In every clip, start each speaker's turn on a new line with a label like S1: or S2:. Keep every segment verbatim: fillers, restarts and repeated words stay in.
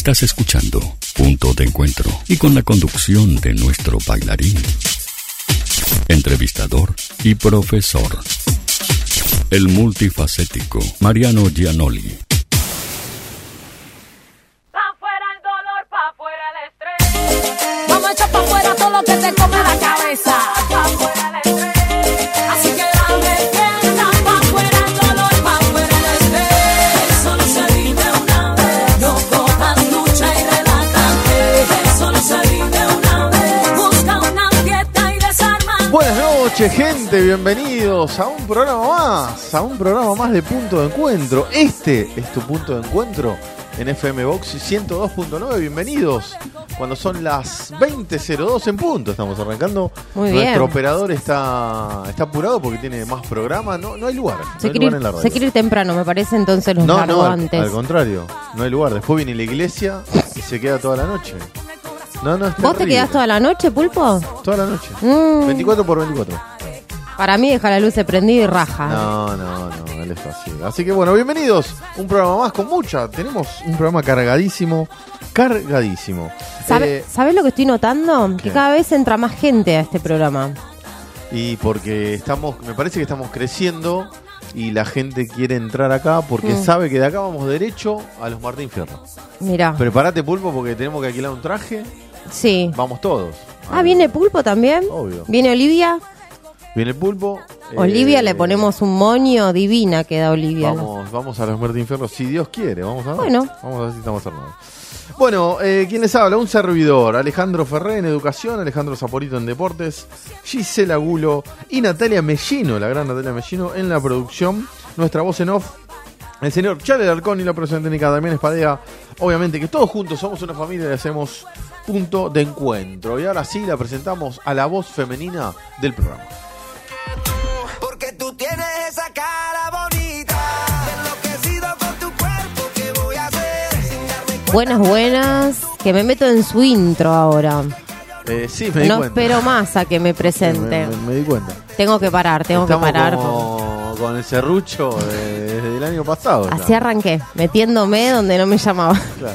S1: Estás escuchando Punto de Encuentro y con la conducción de nuestro bailarín, entrevistador y profesor, el multifacético Mariano Gianoli.
S2: Pa' fuera el dolor, pa' fuera el estrés. Vamos a echar pa' fuera todo lo que te come la cabeza. Pa' fuera el estrés. Así que dame pierna, pa' fuera el dolor, pa' fuera el estrés. Eso no se vive una vez. No cojas lucha y relájate. Eso no se vive una vez. Busca una fiesta y desarma.
S3: Buenas noches, gente, bienvenidos a un programa más, a un programa más de Punto de Encuentro. Este es tu punto de encuentro en F M Box ciento dos punto nueve. Bienvenidos cuando son las veinte cero dos en punto. Estamos arrancando.
S4: Muy
S3: Nuestro
S4: bien.
S3: operador está, está apurado porque tiene más programa. No, no hay lugar. No
S4: Se
S3: hay
S4: quiere,
S3: lugar en la
S4: ir,
S3: radio.
S4: se quiere ir temprano, me parece, entonces los
S3: No,
S4: largo
S3: no, al,
S4: antes.
S3: al contrario. No hay lugar. Después viene la iglesia y se queda toda la noche. No, no, es
S4: ¿Vos te
S3: terrible.
S4: quedás toda la noche, Pulpo?
S3: Toda la noche.
S4: Mm.
S3: veinticuatro por veinticuatro.
S4: Para mí deja la luz prendida y raja.
S3: No, no, no, él es fácil. Así que bueno, bienvenidos. Un programa más con mucha. Tenemos un programa cargadísimo. Cargadísimo.
S4: ¿Sabe-
S3: Eh,
S4: ¿Sabés lo que estoy notando?
S3: ¿qué?
S4: Que cada vez entra más gente a este programa.
S3: y porque estamos, me parece que estamos creciendo y la gente quiere entrar acá porque
S4: Mm.
S3: sabe que de acá vamos derecho a los Martín Fierro.
S4: Mirá.
S3: Prepárate, Pulpo, porque tenemos que alquilar un traje.
S4: Sí.
S3: Vamos todos.
S4: Ah, ¿viene Pulpo también?
S3: Obvio.
S4: ¿Viene Olivia?
S3: Viene el Pulpo.
S4: Olivia,
S3: eh,
S4: le ponemos un moño, divina queda Olivia. ¿no?
S3: Vamos, vamos a los Martín Fierro, si Dios quiere. Vamos a ver.
S4: Bueno.
S3: Vamos a ver si estamos armados. Bueno, eh, ¿quién les habla? Un servidor. Alejandro Ferré en Educación, Alejandro Zaporito en Deportes, Gisela Gulo y Natalia Mellino, la gran Natalia Mellino, en la producción. Nuestra voz en off, el señor Charles Alarcón, y la producción técnica también Espadea. Obviamente que todos juntos somos una familia y hacemos Punto de Encuentro. Y ahora sí la presentamos a la voz femenina del programa.
S5: Porque tú tienes esa cara bonita, enloquecido con tu cuerpo, ¿qué voy a hacer? Sin darme cuenta.
S4: Buenas, buenas. Que me meto en su intro ahora.
S3: Eh, sí, me di
S4: No
S3: cuenta.
S4: espero más a que me
S3: Me,
S4: presente.
S3: me- me di cuenta.
S4: Tengo que parar, tengo
S3: Estamos
S4: que parar.
S3: como con el serrucho de- desde el año pasado.
S4: Así
S3: ya.
S4: arranqué, metiéndome donde no me llamaba.
S3: Claro.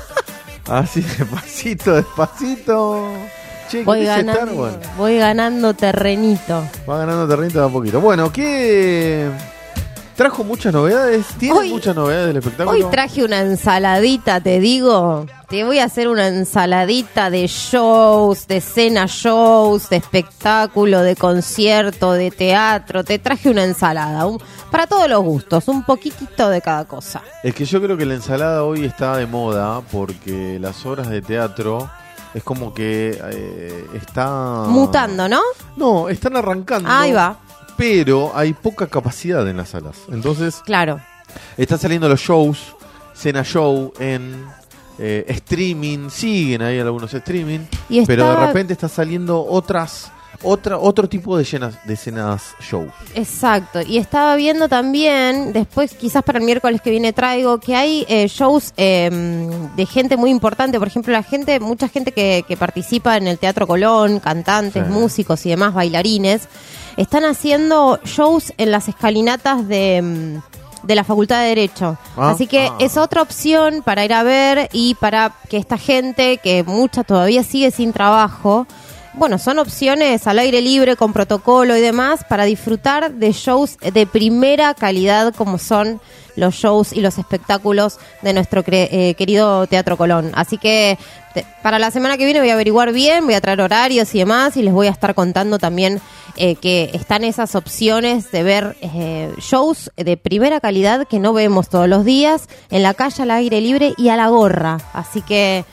S3: Así, despacito, despacito. Che,
S4: Voy
S3: ¿querés estar?
S4: ganando,
S3: Bueno,
S4: voy ganando terrenito.
S3: va ganando terreno de a poquito. Bueno, ¿qué trajo muchas novedades? ¿Tiene
S4: Hoy-
S3: muchas novedades del espectáculo?
S4: Hoy traje una ensaladita, te digo. Te voy a hacer una ensaladita de shows, de escena shows, de espectáculo, de concierto, de teatro. Te traje una ensalada, un- para todos los gustos, un poquitito de cada cosa.
S3: Es que yo creo que la ensalada hoy está de moda porque las obras de teatro es como que eh, está...
S4: Mutando, ¿no?
S3: No, están arrancando.
S4: Ahí va,
S3: Pero hay poca capacidad en las salas. Entonces,
S4: claro.
S3: están saliendo los shows, cena show en eh, streaming, siguen ahí algunos streaming,
S4: Y está-
S3: pero de repente está saliendo otras, otra, otro tipo de, llenas, de escenas show.
S4: Exacto, y estaba viendo también, después quizás para el miércoles que viene traigo, que hay eh, shows eh, de gente muy importante, por ejemplo, la gente, mucha gente que, que participa en el Teatro Colón, cantantes,
S3: Sí.
S4: músicos y demás, bailarines, están haciendo shows en las escalinatas de, mm, de la Facultad de Derecho.
S3: Ah,
S4: Así que
S3: ah.
S4: es otra opción para ir a ver y para que esta gente, que mucha todavía sigue sin trabajo, bueno, son opciones al aire libre, con protocolo y demás, para disfrutar de shows de primera calidad como son los shows y los espectáculos de nuestro cre- eh, querido Teatro Colón. Así que te- para la semana que viene voy a averiguar bien, voy a traer horarios y demás, y les voy a estar contando también eh, que están esas opciones de ver eh, shows de primera calidad que no vemos todos los días, en la calle, al aire libre y a la gorra. Así que...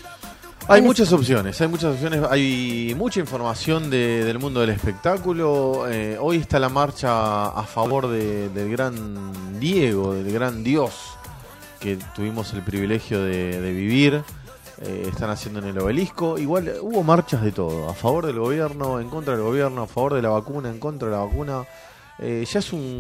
S3: Hay
S4: En
S3: muchas opciones, hay muchas opciones, hay mucha información de- del mundo del espectáculo. Eh, hoy está la marcha a favor de- del gran Diego, del gran Dios, que tuvimos el privilegio de, de vivir. Eh, están haciendo en el obelisco. Igual eh, hubo marchas de todo, a favor del gobierno, en contra del gobierno, a favor de la vacuna, en contra de la vacuna. Eh, ya es un...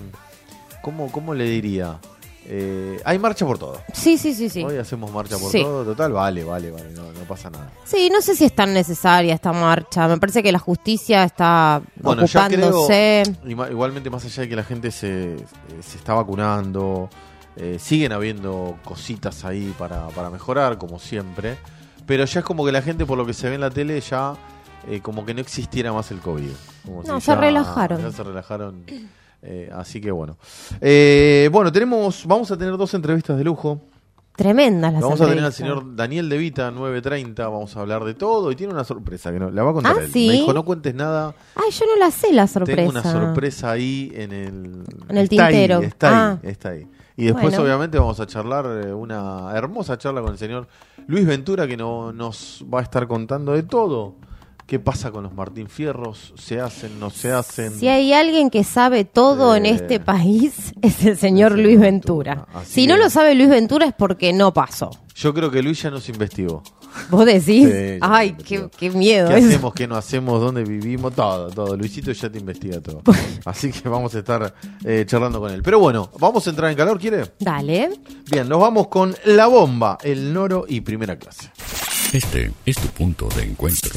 S3: ¿Cómo, cómo le diría? Eh, hay marcha por todo.
S4: Sí, sí, sí, sí.
S3: Hoy hacemos marcha por
S4: Sí.
S3: todo. Total, vale, vale, vale. No, no pasa nada.
S4: Sí, no sé si es tan necesaria esta marcha. Me parece que la justicia está
S3: Bueno, ya creo,
S4: ocupándose.
S3: ima- igualmente más allá de que la gente se, se está vacunando, Eh, siguen habiendo cositas ahí para, para mejorar, como siempre. Pero ya es como que la gente, por lo que se ve en la tele, ya eh, como que no existiera más el COVID. Como
S4: No,
S3: si
S4: se
S3: ya-
S4: relajaron.
S3: Ya se relajaron. Eh, así que bueno. Eh, bueno, tenemos, vamos a tener dos entrevistas de lujo.
S4: Tremendas las
S3: Vamos a tener al
S4: entrevistas.
S3: señor Daniel De Vita, nueve treinta. Vamos a hablar de todo. Y tiene una sorpresa que no, la va a contar
S4: Ah,
S3: él.
S4: ¿sí?
S3: Me dijo, no cuentes nada.
S4: Ay, yo no la sé la sorpresa.
S3: Tengo una sorpresa ahí en el,
S4: En el
S3: está
S4: tintero.
S3: Ahí, está
S4: Ah.
S3: ahí, está ahí. Y después,
S4: Bueno.
S3: obviamente, vamos a charlar eh, una hermosa charla con el señor Luis Ventura, que no, nos va a estar contando de todo. ¿Qué pasa con los Martín Fierros? ¿Se hacen, no se hacen?
S4: Si hay alguien que sabe todo
S3: Eh,
S4: en este país, es el señor
S3: el
S4: Luis
S3: señor
S4: Ventura.
S3: Ventura. Así
S4: Si no
S3: que-
S4: lo sabe Luis Ventura es porque no pasó.
S3: Yo creo que Luis ya nos investigó.
S4: ¿Vos decís?
S3: Sí, ya
S4: Ay,
S3: nos
S4: qué,
S3: investigó.
S4: qué miedo.
S3: ¿Qué
S4: eso.
S3: hacemos? ¿Qué no hacemos? ¿Dónde vivimos? Todo, todo. Luisito ya te investiga todo. Así que vamos a estar eh, charlando con él. Pero bueno, vamos a entrar en calor, ¿quiere?
S4: Dale.
S3: Bien, nos vamos con La Bomba, el Noro y Primera Clase.
S1: Este es tu punto de encuentro.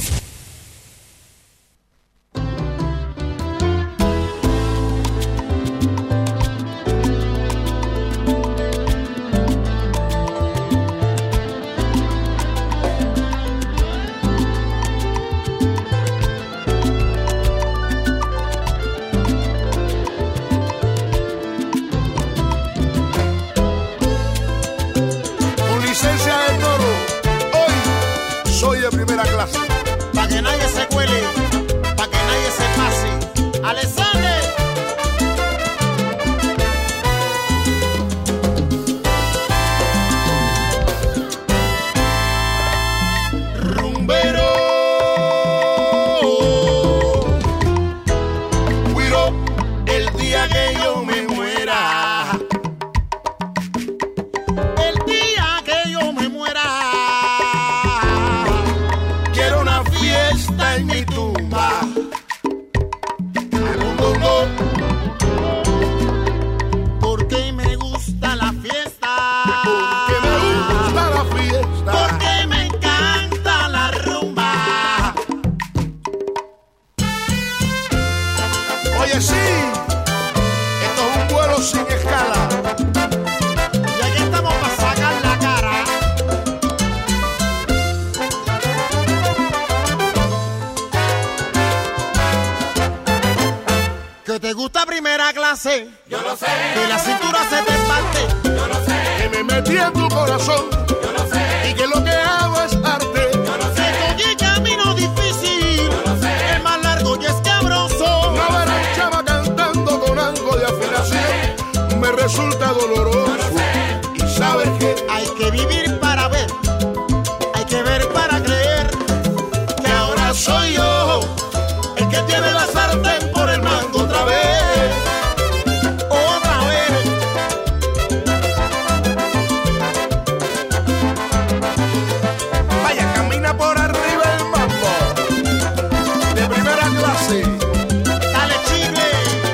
S6: Con licencia del Noro, hoy soy de primera clase.
S7: Pa' que nadie se cuele, pa' que nadie se pase. ¡Alexander!
S6: Rumbero, cuiro el día que yo me muera.
S7: El día que yo me muera,
S6: Quiero una fiesta en mi tumba. Bum, bum, bum.
S7: porque me gusta la fiesta.
S6: Porque me gusta la fiesta.
S7: Porque me encanta la rumba.
S6: Oye, sí, esto es un vuelo sin escala.
S7: Y aquí estamos para sacar la cara. Que te gusta primera clase. Yo lo sé. Que la cintura se te parte. Yo lo sé.
S6: Que me metí en tu corazón.
S7: Yo lo sé.
S6: Y que lo que hago es arte.
S7: Yo lo sé. Que cogí camino difícil. Yo lo sé. Es más largo y escabroso.
S6: No ver a chava cantando con algo de afinación me resulta doloroso. Y sabes que
S7: Hay que vivir para ver. Hay que ver para creer. Que ahora soy yo el que tiene la sartén por el mango otra vez. Otra vez.
S6: vaya, camina por arriba el mambo de primera clase.
S7: Dale chicle.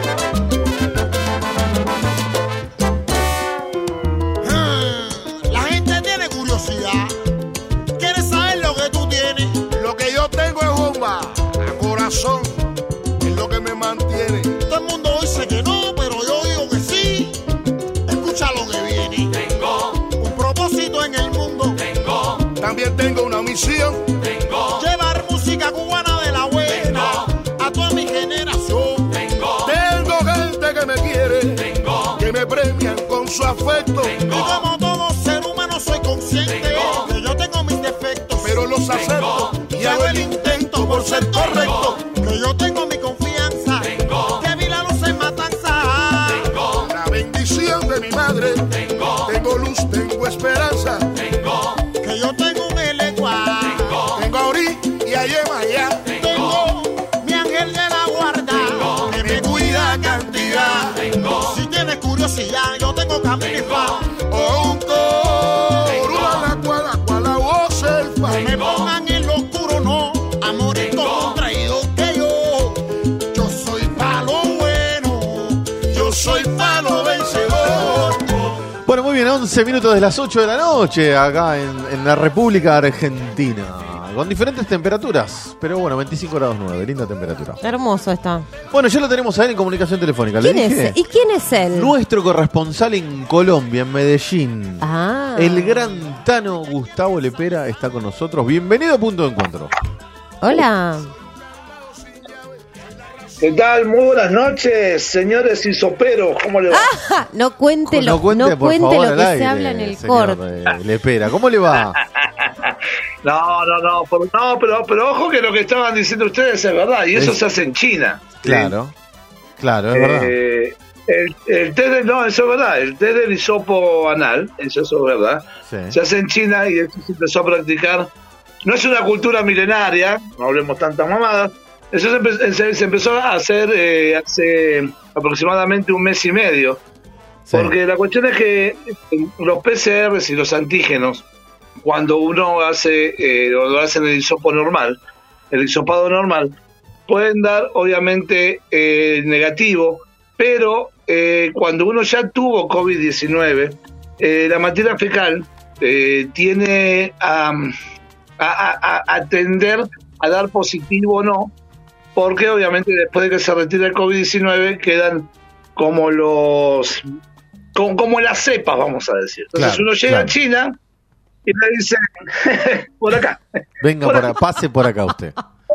S7: Hmm, La gente tiene curiosidad. Quiere saber lo que tú tienes.
S6: Lo que yo tengo es bomba, a corazón, es lo que me mantiene.
S7: Todo el mundo dice que no, pero yo digo que sí. Escucha lo que viene. Tengo un propósito en el mundo. Tengo,
S6: También tengo una misión,
S7: tengo llevar música cubana de la buena a toda mi generación. Tengo,
S6: tengo gente que me quiere, que me premian con su afecto,
S7: y como todo ser humano soy consciente que yo tengo mis defectos,
S6: pero los acepto y hago el intento por ser correcto.
S7: que yo tengo mi confianza, que vi la luz en Matanza.
S6: La bendición de mi madre, tengo luz, tengo esperanza,
S7: Que yo tengo un elegua,
S6: tengo a Ori y a Yemayá,
S7: tengo mi ángel de la guarda, que me cuida cantidad. Si tienes curiosidad, yo tengo camino y fa.
S6: o un coro a la cual, a cual la voz el fa.
S7: Me pongan en lo oscuro, no, amorito contraído que yo. Yo soy palo bueno, yo soy palo vencedor.
S3: Bueno, muy bien, once minutos de las ocho de la noche acá en, en la República Argentina. con diferentes temperaturas, pero bueno, veinticinco grados nueve, linda temperatura.
S4: Hermoso está.
S3: Bueno, ya lo tenemos a él en comunicación telefónica. ¿Le
S4: ¿Quién
S3: dije?
S4: es? ¿Y quién es él?
S3: Nuestro corresponsal en Colombia, en Medellín.
S4: Ah.
S3: El gran Tano Gustavo Lepera está con nosotros. Bienvenido a Punto de Encuentro.
S4: Hola.
S8: ¿Qué tal? Muy buenas noches, señores isoperos. ¿Cómo le va?
S4: Ah, no cuente lo,
S3: No cuente,
S4: no
S3: por
S4: cuente
S3: favor,
S4: lo que
S3: al
S4: se
S3: aire,
S4: habla en el
S3: señor,
S4: corte.
S3: eh, Lepera. ¿Cómo le va?
S8: No, no, no, por- no, pero, pero ojo que lo que estaban diciendo ustedes es verdad, y eso
S3: Es-
S8: se hace en China.
S3: Claro, claro, es
S8: Eh,
S3: verdad.
S8: el, el test de- no, eso es verdad, el test del hisopo anal, eso, eso es verdad,
S3: Sí.
S8: se hace en China y esto se empezó a practicar. No es una cultura milenaria, no hablemos tantas mamadas. Eso se, empe- se- se empezó a hacer eh, hace aproximadamente un mes y medio.
S3: Sí.
S8: Porque la cuestión es que eh, los P C Rs y los antígenos, cuando uno hace, eh, o lo hace en el hisopo normal, el hisopado normal, pueden dar obviamente eh, negativo, pero eh, cuando uno ya tuvo COVID diecinueve, eh, la materia fecal eh, tiene a, a, a, a tender a dar positivo o no, porque obviamente después de que se retira el COVID diecinueve quedan como los como, como las cepas, vamos a decir. Entonces
S3: Claro,
S8: uno llega
S3: claro.
S8: a China y le dicen por acá,
S3: Venga,
S8: por
S3: por a-
S8: acá.
S3: pase por acá usted.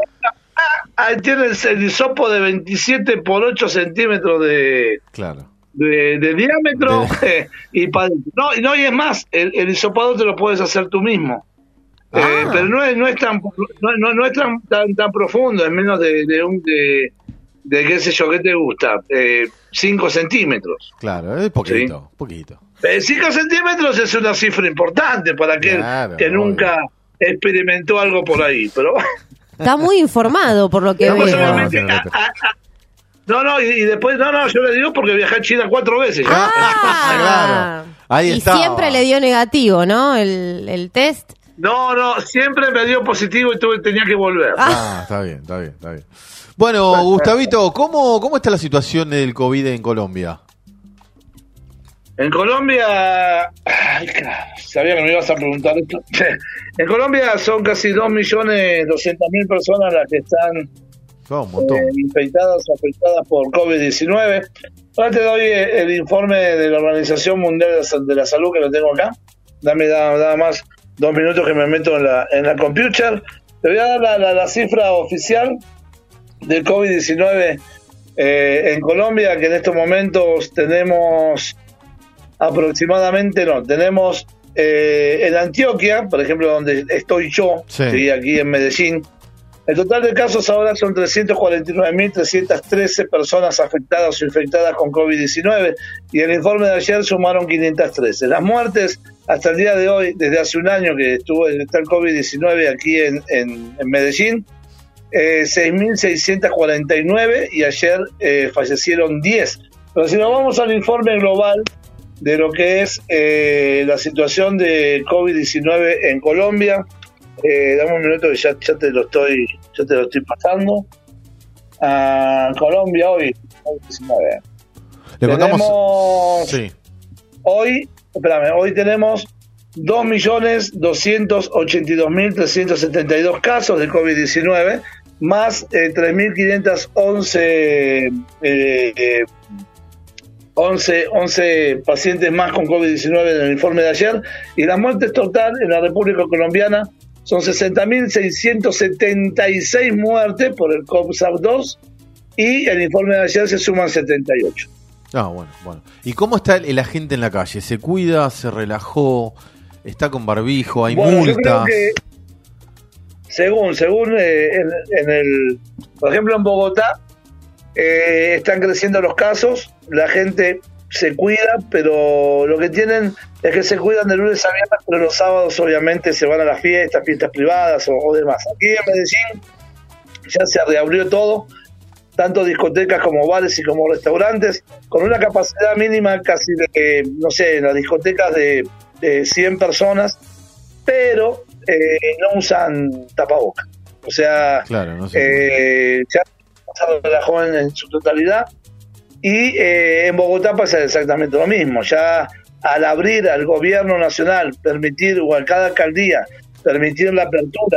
S8: Ahí tiene el, el hisopo de veintisiete por ocho centímetros de,
S3: Claro.
S8: de, de diámetro
S3: De-
S8: y pa- no, y no, y es más, el, el hisopado te lo puedes hacer tú mismo. Eh,
S4: Ah.
S8: pero no es no es tan no, no, no es tan, tan tan profundo, es menos de, de un de, de qué sé yo, qué te gusta, eh, cinco centímetros.
S3: Claro, es poquito, poquito.
S8: Eh, cinco centímetros es una cifra importante para aquel
S3: Claro,
S8: que
S3: obvio.
S8: nunca experimentó algo por ahí, pero
S4: Está muy informado por lo que
S8: Pero
S4: veo.
S8: pues,
S3: no,
S8: obviamente,
S3: señor López.
S8: ah, ah, ah, no, no, y, y después, no, no, yo le digo porque viajé a China cuatro veces. ya.
S4: Ah,
S3: Claro. Ahí
S4: y
S3: estaba.
S4: siempre le dio negativo, ¿no? El, el test.
S8: No, no, siempre me dio positivo y tuve, tenía que volver.
S3: Ah, está bien, está bien, está bien. Bueno, Gustavito, ¿cómo, ¿cómo está la situación del COVID en Colombia?
S8: En Colombia, ay, cara, sabía que me ibas a preguntar esto. En Colombia son casi dos millones doscientas mil personas las que están
S3: Oh, un montón.
S8: eh, infectadas o afectadas por COVID diecinueve. Ahora te doy eh, el informe de la Organización Mundial de la Sa- de la Salud, que lo tengo acá. Dame nada, nada más dos minutos que me meto en la, en la computer. Te voy a dar la, la, la cifra oficial del COVID diecinueve eh, en Colombia, que en estos momentos tenemos aproximadamente, no, tenemos eh, en Antioquia, por ejemplo, donde estoy yo,
S3: Sí.
S8: sí, aquí en Medellín. El total de casos ahora son trescientos cuarenta y nueve mil trescientas trece personas afectadas o infectadas con COVID diecinueve y el informe de ayer sumaron quinientas trece. Las muertes hasta el día de hoy, desde hace un año que estuvo está el COVID diecinueve aquí en, en, en Medellín, eh, seis mil seiscientos cuarenta y nueve y ayer eh, fallecieron diez. Pero si nos vamos al informe global de lo que es eh, la situación de COVID diecinueve en Colombia, Eh, dame un minuto que ya, ya te lo estoy ya te lo estoy pasando. A Colombia hoy, hoy diecinueve.
S3: Le contamos.
S8: Tenemos
S3: Sí.
S8: hoy, espérame, hoy tenemos dos millones doscientos ochenta y dos mil trescientos setenta y dos casos de COVID diecinueve, más eh, tres mil quinientos once eh, eh, once, once pacientes más con COVID diecinueve en el informe de ayer, y la muerte total en la República Colombiana son sesenta mil seiscientos setenta y seis muertes por el COVID dos, y el informe de ayer se suman setenta y ocho.
S3: Ah, bueno, bueno. ¿Y cómo está el, la gente en la calle? ¿Se cuida? ¿Se relajó? ¿Está con barbijo? ¿Hay
S8: Bueno, yo creo
S3: multas?
S8: que según, según eh, en, en el, por ejemplo en Bogotá, eh, están creciendo los casos, la gente se cuida, pero lo que tienen es que se cuidan de lunes a viernes, pero los sábados obviamente se van a las fiestas, fiestas privadas o, o demás. Aquí en Medellín ya se reabrió todo, tanto discotecas como bares y como restaurantes, con una capacidad mínima casi de, eh, no sé, en las discotecas de, de cien personas, pero eh, no usan tapabocas. O sea,
S3: Claro, no sé.
S8: eh, ya se relajó en, en su totalidad. Y eh, en Bogotá pasa exactamente lo mismo. Ya al abrir al gobierno nacional, permitir, o a cada alcaldía, permitir la apertura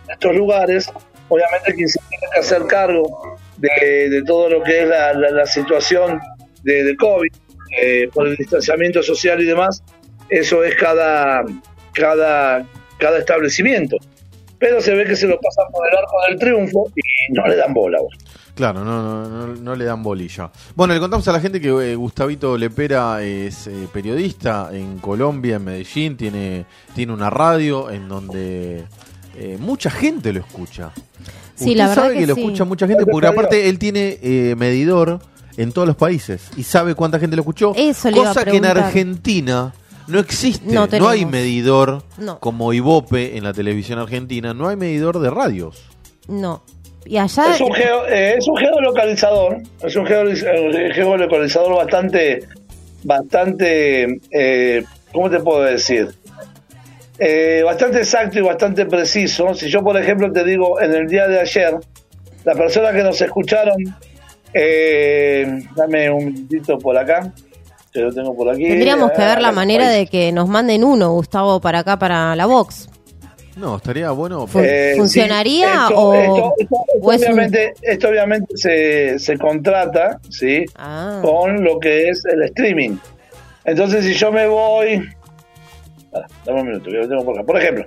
S8: estos lugares, obviamente quien se tiene que hacer cargo de, de todo lo que es la, la, la situación de, de COVID, eh, por el distanciamiento social y demás, eso es cada, cada, cada establecimiento. Pero se ve que se lo pasan por el arco del triunfo y no le dan bola. Vos.
S3: Claro, no, no, no, no le dan bolilla. Bueno, le contamos a la gente que eh, Gustavito Lepera es eh, periodista en Colombia, en Medellín, tiene, tiene una radio en donde eh, mucha gente lo escucha.
S4: Sí,
S3: Usted
S4: la verdad
S3: sabe que,
S4: que
S3: lo
S4: sí.
S3: escucha mucha gente, porque aparte él tiene eh, medidor en todos los países y sabe cuánta gente lo escuchó.
S4: Eso le iba a
S3: cosa que en
S4: preguntar.
S3: Argentina no existe,
S4: No
S3: no,
S4: tenemos.
S3: hay medidor
S4: No.
S3: como Ibope en la televisión argentina, no hay medidor de radios.
S4: No. Y allá...
S8: Es un, geo, eh, es un geolocalizador, es un geo, eh, geolocalizador bastante, bastante, eh, ¿cómo te puedo decir? Eh, bastante exacto y bastante preciso. Si yo, por ejemplo, te digo, en el día de ayer, las personas que nos escucharon, eh, dame un minutito por acá, que lo tengo por aquí.
S4: Tendríamos que
S8: eh,
S4: ver la
S8: acá,
S4: manera
S8: ahí.
S4: de que nos manden uno, Gustavo, para acá, para la box.
S3: No, estaría bueno.
S4: Fun-
S8: Eh,
S4: ¿Funcionaría
S8: sí, esto,
S4: o,
S8: esto, esto,
S4: o es un-
S8: obviamente, esto obviamente se, se contrata, ¿sí?
S4: Ah.
S8: Con lo que es el streaming. Entonces, si yo me voy... Ah, dame un minuto, que lo tengo por acá. Por ejemplo,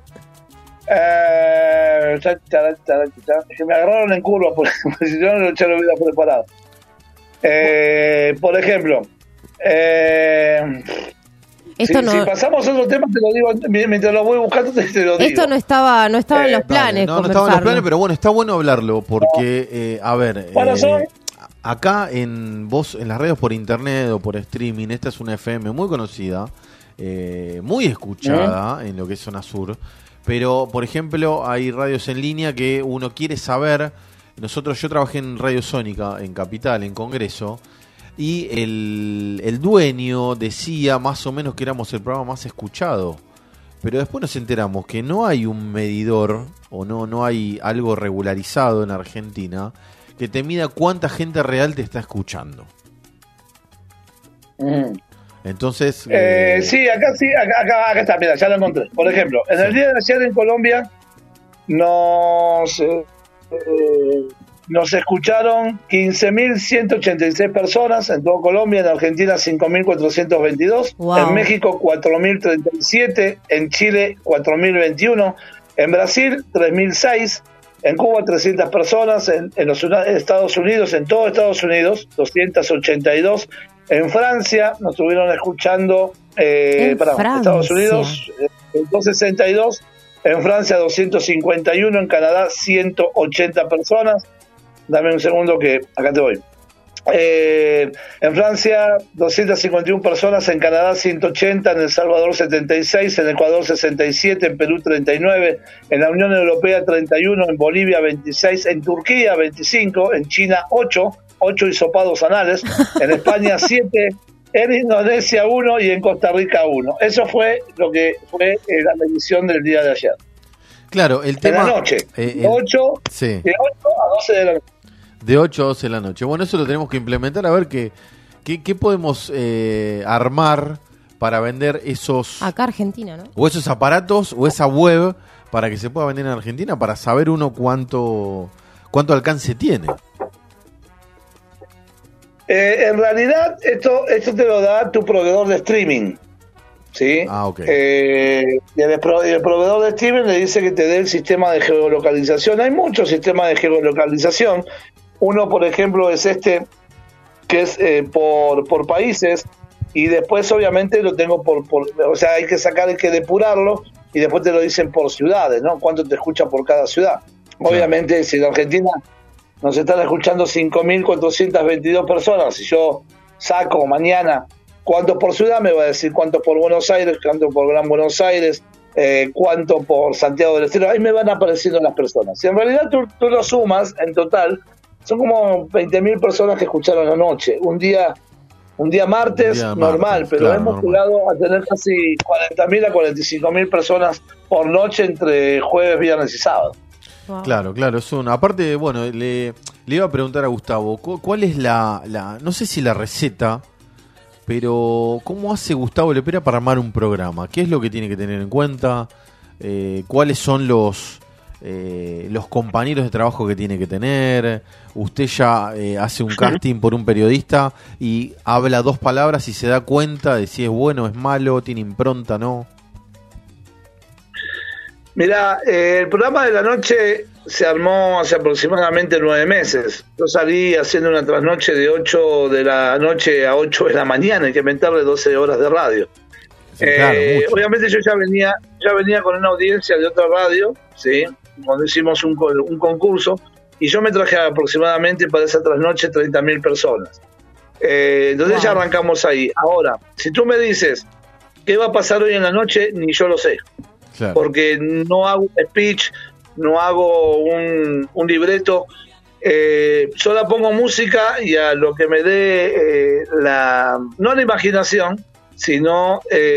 S8: eh, cha, cha, cha, cha, que me agarraron en curva, porque si yo no ya lo hubiera preparado. Eh, por ejemplo, eh,
S4: Esto
S8: si,
S4: no,
S8: si pasamos a otro tema, te lo digo, mientras lo voy buscando, te, te lo digo.
S4: esto no estaba, no estaba en
S8: Eh,
S4: los planes.
S3: No, no estaba en los
S4: conversarlo.
S3: planes, pero bueno, está bueno hablarlo porque, eh, a ver,
S8: Bueno,
S3: eh,
S8: son-
S3: acá en vos, en las redes por internet o por streaming, esta es una F M muy conocida, eh, muy escuchada en lo que es zona sur, pero por ejemplo hay radios en línea que uno quiere saber. Nosotros, yo trabajé en Radio Sónica, en Capital, en Congreso, y el, el dueño decía más o menos que éramos el programa más escuchado. Pero después nos enteramos que no hay un medidor o no, no hay algo regularizado en Argentina que te mida cuánta gente real te está escuchando.
S8: Mm.
S3: Entonces...
S8: Eh,
S3: eh,
S8: sí, acá sí, acá, acá, acá está, mira, ya lo encontré. Por ejemplo, en el día de ayer en Colombia nos, eh, eh, nos escucharon quince mil ciento ochenta y seis personas en todo Colombia, en Argentina cinco mil cuatrocientos veintidós,
S4: Wow.
S8: en México cuatro mil treinta y siete, en Chile cuatro mil veintiuno, en Brasil tres mil seis, en Cuba trescientas personas, en, en los Una- Estados Unidos, en todo Estados Unidos doscientos ochenta y dos, en Francia nos estuvieron escuchando, eh,
S4: En
S8: perdón,
S4: Francia.
S8: Estados Unidos eh, doscientos sesenta y dos, en Francia doscientos cincuenta y uno, en Canadá ciento ochenta personas. Dame un segundo que acá te voy. Eh, en Francia doscientas cincuenta y una personas, en Canadá ciento ochenta, en El Salvador setenta y seis, en Ecuador sesenta y siete, en Perú treinta y nueve, en la Unión Europea treinta y uno, en Bolivia veintiséis, en Turquía veinticinco, en China ocho, ocho hisopados anales, en España siete, en Indonesia uno y en Costa Rica uno. Eso fue lo que fue eh, la medición del día de ayer.
S3: claro, el
S8: En
S3: tema...
S8: la noche,
S3: eh,
S8: de
S3: el-
S8: ocho,
S3: sí.
S8: de ocho a doce de la noche.
S3: De ocho a doce de la noche. Bueno, eso lo tenemos que implementar, a ver qué, qué, qué podemos eh, armar para vender esos
S4: Acá Argentina, ¿no?
S3: o esos aparatos o esa web para que se pueda vender en Argentina, para saber uno cuánto cuánto alcance tiene.
S8: Eh, en realidad, esto, esto te lo da tu proveedor de streaming. ¿Sí?
S3: Ah, ok.
S8: Eh, y el, pro- y el proveedor de streaming le dice que te dé el sistema de geolocalización. Hay muchos sistemas de geolocalización. Uno, por ejemplo, es este, que es eh, por, por países. Y después, obviamente, lo tengo por, por. O sea, hay que sacar, hay que depurarlo. Y después te lo dicen por ciudades, ¿no? ¿Cuánto te escucha por cada ciudad? Obviamente, si en Argentina nos están escuchando cinco mil cuatrocientas veintidós personas, si yo saco mañana cuánto por ciudad, me va a decir cuánto por Buenos Aires, cuánto por Gran Buenos Aires, eh, cuánto por Santiago del Estero. Ahí me van apareciendo las personas. Si en realidad tú, tú lo sumas, en total, son como veinte mil personas que escucharon anoche. Un día un día martes,
S3: Un día
S8: normal,
S3: martes,
S8: pero
S3: claro,
S8: hemos
S3: normal.
S8: llegado a tener casi cuarenta mil a cuarenta y cinco mil personas por noche entre jueves, viernes y sábado.
S4: Wow.
S3: Claro, claro, es un... Aparte, bueno, le, le iba a preguntar a Gustavo, ¿cu- ¿cuál es la, la... No sé si la receta, pero ¿cómo hace Gustavo Lepera para armar un programa? ¿Qué es lo que tiene que tener en cuenta? Eh, ¿Cuáles son los eh, los compañeros de trabajo que tiene que tener. Usted ya eh, hace un casting por un periodista y habla dos palabras y se da cuenta de si es bueno, es malo, tiene impronta, ¿no?
S8: Mirá, eh, el programa de la noche se armó hace aproximadamente nueve meses. Yo salí haciendo una trasnoche de ocho de la noche a ocho de la mañana, hay que inventarle doce horas de radio.
S3: Sí, claro,
S8: eh,
S3: mucho.
S8: obviamente yo ya venía ya venía con una audiencia de otra radio, ¿sí? Cuando hicimos un, un concurso, y yo me traje aproximadamente para esa trasnoche treinta mil personas. Eh, entonces wow. Ya arrancamos ahí. Ahora, si tú me dices qué va a pasar hoy en la noche, ni yo lo sé. Claro. Porque no hago speech, no hago un, un libreto, eh, solo pongo música y a lo que me dé eh, la, no la imaginación, sino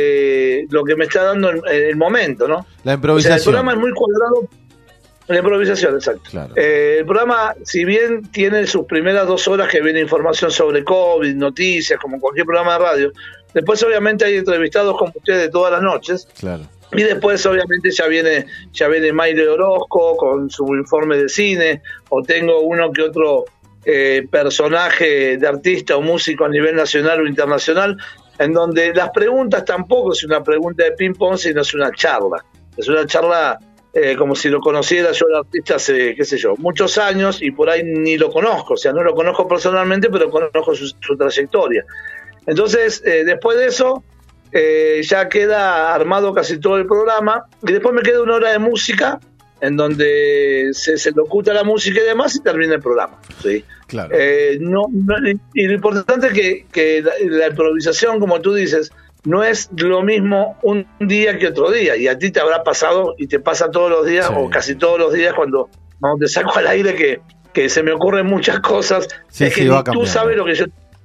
S8: eh, lo que me está dando el, el momento, ¿no?
S3: La improvisación.
S8: O sea, el programa es muy cuadrado. La improvisación, exacto.
S3: Claro.
S8: Eh, el programa, si bien tiene sus primeras dos horas que viene información sobre COVID, noticias, como cualquier programa de radio, después obviamente hay entrevistados como ustedes todas las noches.
S3: Claro.
S8: Y después obviamente ya viene ya viene Mayre Orozco con su informe de cine, o tengo uno que otro eh, personaje de artista o músico a nivel nacional o internacional, en donde las preguntas tampoco es una pregunta de ping-pong, sino es una charla. Es una charla eh, como si lo conociera yo al artista hace, qué sé yo, muchos años, y por ahí ni lo conozco, o sea, no lo conozco personalmente, pero conozco su, su trayectoria. Entonces, eh, después de eso... Eh, ya queda armado casi todo el programa, y después me queda una hora de música en donde se, se locuta la música y demás, y termina el programa, ¿sí?
S3: Claro.
S8: Eh, no, no, y lo importante es que, que la, la improvisación, como tú dices, no es lo mismo un día que otro día, y a ti te habrá pasado y te pasa todos los días, sí. O casi todos los días cuando, cuando te saco al aire que, que se me ocurren muchas cosas,
S3: sí,
S8: es
S3: sí,
S8: que
S3: va
S8: ni tú sabes lo que yo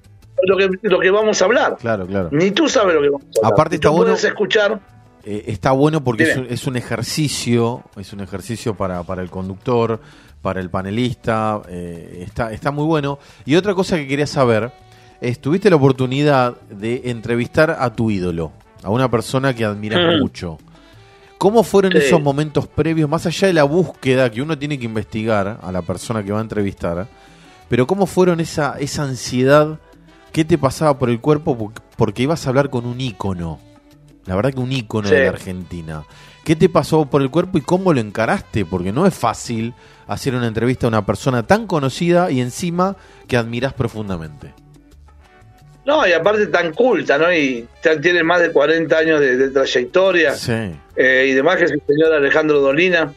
S8: Lo que, lo que vamos a hablar.
S3: Claro, claro.
S8: Ni tú sabes lo que vamos a hablar.
S3: Aparte está bueno,
S8: puedes escuchar.
S3: Eh, está bueno porque es un, es un ejercicio, es un ejercicio para, para el conductor, para el panelista, eh, está, está muy bueno. Y otra cosa que quería saber es, ¿tuviste la oportunidad de entrevistar a tu ídolo, a una persona que admiras mm. mucho? ¿Cómo fueron sí. esos momentos previos, más allá de la búsqueda que uno tiene que investigar a la persona que va a entrevistar, pero cómo fueron esa, esa ansiedad? ¿Qué te pasaba por el cuerpo? Porque ibas a hablar con un ícono. La verdad que un ícono sí. de la Argentina. ¿Qué te pasó por el cuerpo y cómo lo encaraste? Porque no es fácil hacer una entrevista a una persona tan conocida y encima que admirás profundamente.
S8: No, y aparte tan culta, ¿no? Y tiene más de cuarenta años de, de trayectoria.
S3: Sí.
S8: Eh, y demás, que es el señor Alejandro Dolina.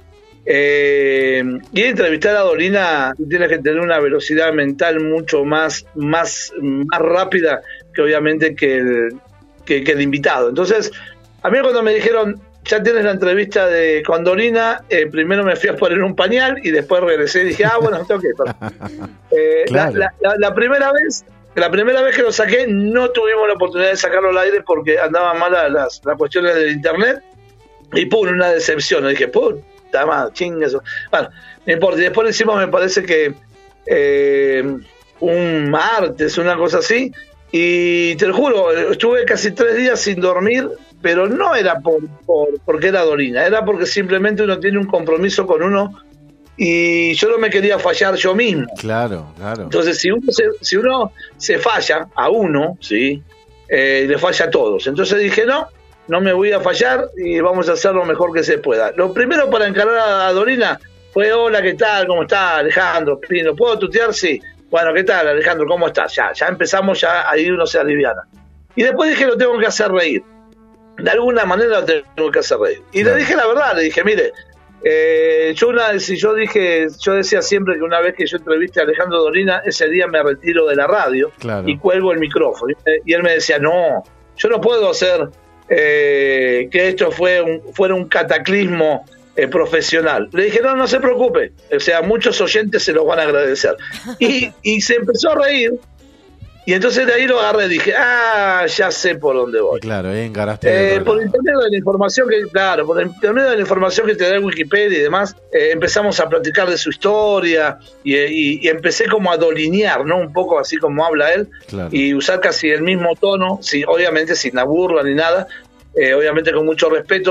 S8: Eh, y entrevistar a Dolina tienes que tener una velocidad mental mucho más más más rápida que obviamente que el, que, que el invitado. Entonces, a mí cuando me dijeron ya tienes la entrevista de con Dolina, eh, primero me fui a poner un pañal y después regresé y dije, ah, bueno, tengo que ir. Eh, claro. la, la, la primera vez la primera vez que lo saqué no tuvimos la oportunidad de sacarlo al aire porque andaban mal las, las cuestiones del internet, y pum, una decepción. Y dije, pum, más chingas. Bueno, no importa. Y después encima me parece que eh, un martes, una cosa así, y te lo juro, estuve casi tres días sin dormir, pero no era por, por porque era Dolina, era porque simplemente uno tiene un compromiso con uno y yo no me quería fallar yo mismo.
S3: Claro, claro.
S8: Entonces, si uno se, si uno se falla a uno, ¿sí? Eh, le falla a todos. Entonces dije, no, no me voy a fallar y vamos a hacer lo mejor que se pueda. Lo primero para encarar a Dolina fue, hola, ¿qué tal? ¿Cómo está Alejandro? Pino, ¿puedo tutear? Sí. Bueno, ¿qué tal Alejandro? ¿Cómo estás? Ya, ya empezamos, ya ahí uno se aliviana. Y después dije, lo tengo que hacer reír. De alguna manera lo tengo que hacer reír. Y claro. Le dije la verdad, le dije, mire, eh, yo una vez, si yo dije, yo decía siempre que una vez que yo entrevisté a Alejandro Dolina, ese día me retiro de la radio, claro, y cuelgo el micrófono. Y él me decía, no, yo no puedo hacer eh, que esto fue un, fuera un cataclismo eh, profesional. Le dije, no, no se preocupe, o sea, muchos oyentes se los van a agradecer. Y, y se empezó a reír. Y entonces de ahí lo agarré y dije, ah, ya sé por dónde voy.
S3: Claro, eh, encaraste.
S8: Eh, por intermedio de la información que, claro, por intermedio de la información que te da Wikipedia y demás, eh, empezamos a platicar de su historia y, y, y empecé como a dolinear, ¿no? Un poco así como habla él, claro, y usar casi el mismo tono, sí, obviamente sin la burla ni nada, eh, obviamente con mucho respeto,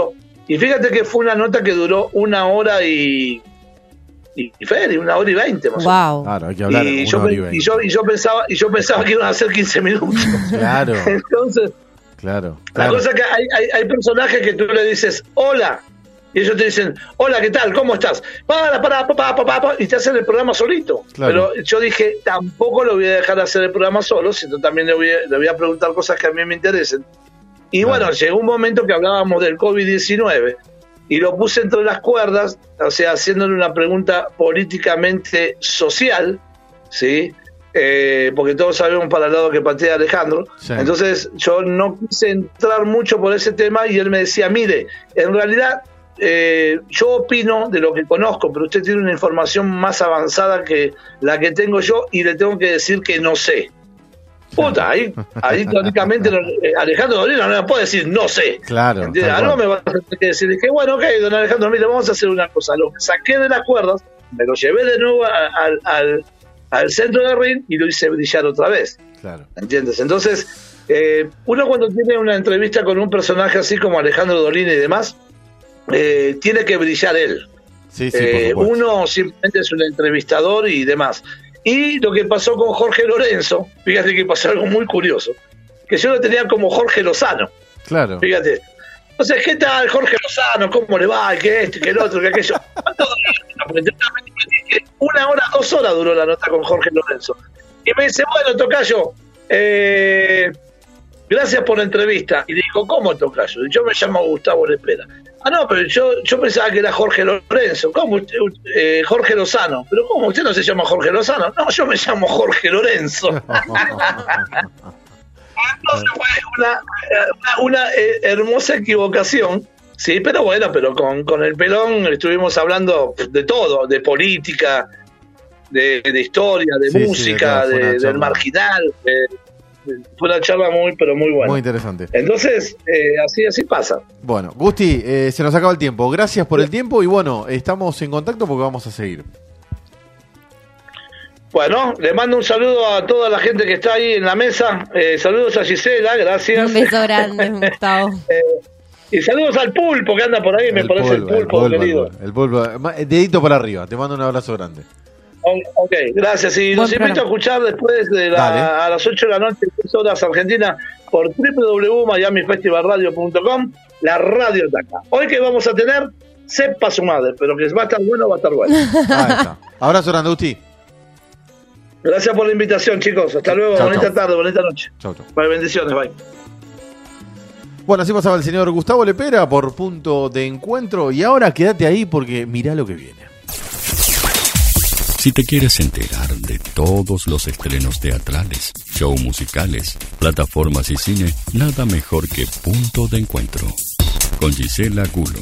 S8: Y fíjate que fue una nota que duró una hora y... Y, y Fede, una hora y veinte más o menos.
S4: Wow.
S3: Claro, hay que hablar
S8: Y
S3: una
S8: yo,
S3: hora y
S8: y,
S3: veinte.
S8: yo, y, yo pensaba, y yo pensaba que iban a ser quince minutos.
S3: Claro,
S8: Entonces,
S3: claro.
S8: la
S3: claro.
S8: cosa es que hay, hay, hay personajes que tú le dices, hola, y ellos te dicen, hola, ¿qué tal? ¿Cómo estás? Para, para, para, para, para, y te hacen el programa solito.
S3: Claro.
S8: Pero yo dije, tampoco lo voy a dejar hacer el programa solo, sino también le voy a, le voy a preguntar cosas que a mí me interesen. Y
S3: Claro.
S8: bueno, llegó un momento que hablábamos del covid diecinueve y lo puse entre las cuerdas, o sea, haciéndole una pregunta políticamente social, ¿sí? Eh, porque todos sabemos para el lado que patea Alejandro.
S3: Sí.
S8: Entonces yo no quise entrar mucho por ese tema y él me decía, mire, en realidad eh, yo opino de lo que conozco, pero usted tiene una información más avanzada que la que tengo yo y le tengo que decir que no sé. Puta, ahí, ahí teóricamente no- eh, Alejandro Dolina no me puede decir no sé.
S3: Claro,
S8: ¿Entiendes?
S3: tal
S8: Algo
S3: cual.
S8: me va a tener que decir. Dije, bueno, ok, don Alejandro, mire, vamos a hacer una cosa. Lo saqué de las cuerdas, me lo llevé de nuevo a- al, al, al centro del ring y lo hice brillar otra vez.
S3: Claro.
S8: ¿Entiendes? Entonces, eh, uno cuando tiene una entrevista con un personaje así como Alejandro Dolina y demás, eh, tiene que brillar él.
S3: Sí, sí,
S8: Eh,
S3: por supuesto.
S8: uno simplemente es un entrevistador y demás. Y lo que pasó con Jorge Lorenzo, fíjate que pasó algo muy curioso, que yo lo tenía como Jorge Lozano,
S3: Claro.
S8: fíjate. Entonces, ¿qué tal Jorge Lozano? ¿Cómo le va? ¿Qué esto? ¿Qué el otro? ¿Qué aquello? ¿Cuánto duró la nota? Porque yo me dije, una hora, dos horas duró la nota con Jorge Lorenzo. Y me dice, bueno, tocayo, eh, gracias por la entrevista. Y dijo, ¿cómo tocayo? Y yo me llamo Gustavo Lepera. Ah, no, pero yo, yo pensaba que era Jorge Lorenzo. ¿Cómo? Usted, eh, Jorge Lozano. ¿Pero cómo? ¿Usted no se llama Jorge Lozano? No, yo me llamo Jorge Lorenzo. Entonces fue una, una, una, eh, hermosa equivocación, sí, pero bueno, pero con, con el pelón estuvimos hablando de todo, de política, de, de historia, de
S3: Sí, sí,
S8: música,
S3: de todo, fue una
S8: de, del
S3: charla.
S8: marginal. de- de- fue una charla muy, pero muy buena.
S3: Muy interesante.
S8: Entonces, eh, así así pasa.
S3: Bueno, Gusti, eh, se nos acaba el tiempo. Gracias por el tiempo y bueno, estamos en contacto porque vamos a seguir.
S8: Bueno, le mando un saludo a toda la gente que está ahí en la mesa. Eh, saludos a Gisela, gracias.
S4: Un beso grande, Gustavo.
S8: Eh, y saludos al pulpo que anda por ahí, me parece el pulpo, querido.
S3: El pulpo. Ma- Dedito para arriba. Te mando un abrazo grande.
S8: O- Ok, gracias. Y los
S4: Buen
S8: invito a
S4: programa.
S8: escuchar después de la,
S3: Dale.
S8: a las ocho de la noche, tres horas Argentina, por w w w punto miami festival radio punto com, la radio está acá. Hoy que vamos a tener, sepa su madre, pero que va a estar bueno, va a estar bueno.
S3: Ahí está. Abrazo grande, Gusti.
S8: Gracias por la invitación, chicos. Hasta luego,
S3: Chau,
S8: bonita
S3: chau.
S8: tarde, bonita noche.
S3: Chau, chau.
S8: Bye, bendiciones, bye.
S3: Bueno, así pasaba el señor Gustavo Lepera por Punto de Encuentro. Y ahora quédate ahí porque mirá lo que viene.
S1: Si te quieres enterar de todos los estrenos teatrales, show musicales, plataformas y cine, nada mejor que Punto de Encuentro. Con Gisela Gulo.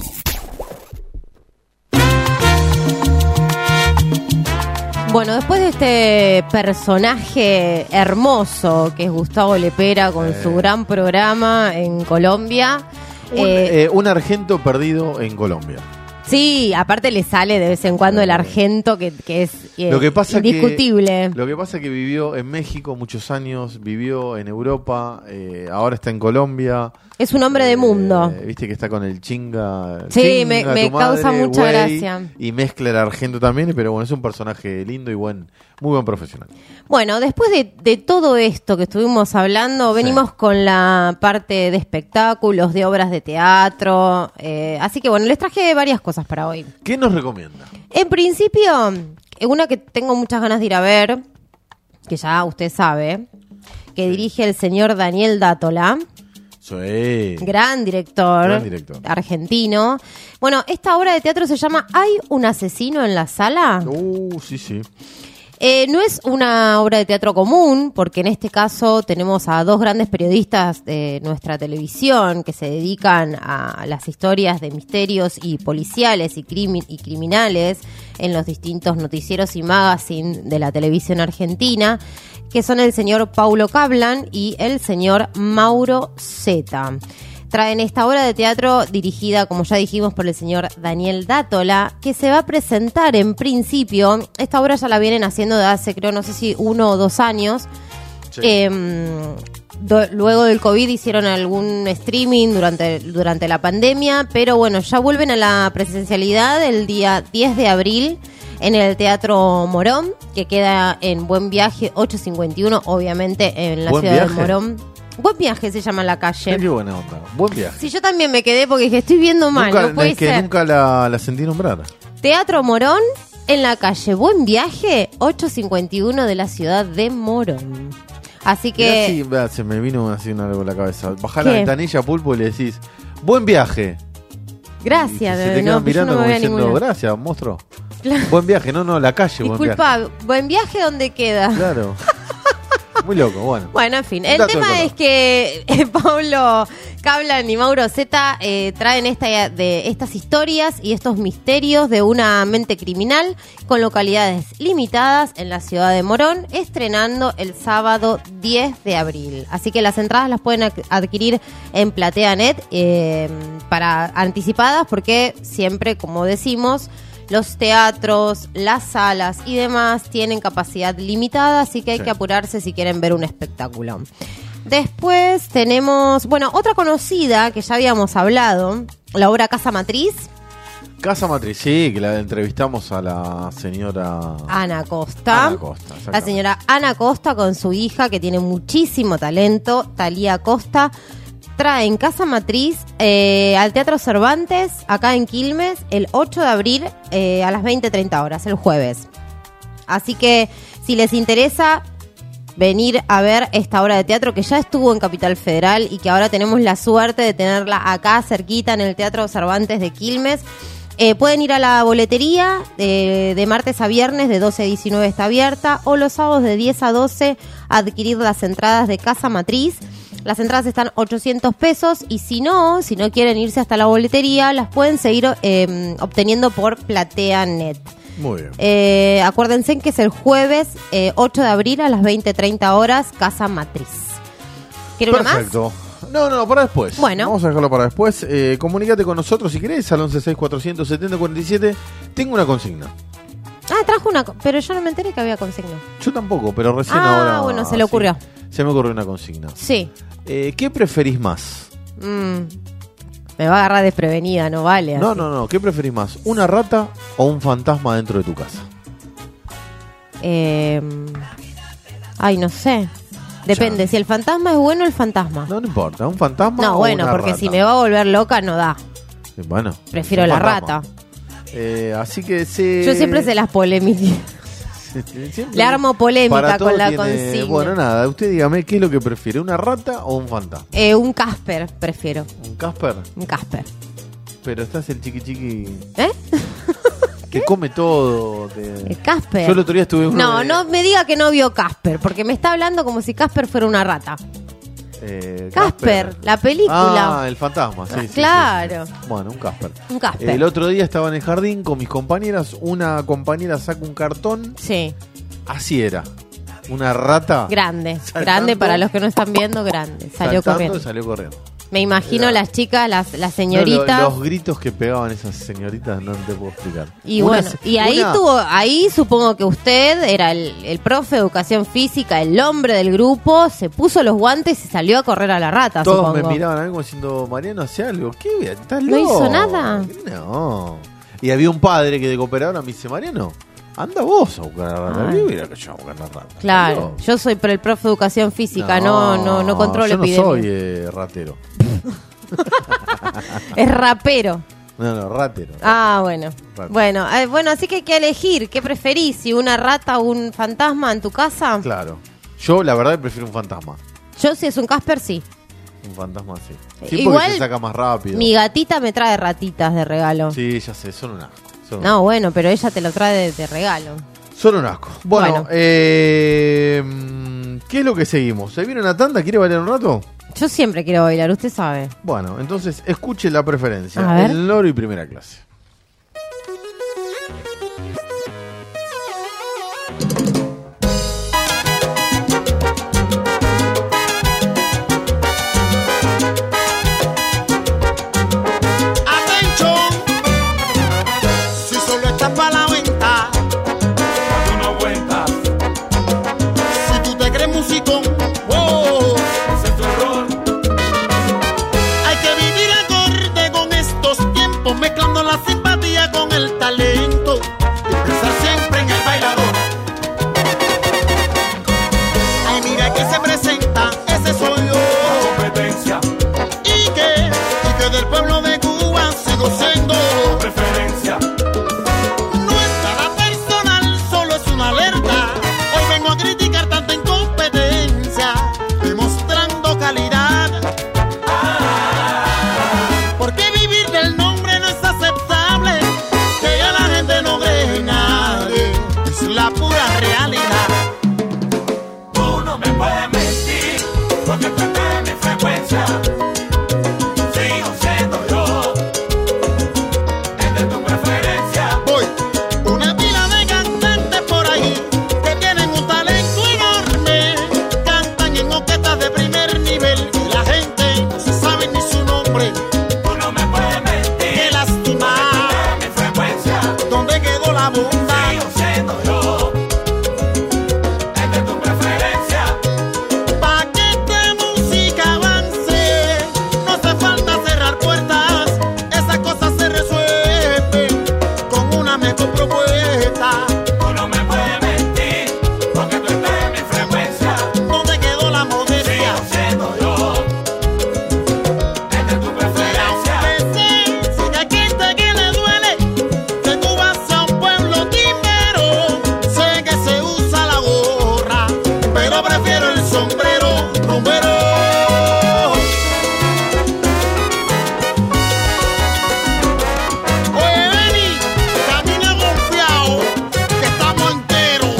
S4: Bueno, después de este personaje hermoso que es Gustavo Lepera con
S3: Eh.
S4: su gran programa en Colombia,
S3: Un,
S4: eh,
S3: eh, un argento perdido en Colombia.
S4: sí, aparte le sale de vez en cuando el argento que, que es eh,
S3: Lo que pasa
S4: indiscutible.
S3: Que, lo que pasa que vivió en México muchos años, vivió en Europa, eh, ahora está en Colombia.
S4: Es un hombre de mundo.
S3: Eh, Viste que está con el chinga.
S4: Sí,
S3: chinga
S4: me-
S3: tu
S4: me causa mucha
S3: güey,
S4: gracia.
S3: Y mezcla el argento también, pero bueno, es un personaje lindo y buen, muy buen profesional.
S4: Bueno, después de, de todo esto que estuvimos hablando, venimos con la parte de espectáculos, de obras de teatro. eh, así que bueno, les traje varias cosas para hoy.
S3: ¿Qué nos recomienda?
S4: En principio, eh, una que tengo muchas ganas de ir a ver, que ya usted sabe, que dirige el señor Daniel Dátola,
S3: Sí.
S4: gran director,
S3: Gran director.
S4: argentino. Bueno, esta obra de teatro se llama ¿Hay un asesino en la sala?
S3: Uh, sí, sí.
S4: Eh, no es una obra de teatro común, porque en este caso tenemos a dos grandes periodistas de nuestra televisión que se dedican a las historias de misterios y policiales y, crimi- y criminales en los distintos noticieros y magazine de la televisión argentina, que son el señor Paulo Cablan y el señor Mauro Zeta. Traen esta obra de teatro dirigida, como ya dijimos, por el señor Daniel Dátola, que se va a presentar en principio. Esta obra ya la vienen haciendo de hace, creo, no sé si uno o dos años.
S3: Sí.
S4: Eh, do- luego del COVID hicieron algún streaming durante, durante la pandemia, pero bueno, ya vuelven a la presencialidad el día diez de abril en el Teatro Morón, que queda en Buen Viaje ochocientos cincuenta y uno, obviamente en la
S3: ¿Buen
S4: ciudad de
S3: Viaje?
S4: Morón. Buen Viaje se llama la
S3: Mirá
S4: calle.
S3: qué buena onda. Buen viaje.
S4: Sí, yo también me quedé porque dije, estoy viendo mal,
S3: nunca,
S4: no puede
S3: es que
S4: ser.
S3: nunca la, la sentí nombrar.
S4: Teatro Morón en la calle Buen Viaje ochocientos cincuenta y uno de la ciudad de Morón. Así
S3: Mirá
S4: que...
S3: si, vea, se me vino así una algo en la cabeza. Bajá la
S4: ¿Qué?
S3: ventanilla, Pulpo, y le decís, buen viaje.
S4: Gracias,
S3: Y se
S4: bebé,
S3: te
S4: no,
S3: quedan
S4: pero yo
S3: mirando
S4: no me
S3: como
S4: voy a
S3: diciendo,
S4: ningún lado.
S3: gracias, monstruo. Buen viaje, no, no, la calle, buen viaje.
S4: Disculpa, ¿Buen Viaje dónde queda?
S3: Claro. Muy loco, bueno.
S4: Bueno, en fin,
S3: Un
S4: el
S3: dato de
S4: tema
S3: color.
S4: es que eh, Pablo Cablan y Mauro Zeta eh, traen esta, de estas historias y estos misterios de una mente criminal con localidades limitadas en la ciudad de Morón, estrenando el sábado diez de abril. Así que las entradas las pueden ac- adquirir en PlateaNet eh, para anticipadas, porque siempre, como decimos, los teatros, las salas y demás tienen capacidad limitada, así que hay
S3: Sí.
S4: que apurarse si quieren ver un espectáculo. Después tenemos, bueno, otra conocida que ya habíamos hablado, la obra Casa Matriz,
S3: Casa Matriz, sí, que la entrevistamos a la señora
S4: Ana Costa.
S3: Ana Costa,
S4: La
S3: exactamente.
S4: señora Ana Costa con su hija, que tiene muchísimo talento, Talía Costa. Traen Casa Matriz eh, al Teatro Cervantes, acá en Quilmes, el ocho de abril eh, a las veinte treinta horas, el jueves. Así que si les interesa venir a ver esta obra de teatro que ya estuvo en Capital Federal y que ahora tenemos la suerte de tenerla acá cerquita en el Teatro Cervantes de Quilmes, eh, pueden ir a la boletería eh, de martes a viernes de doce a diecinueve está abierta, o los sábados de diez a doce a adquirir las entradas de Casa Matriz. Las entradas están ochocientos pesos, y si no, si no quieren irse hasta la boletería, las pueden seguir eh, obteniendo por PlateaNet.
S3: Muy bien.
S4: Eh, acuérdense que es el jueves eh, ocho de abril a las veinte treinta horas, Casa Matriz. ¿Quiere una más?
S3: Perfecto. No, no, para después.
S4: Bueno.
S3: Vamos a dejarlo para después. Eh, comunícate con nosotros si querés al once seis cuatrocientos setenta cuarenta y siete. Tengo una consigna.
S4: Ah, trajo una, co- pero yo no me enteré que había consigna.
S3: Yo tampoco, pero recién
S4: Ah,
S3: ahora...
S4: bueno, se le
S3: sí,
S4: ocurrió.
S3: se me ocurrió una consigna.
S4: Sí.
S3: Eh, ¿Qué preferís más?
S4: Mm, me va a agarrar desprevenida, no vale.
S3: No,
S4: así.
S3: no, no. ¿Qué preferís más? ¿Una rata o un fantasma dentro de tu casa?
S4: Eh, ay, no sé. Depende,
S3: Ya.
S4: si el fantasma es bueno, el fantasma.
S3: No, no importa. ¿Un fantasma
S4: No,
S3: o
S4: bueno,
S3: una
S4: porque
S3: rata?
S4: si me va a volver loca, no da.
S3: Eh, Bueno.
S4: Prefiero
S3: un
S4: la
S3: fantasma.
S4: rata.
S3: Eh, así que se...
S4: Yo siempre se las polémicas.
S3: Siempre-
S4: Le armo polémica
S3: para todo
S4: con la
S3: tiene-
S4: consigna.
S3: Bueno, nada, usted dígame qué es lo que prefiere, ¿una rata o un fantasma?
S4: Eh, un Casper, prefiero.
S3: ¿Un Casper?
S4: Un Casper.
S3: Pero estás el chiqui chiqui
S4: ¿Eh?
S3: que come todo. te-
S4: El Casper.
S3: Yo el otro día estuve uno
S4: No,
S3: de-
S4: no me diga que no vio Casper, porque me está hablando como si Casper fuera una rata.
S3: eh,
S4: Casper, la película.
S3: Ah, el fantasma, sí, sí, sí,
S4: Claro.
S3: sí. Bueno, un Casper.
S4: Un Casper.
S3: El otro día estaba en el jardín con mis compañeras, una compañera saca un cartón,
S4: Sí,
S3: así era, una rata.
S4: grande.
S3: Saltando.
S4: Grande para los que no están viendo, grande. Salió
S3: saltando,
S4: corriendo.
S3: Salió corriendo.
S4: Me imagino
S3: Era-
S4: las chicas, las, las
S3: No,
S4: señoritas.
S3: lo- los gritos que pegaban esas señoritas no te puedo explicar.
S4: Y
S3: Una
S4: bueno,
S3: se-
S4: y ahí
S3: una-
S4: tuvo, ahí supongo que usted era el, el profe de educación física, el hombre del grupo, se puso los guantes y salió a correr a la rata,
S3: Todos
S4: supongo.
S3: me miraban a mí como diciendo, Mariano, hace algo. ¿Qué? ¿Estás
S4: ¿No
S3: loco?
S4: hizo nada?
S3: No. Y había un padre que de cooperadora me dice, Mariano, anda vos a buscar a la rata.
S4: Ay.
S3: Yo voy a ir a yo a buscar la rata.
S4: Claro,
S3: ¿Estás loco?
S4: yo soy pero el profe de educación física, no, no, no, controlo
S3: yo no
S4: epidemia.
S3: soy eh, ratero.
S4: Es rapero.
S3: No, no, ratero.
S4: Ah, bueno.
S3: Rata.
S4: Bueno, eh, bueno, así que hay que elegir. ¿Qué preferís? ¿Si una rata o un fantasma en tu casa?
S3: Claro. Yo, la verdad, prefiero un fantasma.
S4: Yo, si es un Casper, sí.
S3: Un fantasma, sí. Sí,
S4: Igual,
S3: porque se saca más rápido.
S4: Mi gatita me trae ratitas de regalo.
S3: Sí, ya sé, son un asco. Son un
S4: No, bueno, pero ella te lo trae de, de regalo.
S3: Son un asco. Bueno,
S4: Bueno.
S3: eh, ¿qué es lo que seguimos? ¿Se viene una tanda? ¿Quiere bailar un rato?
S4: Yo siempre quiero bailar, usted sabe.
S3: Bueno, entonces escuche la preferencia.
S4: A ver.
S3: El loro y primera clase.
S7: Atención, si solo estás para la venta,
S9: Tú no cuentas,
S7: si tú te crees musicón, la bomba.
S5: Sigo siendo yo, el de tu preferencia.
S7: Pa' que esta música avance, no hace falta cerrar puertas. Esas cosas se resuelven con una mejor propuesta.
S5: Tú no me puedes mentir, porque tú estás en mi frecuencia.
S7: ¿Dónde quedó la modestia?
S5: Sigo siendo yo, el de tu preferencia.
S7: Aunque sé, si hay gente que le duele que tú vas a un pueblo timbero, sé que se usa la gorra, pero prefiero el sombrero rumbero. Oye, Benny, camina confiado, que estamos enteros.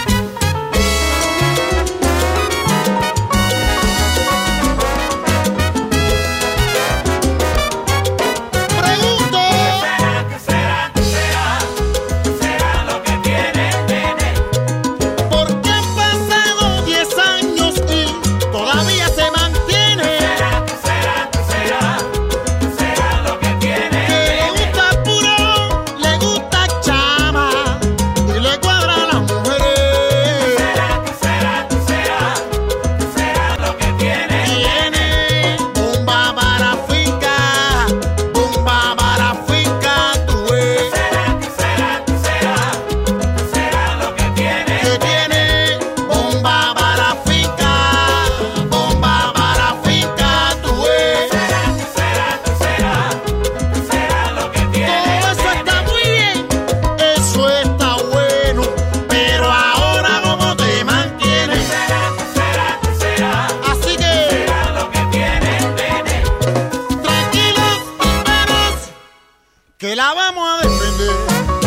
S7: Pregunto,
S5: ¿Será, qué será, qué será? ¿Qué será lo que tiene el nene?
S7: ¿por qué han pasado diez años y todavía se mantiene?
S5: ¿Será, qué será, qué será? ¿Qué será lo que tiene
S7: Que
S5: el
S7: le
S5: nene?
S7: gusta puro, le gusta chama y le cuadra a las mujeres.
S5: ¿Será, qué será, qué será? ¿Qué será lo que tiene el nene?
S7: Tiene bomba para finca, bomba para finca, tú ves.
S5: ¿Será, qué será, qué será? ¿Qué será lo que tiene
S7: Que
S5: el nene?
S7: tiene bomba para finca, bomba para finca, tú ves.
S5: ¿Será, qué será, qué será? ¿Qué será lo que tiene
S7: Todo
S5: el
S7: eso
S5: nene?
S7: está muy bien, eso está bueno, pero ahora cómo te mantienes.
S5: ¿Será, qué será, qué será?
S7: Así que
S5: ¿Será lo que tiene el nene?
S7: tranquilos, timberos, que la vamos a defender.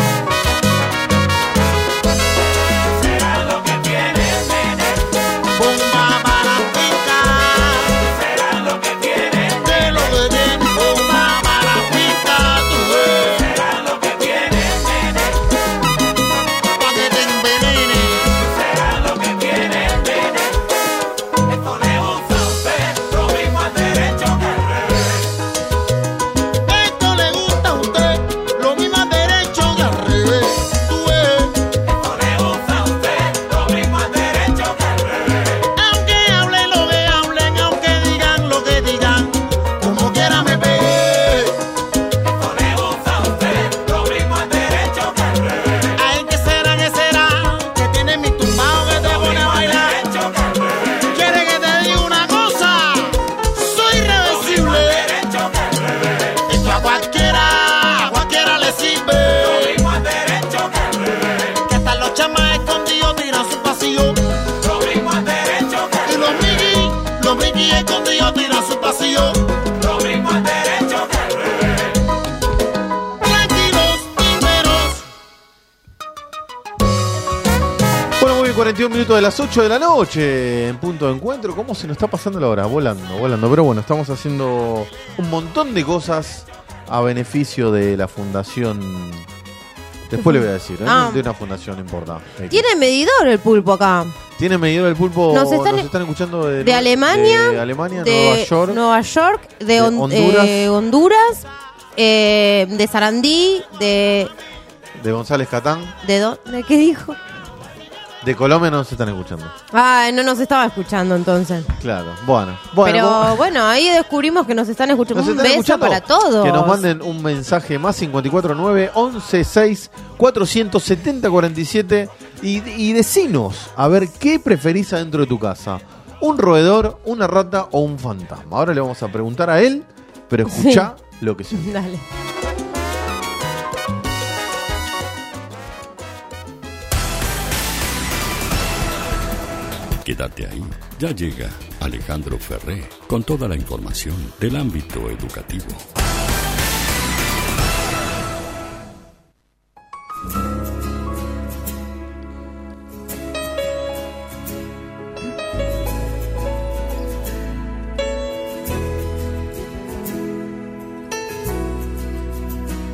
S5: ¿Será lo que tiene el nene?
S7: Bomba para finca,
S5: ¿Será lo que tiene el nene?
S7: de lo que tiene. Bomba para finca, tú ves,
S5: ¿Será lo que tiene el nene?
S7: pa' que te envenene.
S5: ¿Será lo que tiene el nene? Esto le gusta a usted, lo mismo al derecho que al revés.
S7: Esto le gusta a usted, lo mismo al derecho y al revés. Tú ves,
S5: Esto le gusta a usted, lo mismo al derecho que al revés.
S7: aunque hablen lo que hablen, aunque digan lo que digan, como quiera me pegué.
S5: Esto le gusta a usted, lo mismo al derecho que al revés.
S7: Ay, ¿qué será, qué será? Que tiene mi tumbao que te pone a bailar.
S5: Derecho que al revés.
S7: ¿Quiere que te diga una cosa? Soy irreversible.
S5: Derecho que al revés.
S7: Esto a cualquiera, a cualquiera le sirve.
S5: Lo mismo al derecho que al revés.
S7: Que hasta los chamas escondidos tiran su pasillo.
S5: Lo mismo al derecho que al
S7: Y los
S5: revés.
S7: Mickey, los Mickey escondidos tiran su pasillo.
S5: Lo mismo al derecho que al revés.
S7: Tranquilos, primeros.
S3: Bueno, muy bien, cuarenta y un minutos de las ocho de la noche en punto de encuentro. ¿Cómo se nos está pasando la hora? Volando, volando. Pero bueno, estamos haciendo un montón de cosas a beneficio de la fundación. Después le voy a decir, ¿eh?
S4: Ah.
S3: De una fundación importante.
S4: Tiene medidor el pulpo acá.
S3: Tiene medidor del pulpo.
S4: Nos
S3: Nos
S4: están-
S3: están, escuchando de,
S4: De Alemania,
S3: de Alemania,
S4: de
S3: Nueva York.
S4: Nueva York, de,
S3: de
S4: Hon-
S3: Honduras.
S4: eh, Honduras, eh, de Sarandí, de...
S3: De González Catán.
S4: ¿De dónde? ¿Qué dijo?
S3: De Colombia no se están escuchando.
S4: Ah, no nos estaba escuchando entonces.
S3: Claro. Bueno. bueno
S4: Pero
S3: ¿cómo-
S4: bueno, ahí descubrimos que nos están escuchando.
S3: ¿Nos
S4: Un
S3: están
S4: beso
S3: escuchando?
S4: para todos.
S3: Que nos manden un mensaje más cinco cuatro nueve, once seis, cuatrocientos setenta, cuarenta y siete y, y decinos a ver qué preferís adentro de tu casa. ¿Un roedor, una rata o un fantasma? Ahora le vamos a preguntar a él, pero escuchá lo que siente.
S4: Dale.
S1: Quédate ahí. Ya llega Alejandro Ferré con toda la información del ámbito educativo.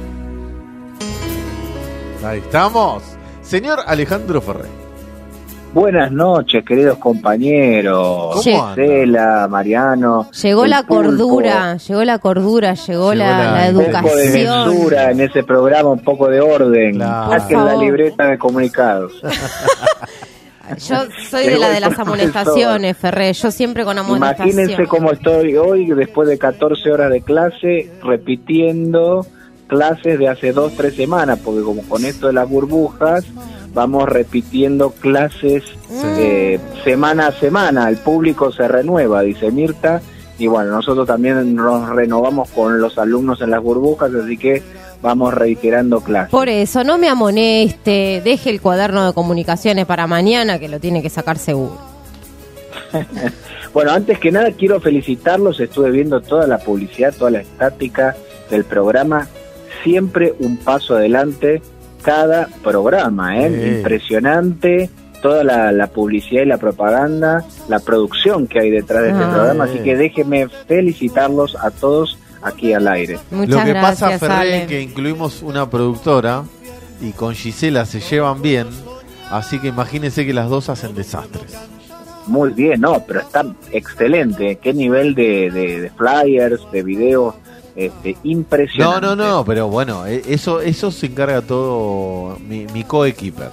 S3: Ahí estamos. Señor Alejandro Ferré.
S9: Buenas noches, queridos compañeros.
S3: ¿Cómo anda?
S9: Cela, Mariano.
S4: Llegó
S9: el
S4: la
S9: pulpo.
S4: cordura, llegó la cordura, llegó,
S3: Llegó
S4: la,
S3: la-
S4: la
S9: Un poco de
S4: educación.
S9: mesura en ese programa, un poco de orden.
S3: Claro.
S9: Saquen
S4: Por
S9: la
S4: favor.
S9: libreta de comunicados.
S4: Yo soy de la de las
S9: Llegó el
S4: amonestaciones, Ferré. Yo siempre con amonestación.
S9: Imagínense cómo estoy hoy, después de catorce horas de clase, repitiendo clases de hace dos, tres semanas, porque como con esto de las burbujas, vamos repitiendo clases eh, semana a semana. El público se renueva, dice Mirta, y bueno, nosotros también nos renovamos con los alumnos en las burbujas, así que vamos reiterando clases.
S4: Por eso, no me amoneste, deje el cuaderno de comunicaciones para mañana, que lo tiene que sacar seguro.
S9: Bueno, antes que nada quiero felicitarlos, estuve viendo toda la publicidad, toda la estática del programa, siempre un paso adelante cada programa, ¿eh?
S3: Sí.
S9: Impresionante toda la, la publicidad y la propaganda, la producción que hay detrás de este
S4: Ah.
S9: programa, así que déjenme felicitarlos a todos aquí al aire.
S4: Muchas
S3: Lo que
S4: gracias,
S3: pasa, Ferré,
S4: Ale.
S3: que incluimos una productora y con Gisela se llevan bien, así que imagínense que las dos hacen desastres.
S9: Muy bien, no, pero está excelente. Qué nivel de, de, de flyers, de videos, este,
S3: No,
S9: impresionante.
S3: no, no, pero bueno, eh, eso eso se encarga todo mi, mi coequiper.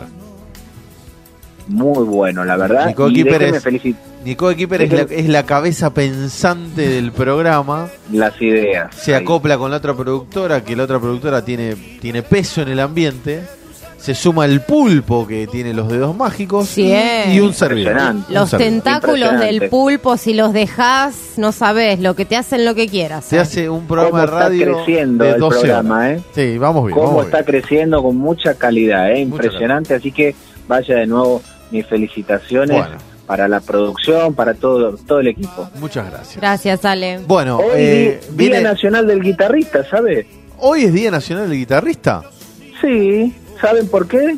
S9: Muy bueno, la verdad.
S3: Mi
S9: Y
S3: coequiper
S9: déjenme
S3: es-
S9: felicitar
S3: Mi coequiper es la, es la cabeza pensante del programa.
S9: las ideas.
S3: Se
S9: Ahí.
S3: acopla con la otra productora, que la otra productora tiene, tiene peso en el ambiente. Se suma el pulpo, que tiene los dedos mágicos.
S4: Sí, eh.
S3: Y un servidor.
S9: Impresionante.
S4: Los
S3: Un servidor.
S4: tentáculos
S9: Impresionante.
S4: del pulpo, si los dejás, no sabés, lo que te hacen lo que quieras.
S3: Se hace un programa
S9: Cómo
S3: de
S9: está
S3: radio
S9: creciendo
S3: de
S9: el
S3: doce
S9: programa,
S3: horas.
S9: ¿eh?
S3: Sí, vamos bien.
S9: Cómo
S3: vamos
S9: está
S3: bien.
S9: creciendo con mucha calidad, ¿eh? Impresionante, así que vaya de nuevo mis felicitaciones
S3: Bueno.
S9: para la producción, para todo todo el equipo.
S3: Muchas gracias.
S4: Gracias, Ale.
S3: Bueno,
S9: Hoy
S3: eh,
S9: Día
S3: viene-
S9: Nacional del Guitarrista, ¿sabe?
S3: hoy es Día Nacional del Guitarrista.
S9: Sí, ¿saben por qué?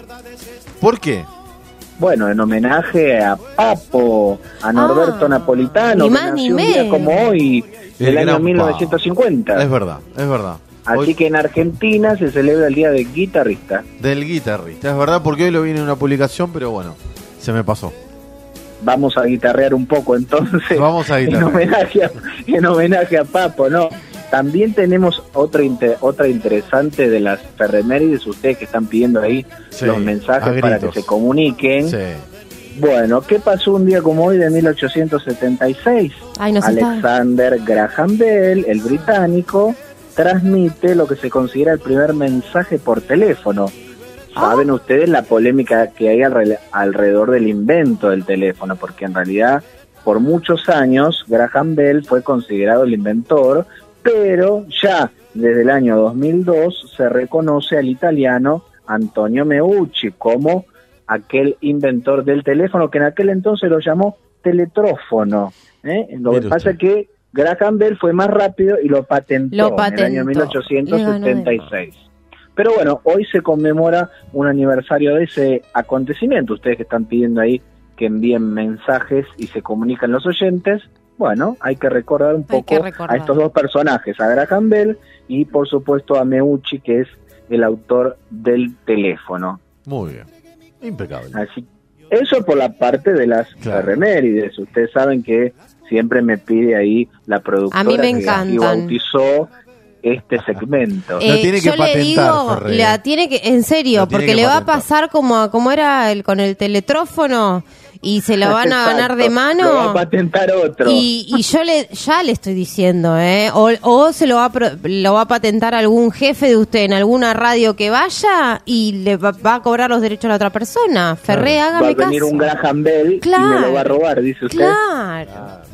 S3: ¿Por qué?
S9: Bueno, en homenaje a Papo, a Norberto
S4: Ah,
S9: Napolitano,
S4: ni
S9: que
S4: más ni
S9: nació un día
S4: menos.
S9: como hoy,
S3: El
S9: del año
S3: gran
S9: mil novecientos cincuenta.
S3: Es verdad, es verdad.
S9: Así
S3: Hoy-
S9: que en Argentina se celebra el Día del Guitarrista.
S3: Del guitarrista, es verdad, porque hoy lo viene en una publicación, pero bueno, se me pasó.
S9: Vamos a guitarrear un poco entonces.
S3: Vamos a
S9: en
S3: guitarrear.
S9: homenaje a, en homenaje a Papo, ¿no? También tenemos otra inter- otra interesante de las ferremérides, ustedes que están pidiendo ahí
S3: Sí,
S9: los
S3: a
S9: mensajes para que
S3: gritos.
S9: se comuniquen.
S3: Sí.
S9: Bueno, ¿qué pasó un día como hoy de mil ochocientos setenta y seis?
S4: Ay, no se está.
S9: Alexander Graham Bell, el británico, transmite lo que se considera el primer mensaje por teléfono. Saben ustedes la polémica que hay alre- alrededor del invento del teléfono, porque en realidad por muchos años Graham Bell fue considerado el inventor, pero ya desde el año dos mil dos se reconoce al italiano Antonio Meucci como aquel inventor del teléfono, que en aquel entonces lo llamó teletrófono. ¿eh? Lo que
S3: Mire
S9: pasa
S3: usted.
S9: es que Graham Bell fue más rápido y lo patentó,
S4: Lo
S9: en el
S4: patentó.
S9: año mil ochocientos setenta y
S4: Le
S9: seis. Pero bueno, hoy se conmemora un aniversario de ese acontecimiento. Ustedes que están pidiendo ahí que envíen mensajes y se comunican los oyentes, bueno, hay que recordar un
S4: Hay
S9: poco
S4: que recordar.
S9: a estos dos personajes, a Graham Bell y por supuesto a Meucci, que es el autor del teléfono.
S3: Muy bien. Impecable.
S9: Así, eso por la parte de las
S3: Claro.
S9: efemérides. Ustedes saben que siempre me pide ahí la productora
S4: A mí me
S9: que así
S4: encantan.
S9: bautizó este segmento.
S3: Eh, Lo tiene que
S4: yo le
S3: patentar,
S4: digo,
S3: Ferré.
S4: la tiene que, en serio,
S3: Lo tiene
S4: porque
S3: que
S4: le va a
S3: patentar.
S4: pasar como, como era el con el teletrófono y se lo van a ganar de
S9: Exacto, lo va a
S4: mano.
S9: patentar otro.
S4: Y, y yo le ya le estoy diciendo, ¿eh? O, o se lo va, a, pro- lo va a patentar algún jefe de usted en alguna radio que vaya y le va, va a cobrar los derechos a la otra persona. Ferré,
S9: va a
S4: hágame
S9: venir
S4: caso.
S9: un Graham Bell y me
S4: Claro.
S9: lo va a robar, dice usted.
S4: Claro.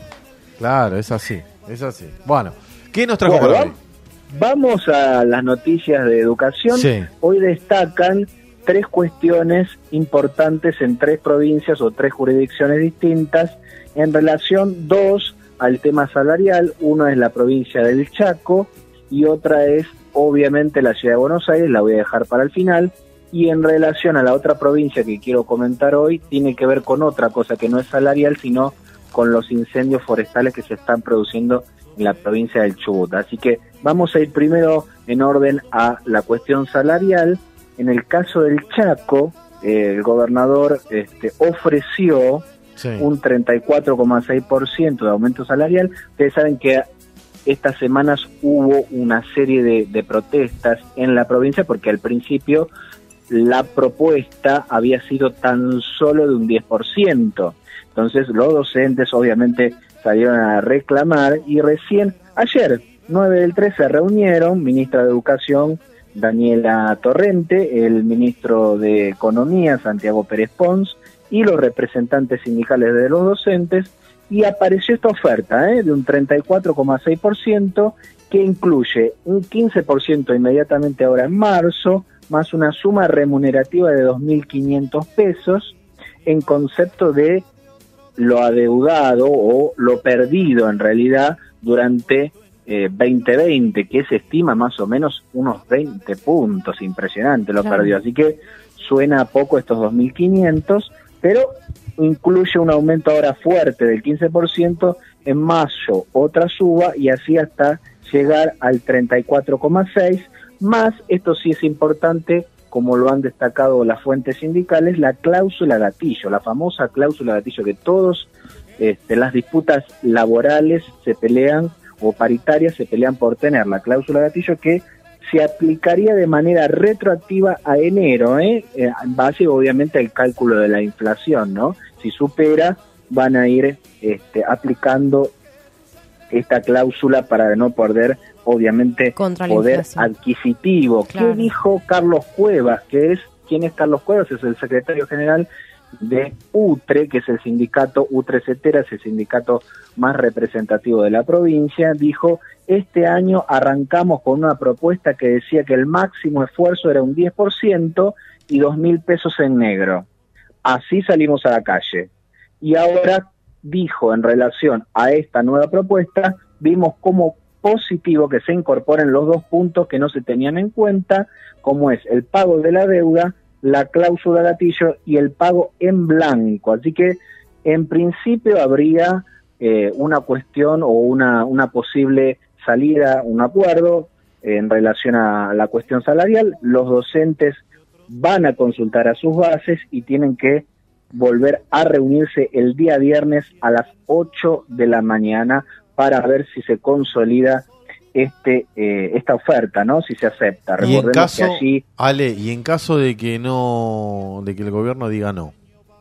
S3: Claro, es así, es así. Bueno, ¿qué nos trajo
S9: Bueno,
S3: para hoy?
S9: va- vamos a las noticias de educación.
S3: Sí.
S9: Hoy destacan tres cuestiones importantes en tres provincias o tres jurisdicciones distintas en relación, dos, al tema salarial. Uno es la provincia del Chaco y otra es obviamente la ciudad de Buenos Aires, la voy a dejar para el final. Y en relación a la otra provincia que quiero comentar hoy, tiene que ver con otra cosa que no es salarial, sino con los incendios forestales que se están produciendo en la provincia del Chubut. Así que vamos a ir primero en orden a la cuestión salarial. En el caso del Chaco, eh, el gobernador este, ofreció sí. un treinta y cuatro coma seis por ciento de aumento salarial. Ustedes saben que estas semanas hubo una serie de, de protestas en la provincia porque al principio la propuesta había sido tan solo de un diez por ciento. Entonces los docentes obviamente salieron a reclamar y recién ayer, nueve del tres, se reunieron, ministra de Educación Daniela Torrente, el ministro de Economía Santiago Pérez Pons y los representantes sindicales de los docentes, y apareció esta oferta ¿eh? de un treinta y cuatro coma seis por ciento que incluye un quince por ciento inmediatamente ahora en marzo, más una suma remunerativa de dos mil quinientos pesos en concepto de lo adeudado o lo perdido en realidad durante eh, veinte veinte, que se estima más o menos unos veinte puntos, impresionante lo claro. perdió, así que suena a poco estos dos mil quinientos, pero incluye un aumento ahora fuerte del quince por ciento, en mayo otra suba y así hasta llegar al treinta y cuatro coma seis por ciento, más, esto sí es importante, como lo han destacado las fuentes sindicales, la cláusula gatillo, la famosa cláusula gatillo que todos este, las disputas laborales se pelean o paritarias se pelean por tener, la cláusula gatillo que se aplicaría de manera retroactiva a enero, ¿eh? en base obviamente al cálculo de la inflación, ¿no? Si supera, van a ir este, aplicando esta cláusula para no perder obviamente poder adquisitivo. Claro. ¿Qué dijo Carlos Cuevas? Que es, ¿quién es Carlos Cuevas? Es el secretario general de UTRE, que es el sindicato UTRE Cetera, es el sindicato más representativo de la provincia. Dijo, este año arrancamos con una propuesta que decía que el máximo esfuerzo era un diez por ciento y dos mil pesos en negro. Así salimos a la calle. Y ahora dijo, en relación a esta nueva propuesta, vimos como positivo que se incorporen los dos puntos que no se tenían en cuenta, como es el pago de la deuda, la cláusula gatillo y el pago en blanco. Así que, en principio, habría eh, una cuestión o una, una posible salida, un acuerdo eh, en relación a la cuestión salarial. Los docentes van a consultar a sus bases y tienen que volver a reunirse el día viernes a las ocho de la mañana para ver si se consolida este eh, esta oferta, ¿no? Si se acepta.
S3: Y en caso,
S9: que allí,
S3: Ale, y en caso de que no, de que el gobierno diga no.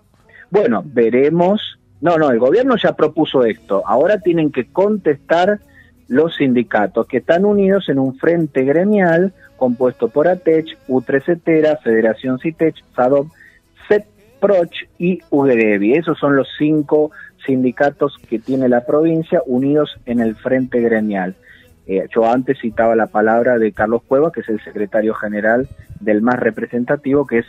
S9: Bueno, veremos. No, no, el gobierno ya propuso esto. Ahora tienen que contestar los sindicatos que están unidos en un frente gremial compuesto por ATECH, UTRE Cetera, Federación CITECH, SADOP, CETPROCH y UGEDEVI. Esos son los cinco sindicatos que tiene la provincia unidos en el frente gremial. Eh, yo antes citaba la palabra de Carlos Cuevas, que es el secretario general del más representativo, que es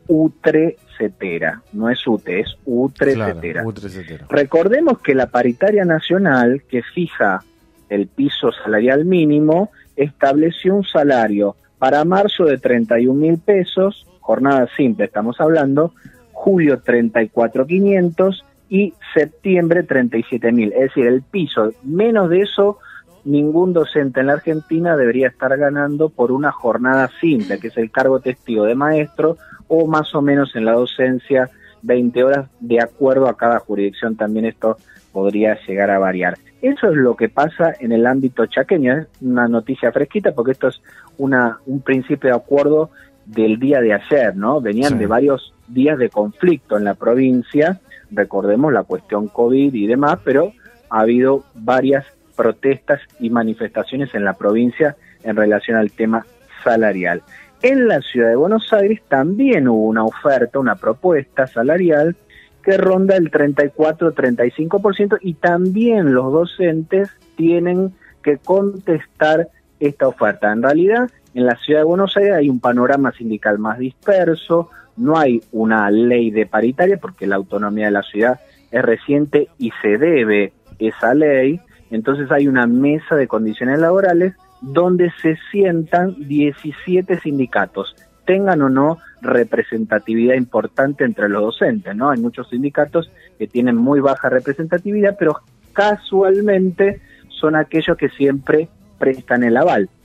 S9: UTRE Cetera. No es UTE, es UTRE
S3: Claro,
S9: Cetera.
S3: UTRE Cetera.
S9: Recordemos que la paritaria nacional, que fija el piso salarial mínimo, estableció un salario para marzo de treinta y un mil pesos, jornada simple estamos hablando, julio treinta y cuatro mil quinientos y septiembre treinta y siete mil. Es decir, el piso, menos de eso, ningún docente en la Argentina debería estar ganando por una jornada simple, que es el cargo testigo de maestro, o más o menos en la docencia veinte horas, de acuerdo a cada jurisdicción. También esto podría llegar a variar. Eso es lo que pasa en el ámbito chaqueño. Es una noticia fresquita porque esto es una un principio de acuerdo del día de ayer, ¿no? Venían sí. de varios días de conflicto en la provincia, recordemos la cuestión COVID y demás, pero ha habido varias protestas y manifestaciones en la provincia en relación al tema salarial. En la ciudad de Buenos Aires también hubo una oferta, una propuesta salarial que ronda el treinta y cuatro a treinta y cinco por ciento y también los docentes tienen que contestar esta oferta. En realidad, en la ciudad de Buenos Aires hay un panorama sindical más disperso, no hay una ley de paritaria porque la autonomía de la ciudad es reciente y se debe esa ley. Entonces hay una mesa de condiciones laborales donde se sientan diecisiete sindicatos, tengan o no representatividad importante entre los docentes, ¿no? Hay muchos sindicatos que tienen muy baja representatividad, pero casualmente son aquellos que siempre prestan el aval.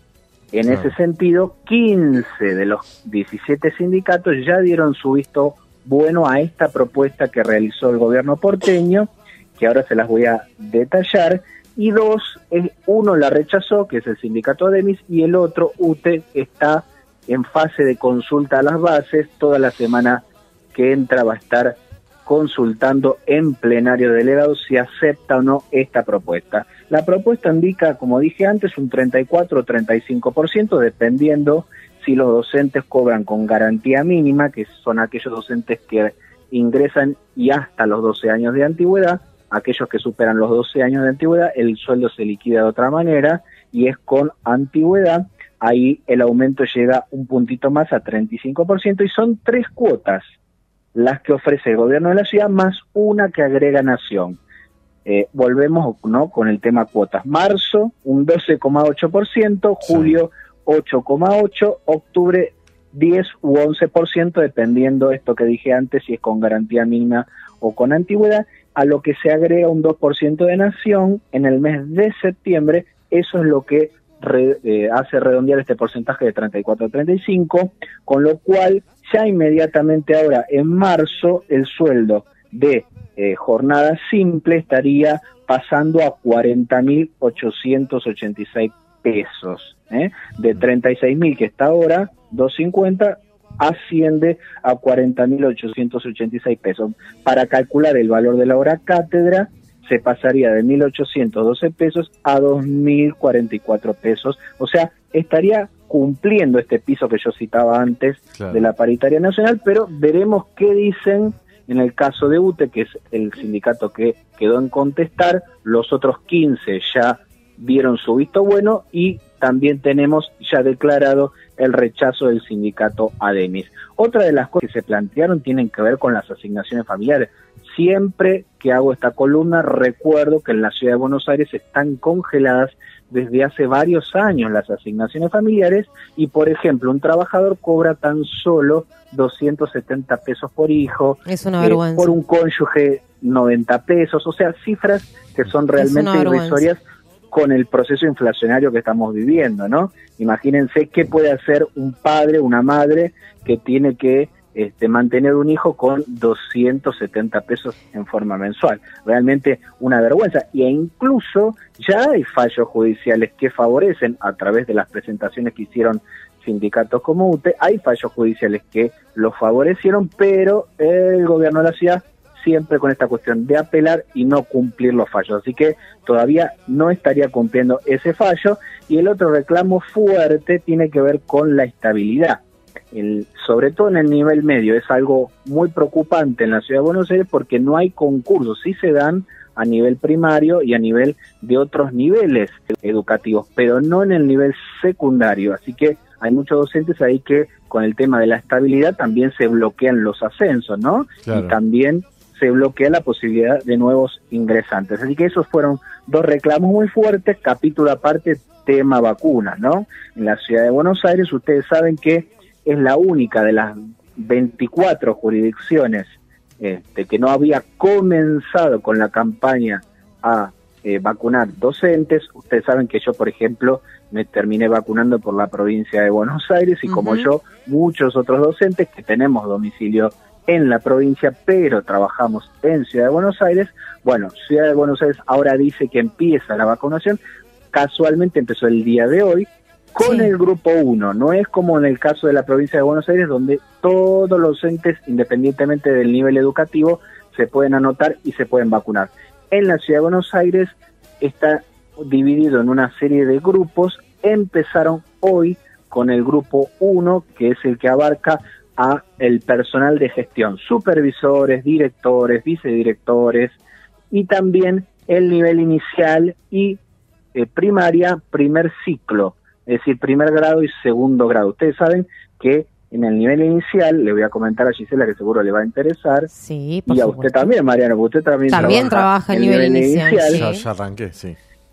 S9: En
S3: Claro.
S9: ese sentido, quince de los diecisiete sindicatos ya dieron su visto bueno a esta propuesta que realizó el gobierno porteño, que ahora se las voy a detallar, y dos, eh, uno la rechazó, que es el sindicato ADEMIS, y el otro, U T E, está en fase de consulta a las bases. Toda la semana que entra va a estar consultando en plenario delegado si acepta o no esta propuesta. La propuesta indica, como dije antes, un treinta y cuatro o treinta y cinco por ciento, dependiendo si los docentes cobran con garantía mínima, que son aquellos docentes que ingresan y hasta los doce años de antigüedad. Aquellos que superan los doce años de antigüedad, el sueldo se liquida de otra manera, y es con antigüedad. Ahí el aumento llega un puntito más a treinta y cinco por ciento, y son tres cuotas las que ofrece el gobierno de la ciudad, más una que agrega Nación. Eh, volvemos, ¿no?, con el tema cuotas. Marzo, un doce coma ocho por ciento, julio, ocho coma ocho por ciento, octubre, diez u once por ciento, dependiendo esto que dije antes, si es con garantía mínima o con antigüedad, a lo que se agrega un dos por ciento de Nación en el mes de septiembre. Eso es lo que re, eh, hace redondear este porcentaje de treinta y cuatro a treinta y cinco, con lo cual ya inmediatamente ahora, en marzo, el sueldo de eh, jornada simple estaría pasando a cuarenta mil ochocientos ochenta y seis pesos. ¿eh? De treinta y seis mil que está ahora, doscientos cincuenta, asciende a cuarenta mil ochocientos ochenta y seis pesos. Para calcular el valor de la hora cátedra, se pasaría de mil ochocientos doce pesos a dos mil cuarenta y cuatro pesos. O sea, estaría cumpliendo este piso que yo citaba antes, claro, de la paritaria nacional, pero veremos qué dicen en el caso de U T E, que es el sindicato que quedó en contestar. Los otros quince ya dieron su visto bueno, y también tenemos ya declarado el rechazo del sindicato ADEMIS. Otra de las cosas que se plantearon tienen que ver con las asignaciones familiares. Siempre que hago esta columna recuerdo que en la ciudad de Buenos Aires están congeladas desde hace varios años las asignaciones familiares, y por ejemplo un trabajador cobra tan solo doscientos setenta pesos por hijo,
S4: es una
S9: eh,
S4: vergüenza.
S9: por un cónyuge noventa pesos, o sea, cifras que son realmente irrisorias con el proceso inflacionario que estamos viviendo, ¿no? Imagínense qué puede hacer un padre, una madre que tiene que Este, mantener un hijo con doscientos setenta pesos en forma mensual. Realmente una vergüenza. E incluso ya hay fallos judiciales que favorecen, a través de las presentaciones que hicieron sindicatos como U T E, hay fallos judiciales que los favorecieron, pero el gobierno de la ciudad siempre con esta cuestión de apelar y no cumplir los fallos. Así que todavía no estaría cumpliendo ese fallo. Y el otro reclamo fuerte tiene que ver con la estabilidad. El, sobre todo en el nivel medio, es algo muy preocupante en la ciudad de Buenos Aires porque no hay concursos. Sí se dan a nivel primario y a nivel de otros niveles educativos, pero no en el nivel secundario. Así que hay muchos docentes ahí que con el tema de la estabilidad también se bloquean los ascensos, ¿no? Claro. Y también se bloquea la posibilidad de nuevos ingresantes. Así que esos fueron dos reclamos muy fuertes. Capítulo aparte, tema vacunas, ¿no? En la ciudad de Buenos Aires ustedes saben que es la única de las veinticuatro jurisdicciones este, que no había comenzado con la campaña a eh, vacunar docentes. Ustedes saben que yo, por ejemplo, me terminé vacunando por la provincia de Buenos Aires, y uh-huh. como yo, muchos otros docentes que tenemos domicilio en la provincia, pero trabajamos en Ciudad de Buenos Aires. Bueno, Ciudad de Buenos Aires ahora dice que empieza la vacunación. Casualmente empezó el día de hoy, con sí. el grupo uno, no es como en el caso de la provincia de Buenos Aires, donde todos los docentes, independientemente del nivel educativo, se pueden anotar y se pueden vacunar. En la ciudad de Buenos Aires está dividido en una serie de grupos. Empezaron hoy con el grupo uno, que es el que abarca a el personal de gestión, supervisores, directores, vicedirectores, y también el nivel inicial y eh, primaria, primer ciclo, es decir, primer grado y segundo grado. Ustedes saben que en el nivel inicial, le voy a comentar a Gisela que seguro le va a interesar,
S4: sí, por
S9: y a
S4: supuesto.
S9: usted también, Mariano, porque usted también,
S4: también
S9: trabaja,
S4: trabaja en nivel, nivel inicial. inicial.
S3: Sí. Ya, ya arranqué, sí.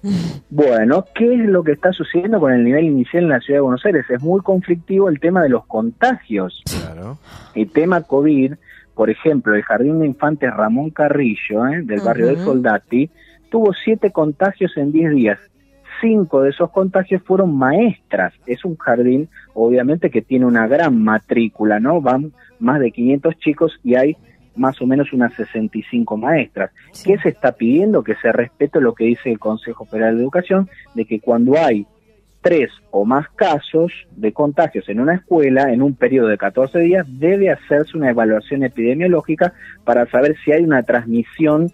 S9: Bueno, ¿qué es lo que está sucediendo con el nivel inicial en la ciudad de Buenos Aires? Es muy conflictivo el tema de los contagios. Claro. El tema COVID, por ejemplo, el Jardín de Infantes Ramón Carrillo, ¿eh? del barrio uh-huh. del Soldati, tuvo siete contagios en diez días. cinco de esos contagios fueron maestras. Es un jardín, obviamente, que tiene una gran matrícula, ¿no? Van más de quinientos chicos y hay más o menos unas sesenta y cinco maestras. Sí. ¿Qué se está pidiendo? Que se respete lo que dice el Consejo Federal de Educación, de que cuando hay tres o más casos de contagios en una escuela, en un periodo de catorce días, debe hacerse una evaluación epidemiológica para saber si hay una transmisión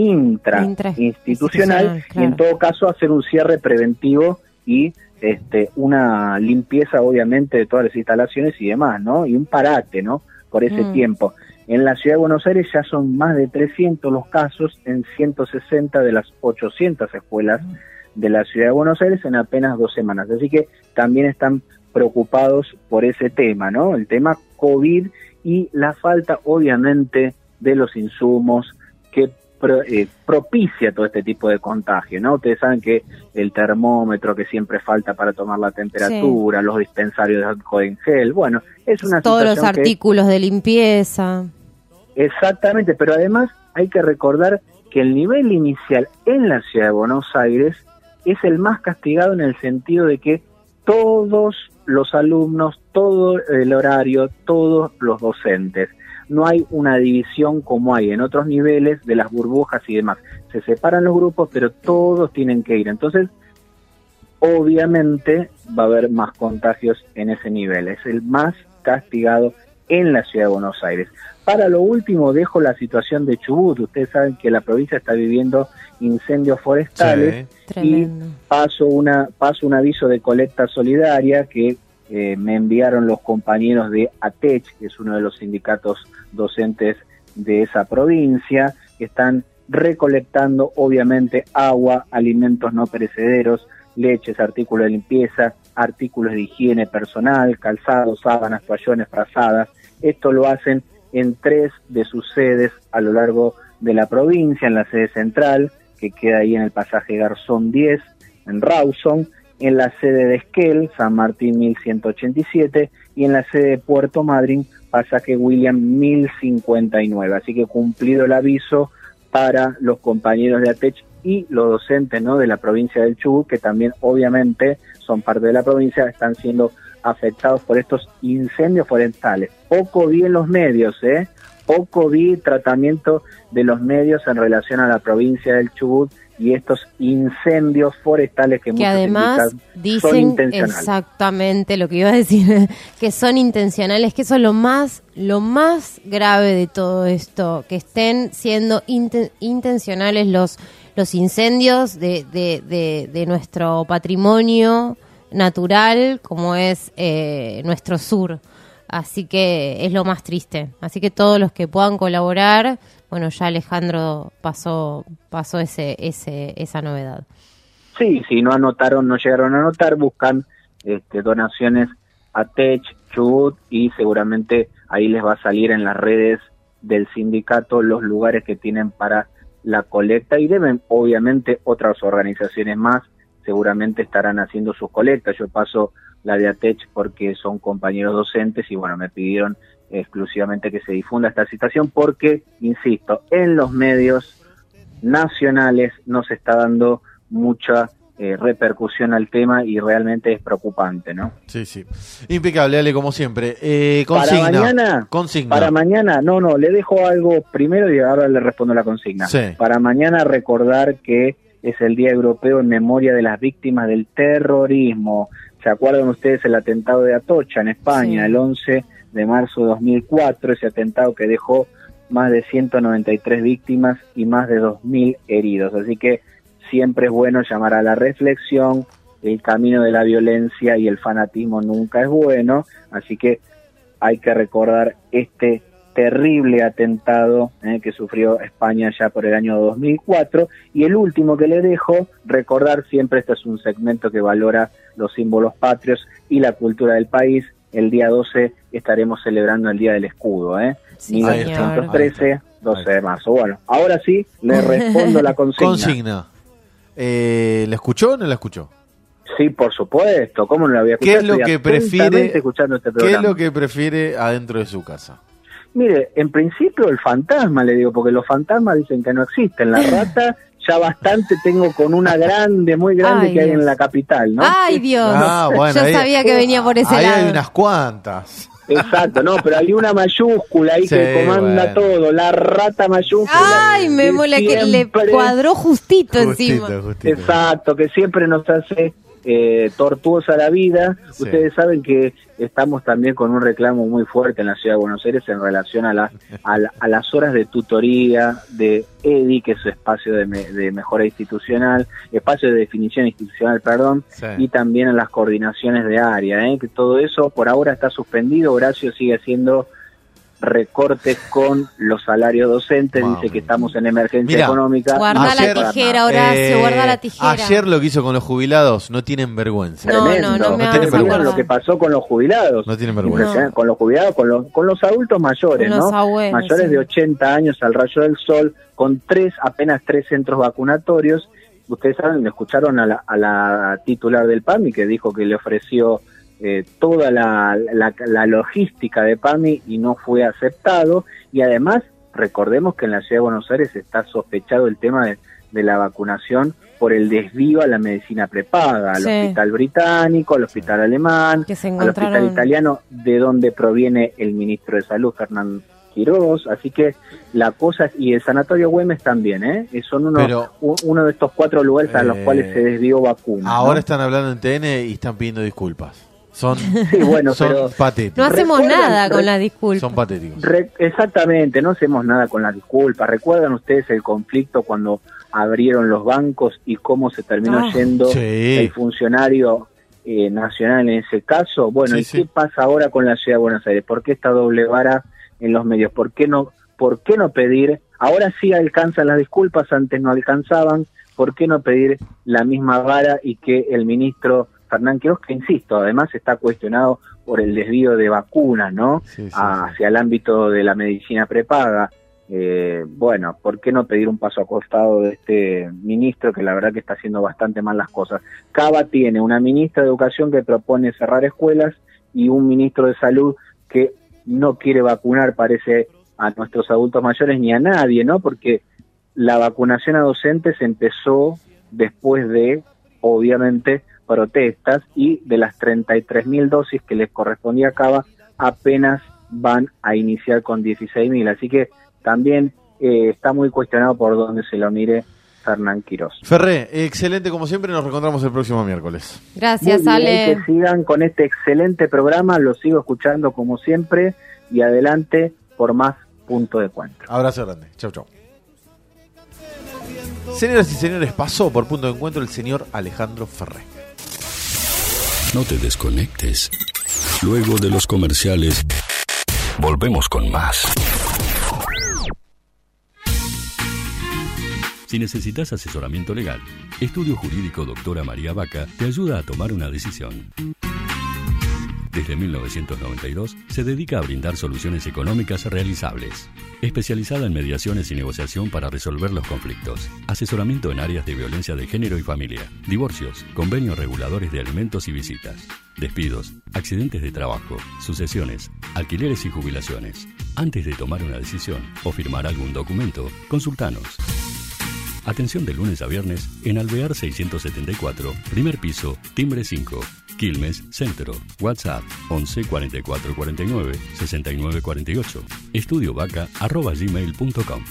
S9: intrainstitucional, claro. Y en todo caso hacer un cierre preventivo y este una limpieza, obviamente, de todas las instalaciones y demás, ¿no? Y un parate, ¿no? Por ese mm. tiempo. En la Ciudad de Buenos Aires ya son más de trescientos los casos en ciento sesenta de las ochocientas escuelas de la Ciudad de Buenos Aires en apenas dos semanas. Así que también están preocupados por ese tema, ¿no? El tema COVID y la falta, obviamente, de los insumos que pro, eh, propicia todo este tipo de contagio, ¿no? Ustedes saben que el termómetro que siempre falta para tomar la temperatura, sí. los dispensarios de alcohol en gel, bueno, es una
S4: todos
S9: situación
S4: los artículos que, de limpieza.
S9: Exactamente, pero además hay que recordar que el nivel inicial en la Ciudad de Buenos Aires es el más castigado en el sentido de que todos los alumnos, todo el horario, todos los docentes, no hay una división como hay en otros niveles de las burbujas y demás. Se separan los grupos, pero todos tienen que ir. Entonces, obviamente va a haber más contagios en ese nivel. Es el más castigado en la Ciudad de Buenos Aires. Para lo último, dejo la situación de Chubut. Ustedes saben que la provincia está viviendo incendios forestales, sí. y paso una paso un aviso de colecta solidaria que eh, me enviaron los compañeros de ATECH, que es uno de los sindicatos docentes de esa provincia, que están recolectando, obviamente, agua, alimentos no perecederos, leches, artículos de limpieza, artículos de higiene personal, calzados, sábanas, toallones, frazadas. Esto lo hacen en tres de sus sedes a lo largo de la provincia, en la sede central, que queda ahí en el pasaje Garzón diez, en Rawson, en la sede de Esquel, San Martín mil ciento ochenta y siete, y en la sede de Puerto Madryn, pasaje William mil cincuenta y nueve. Así que cumplido el aviso para los compañeros de ATECH y los docentes, ¿no?, de la provincia del Chubut, que también obviamente son parte de la provincia, están siendo afectados por estos incendios forestales. Poco vi en los medios, ¿eh? Poco vi tratamiento de los medios en relación a la provincia del Chubut y estos incendios forestales que,
S4: que además dicen
S9: son intencionales.
S4: Exactamente lo que iba a decir, que son intencionales, que eso es lo más, lo más grave de todo esto, que estén siendo inten- intencionales los, los incendios de, de, de, de nuestro patrimonio natural, como es eh, nuestro sur. Así que es lo más triste. Así que todos los que puedan colaborar, bueno, ya Alejandro pasó pasó ese ese esa novedad.
S9: Sí, si no anotaron, no llegaron a anotar, buscan este, donaciones a Tech, Chubut, y seguramente ahí les va a salir en las redes del sindicato los lugares que tienen para la colecta, y deben, obviamente, otras organizaciones más seguramente estarán haciendo sus colectas. Yo paso la de ATECH porque son compañeros docentes y bueno, me pidieron exclusivamente que se difunda esta situación porque, insisto, en los medios nacionales no se está dando mucha eh, repercusión al tema y realmente es preocupante, ¿no?
S3: Sí, sí. Impecable, Ale, como siempre. Eh, consigna.
S9: Para mañana,
S3: consigna.
S9: Para mañana, no, no, le dejo algo primero y ahora le respondo la consigna.
S3: Sí.
S9: Para mañana recordar que es el Día Europeo en memoria de las víctimas del terrorismo. ¿Se acuerdan ustedes el atentado de Atocha en España, sí, el once de marzo de dos mil cuatro, ese atentado que dejó más de ciento noventa y tres víctimas y más de dos mil heridos? Así que siempre es bueno llamar a la reflexión, el camino de la violencia y el fanatismo nunca es bueno, así que hay que recordar este terrible atentado eh, que sufrió España ya por el año dos mil cuatro. Y el último que le dejo, recordar siempre, este es un segmento que valora los símbolos patrios y la cultura del país. El día doce estaremos celebrando el Día del Escudo, ¿eh?
S4: Sí,
S9: mil novecientos trece, doce de marzo. Bueno, ahora sí, le respondo la consigna.
S3: Consigna. Eh, ¿La escuchó o no la escuchó?
S9: Sí, por supuesto. ¿Cómo no la había escuchado?
S3: ¿Qué es lo
S9: Estoy
S3: que prefiere,
S9: escuchando este
S3: ¿qué
S9: programa.
S3: es lo que prefiere adentro de su casa?
S9: Mire, en principio el fantasma, le digo, porque los fantasmas dicen que no existen. La rata ya bastante tengo con una grande, muy grande
S4: Ay,
S9: que hay
S4: Dios.
S9: en la capital, ¿no?
S4: Ay, Dios.
S3: Ah, bueno,
S4: Yo
S3: ahí-
S4: sabía que venía por ese
S3: ahí
S4: lado.
S3: hay unas cuantas.
S9: Exacto, no, pero hay una mayúscula ahí
S3: Sí,
S9: que comanda
S3: bueno.
S9: todo, la rata mayúscula.
S4: Ay, me
S9: que
S4: mola que le
S9: siempre-
S4: cuadró justito, encima.
S3: Justito, justito.
S9: Exacto, que siempre nos hace eh, tortuosa la vida.
S3: Sí.
S9: Ustedes saben que estamos también con un reclamo muy fuerte en la Ciudad de Buenos Aires en relación a, la, a, la- a las horas de tutoría de E D I, que es su espacio de, me- de mejora institucional, espacio de definición institucional, perdón,
S3: Sí.
S9: y también a las coordinaciones de área, ¿eh? Que todo eso por ahora está suspendido. Horacio sigue haciendo recortes con los salarios docentes,
S3: Vamos.
S9: dice que estamos en emergencia
S3: Mirá,
S9: económica.
S4: Guarda
S3: Ayer-
S4: la tijera, Horacio,
S3: Eh,
S4: guarda la tijera.
S3: Ayer lo que hizo con los jubilados, no tienen vergüenza.
S4: No,
S9: Tremendo.
S4: no, no me
S3: No
S4: hagas
S3: tiene vergüenza.
S9: ¿Vieron lo que pasó con los jubilados?
S3: No tienen vergüenza.
S9: Impresionante. Con los jubilados, con los, con los adultos mayores,
S4: Con los
S9: ¿no?
S4: abuelos,
S9: mayores
S4: sí.
S9: de ochenta años al rayo del sol, con tres, apenas tres centros vacunatorios. Ustedes saben, escucharon a la, a la titular del PAMI que dijo que le ofreció eh, toda la, la, la logística de PAMI y no fue aceptado. Y además, recordemos que en la Ciudad de Buenos Aires está sospechado el tema de, de la vacunación por el desvío a la medicina prepaga, al
S4: Sí.
S9: hospital británico, al hospital alemán,
S4: Que se
S9: al hospital
S4: encontraron-
S9: italiano, de donde proviene el ministro de Salud, Fernán Quirós. Así que la cosa, y el Sanatorio Güemes también, ¿eh? Son uno,
S3: Pero-
S9: u- uno de estos cuatro lugares a los
S3: Eh,
S9: cuales se desvió vacuna.
S3: Ahora
S9: ¿no?
S3: están hablando en T N y están pidiendo disculpas. Son,
S9: Sí, bueno,
S3: son
S9: pero-
S3: patéticos.
S4: No hacemos
S9: Recuerdan-
S4: nada con
S9: re-
S4: la disculpa.
S3: Son patéticos.
S9: Re- exactamente, no hacemos nada con las disculpas. ¿Recuerdan ustedes el conflicto cuando abrieron los bancos y cómo se terminó
S4: Ah,
S9: yendo
S3: sí.
S9: el funcionario eh, nacional en ese caso? Bueno,
S3: Sí,
S9: ¿y
S3: sí.
S9: qué pasa ahora con la Ciudad de Buenos Aires? ¿Por qué esta doble vara en los medios? ¿Por qué no, por qué no pedir? Ahora sí alcanzan las disculpas, antes no alcanzaban. ¿Por qué no pedir la misma vara y que el ministro Fernán Quirós, que insisto, además está cuestionado por el desvío de vacunas, ¿no?
S3: Sí, sí,
S9: hacia el ámbito de la medicina prepaga? Eh, bueno, ¿por qué no pedir un paso a costado de este ministro que la verdad que está haciendo bastante mal las cosas? Cava tiene una ministra de Educación que propone cerrar escuelas y un ministro de Salud que no quiere vacunar, parece, a nuestros adultos mayores ni a nadie, ¿no? Porque la vacunación a docentes empezó después de, obviamente, protestas, y de las treinta y tres mil dosis que les correspondía a Cava, apenas van a iniciar con dieciséis mil. Así que también eh, está muy cuestionado por donde se lo mire Fernán Quirós.
S3: Ferré, excelente como siempre, nos reencontramos el próximo miércoles.
S4: Gracias,
S9: Muy bien,
S4: Ale.
S9: que sigan con este excelente programa, lo sigo escuchando como siempre, y adelante por más Punto de Encuentro.
S3: Abrazo grande. Chau, chau. Señoras y señores, pasó por Punto de Encuentro el señor Alejandro Ferré.
S1: No te desconectes. Luego de los comerciales, volvemos con más. Si necesitas asesoramiento legal, Estudio Jurídico Doctora María Vaca te ayuda a tomar una decisión. Desde mil novecientos noventa y dos se dedica a brindar soluciones económicas realizables. Especializada en mediaciones y negociación para resolver los conflictos. Asesoramiento en áreas de violencia de género y familia. Divorcios, convenios reguladores de alimentos y visitas. Despidos, accidentes de trabajo, sucesiones, alquileres y jubilaciones. Antes de tomar una decisión o firmar algún documento, consultanos. Atención de lunes a viernes en Alvear seiscientos setenta y cuatro, primer piso, timbre cinco, Quilmes, Centro. WhatsApp once cuarenta y cuatro cuarenta y nueve sesenta y nueve cuarenta y ocho. Estudiovaca arroba gmail punto com.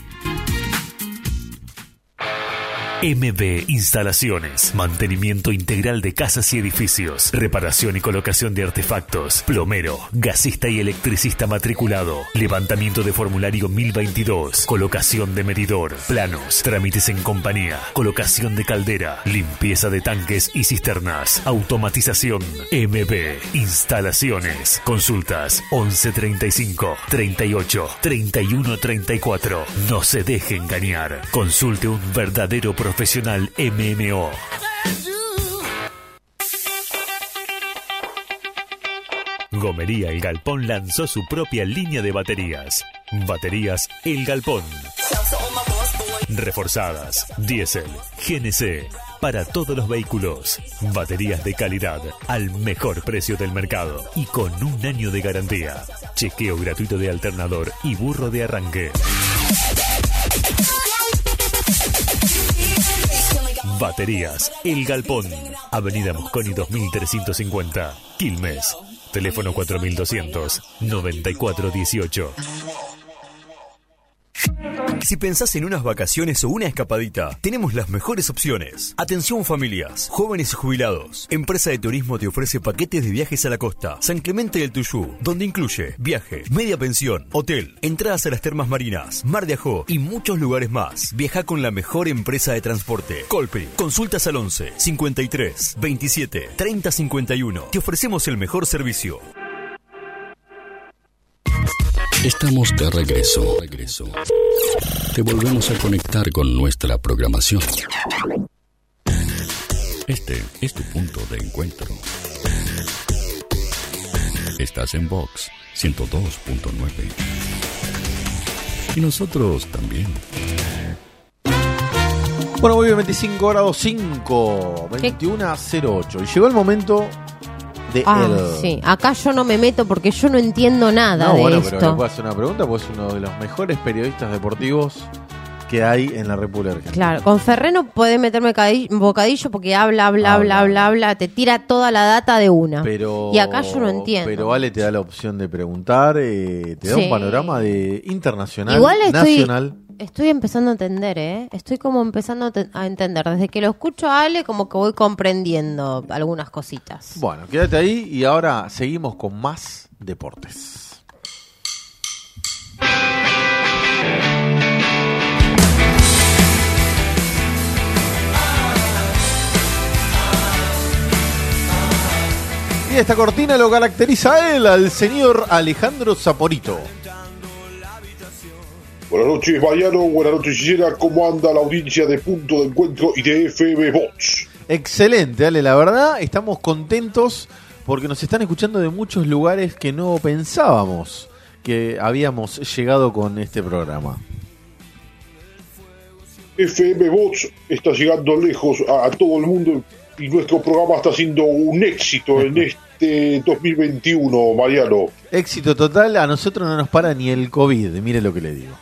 S10: M B Instalaciones, mantenimiento integral de casas y edificios, reparación y colocación de artefactos, plomero, gasista y electricista matriculado, levantamiento de formulario mil veintidós, colocación de medidor, planos, trámites en compañía, colocación de caldera, limpieza de tanques y cisternas, automatización. M B Instalaciones, consultas once treinta y cinco, treinta y ocho, treinta y uno treinta y cuatro. No se deje engañar, consulte un verdadero profesional. Profesional M M O. Gomería El Galpón lanzó su propia línea de baterías. Baterías El Galpón. Reforzadas, diésel, G N C, para todos los vehículos. Baterías de calidad, al mejor precio del mercado y con un año de garantía. Chequeo gratuito de alternador y burro de arranque. Baterías El Galpón, Avenida Mosconi dos mil trescientos cincuenta, Quilmes. Teléfono cuatro mil doscientos noventa y cuatro dieciocho.
S11: Si pensás en unas vacaciones o una escapadita, tenemos las mejores opciones. Atención familias, jóvenes y jubilados. Empresa de Turismo te ofrece paquetes de viajes a la costa San Clemente del Tuyú, donde incluye viaje, media pensión, hotel, entradas a las termas marinas, Mar de Ajó y muchos lugares más. Viaja con la mejor empresa de transporte. Colpri. Consultas al once, cincuenta y tres, veintisiete, treinta cincuenta y uno. Te ofrecemos el mejor servicio.
S1: Estamos de regreso. regreso. Te volvemos a conectar con nuestra programación. Este es tu punto de encuentro. Estás en Vox ciento dos punto nueve. Y nosotros también.
S3: Bueno, muy bien, veinticinco grados cinco, veintiuno a cero ocho. Y llegó el momento de
S4: Ah,
S3: él.
S4: sí. Acá yo no me meto porque yo no entiendo nada
S3: No,
S4: de
S3: bueno,
S4: esto.
S3: pero le puedo hacer una pregunta, pues es uno de los mejores periodistas deportivos que hay en la República Argentina.
S4: Claro, con Ferreno podés meterme cadi- bocadillo porque habla, habla, habla, habla, habla, te tira toda la data de una.
S3: Pero,
S4: y acá yo no entiendo.
S3: Pero Ale te da la opción de preguntar, eh, te da
S4: Sí.
S3: un panorama de internacional,
S4: Igual estoy,
S3: nacional.
S4: estoy empezando a entender, ¿eh? Estoy como empezando a, te- a entender. Desde que lo escucho a Ale, como que voy comprendiendo algunas cositas.
S3: Bueno, quédate ahí y ahora seguimos con más deportes. Y esta cortina lo caracteriza a él, al señor Alejandro Saporito.
S6: Buenas noches, Mariano. Buenas noches, Gisela. ¿Cómo anda la audiencia de Punto de Encuentro y de F M Bots?
S3: Excelente, Ale, la verdad estamos contentos porque nos están escuchando de muchos lugares que no pensábamos que habíamos llegado con este programa.
S6: F M Bots está llegando lejos a, a todo el mundo y nuestro programa está siendo un éxito en este dos mil veintiuno, Mariano.
S3: Éxito total, a nosotros no nos para ni el COVID, mire lo que le digo.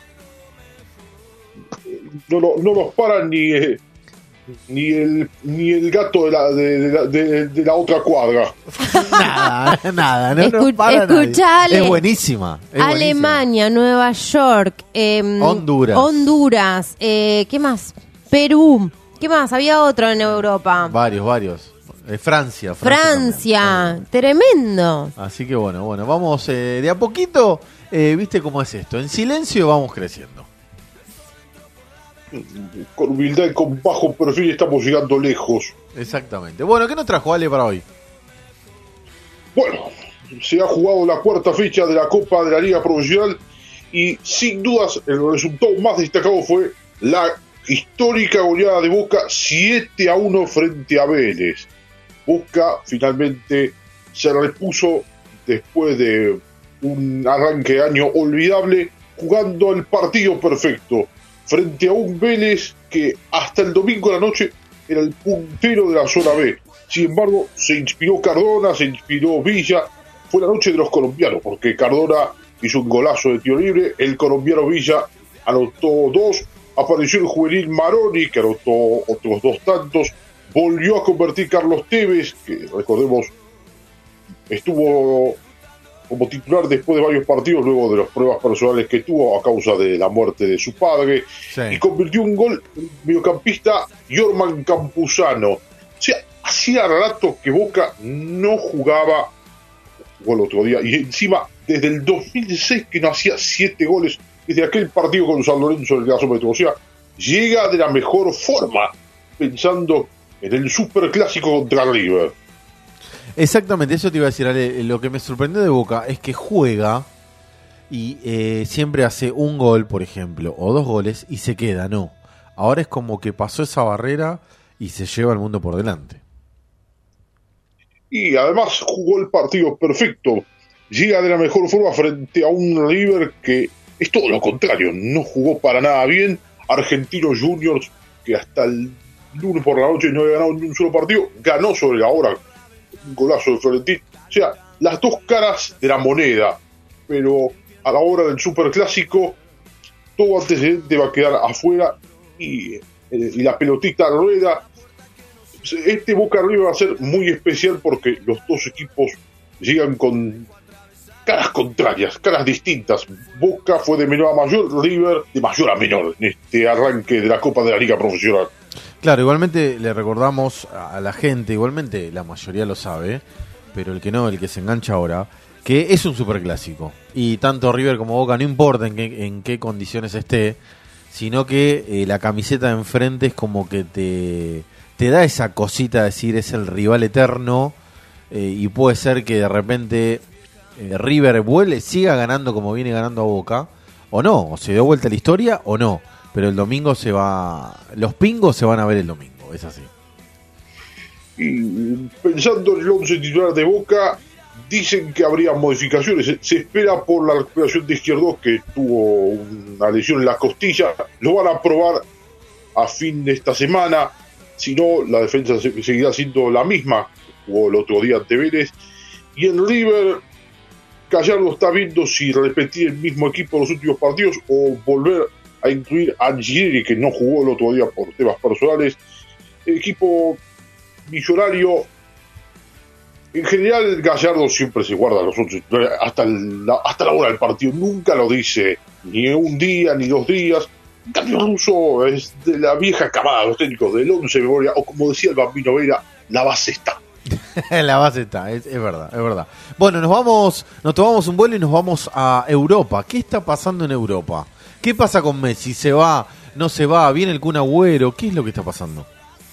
S6: No, no, no nos para ni, eh, ni, el, ni el gato de la, de, de la, de- de la otra cuadra.
S3: Nada, nada, no nos
S4: Escu-
S3: para nadie.
S4: escuchá, Ale.
S3: Es buenísima. Es
S4: Alemania, Nueva York, em,
S3: Honduras.
S4: Honduras, eh, ¿qué más? Perú, ¿qué más? Había otro en Europa.
S3: buenísima. Varios, varios. Eh, Francia.
S4: Francia, tremendo.
S3: también. Así que bueno, bueno, vamos eh, de a poquito, eh, viste cómo es esto. En silencio vamos creciendo.
S6: Con humildad y con bajo perfil estamos llegando lejos.
S3: Exactamente. Bueno, ¿qué nos trajo Ale para hoy?
S6: Bueno, se ha jugado la cuarta fecha de la Copa de la Liga Profesional y sin dudas el resultado más destacado fue la histórica goleada de Boca siete a uno frente a Vélez. Boca finalmente se repuso después de un arranque de año olvidable, jugando el partido perfecto frente a un Vélez que hasta el domingo de la noche era el puntero de la zona B. Sin embargo, se inspiró Cardona, se inspiró Villa. Fue la noche de los colombianos, porque Cardona hizo un golazo de tiro libre, el colombiano Villa anotó dos, apareció el juvenil Maroni, que anotó otros dos tantos, volvió a convertir Carlos Tevez, que recordemos estuvo como titular después de varios partidos, luego de las pruebas personales que tuvo a causa de la muerte de su padre,
S3: Sí.
S6: y convirtió un gol el mediocampista Jorman Campuzano. O sea, hacía rato que Boca no jugaba, jugó el otro día, y encima desde el dos mil dieciséis que no hacía siete goles, desde aquel partido con San Lorenzo en el gasómetro. O sea, llega de la mejor forma, pensando en el superclásico contra River.
S3: Exactamente, eso te iba a decir, Ale. Lo que me sorprendió de Boca es que juega y eh, siempre hace un gol, por ejemplo, o dos goles y se queda, no. Ahora es como que pasó esa barrera y se lleva el mundo por delante.
S6: Y además jugó el partido perfecto. Llega de la mejor forma frente a un River que es todo lo contrario, no jugó para nada bien. Argentinos Juniors, que hasta el lunes por la noche no había ganado ni un solo partido, ganó sobre la hora un golazo de Florentín. O sea, las dos caras de la moneda. Pero a la hora del superclásico, todo antecedente va a quedar afuera y, eh, y la pelotita rueda este Boca River va a ser muy especial porque los dos equipos llegan con caras contrarias, caras distintas. Boca fue de menor a mayor, River de mayor a menor en este arranque de la Copa de la Liga Profesional.
S3: Claro, igualmente le recordamos a la gente, igualmente la mayoría lo sabe, pero el que no, el que se engancha ahora, que es un superclásico. Y tanto River como Boca, no importa en qué, en qué condiciones esté, sino que eh, la camiseta de enfrente es como que te, te da esa cosita de decir es el rival eterno, eh, y puede ser que de repente eh, River vuele, siga ganando como viene ganando a Boca, o no, o se dio vuelta la historia o no, pero el domingo se va, los pingos se van a ver el domingo, es así.
S6: Y pensando en el once titular de Boca, dicen que habría modificaciones. Se, se espera por la recuperación de Izquierdos, que tuvo una lesión en la costilla. Lo van a probar a fin de esta semana. Si no, la defensa se, seguirá siendo la misma que jugó el otro día ante Vélez. Y en River, Gallardo está viendo si repetir el mismo equipo en los últimos partidos o volver a incluir a Angelieri, que no jugó el otro día por temas personales. El equipo millonario, en general, Gallardo siempre se guarda los once hasta, el, hasta la hora del partido, nunca lo dice ni un día ni dos días. En cambio, Russo es de la vieja camada, los técnicos del once de memoria, o como decía el Bambino Vera, la base está.
S3: La base está, es, es verdad, es verdad. Bueno, nos vamos, nos tomamos un vuelo y nos vamos a Europa. ¿Qué está pasando en Europa? ¿Qué pasa con Messi? ¿Se va? ¿No se va? ¿Viene el Kun Agüero? ¿Qué es lo que está pasando?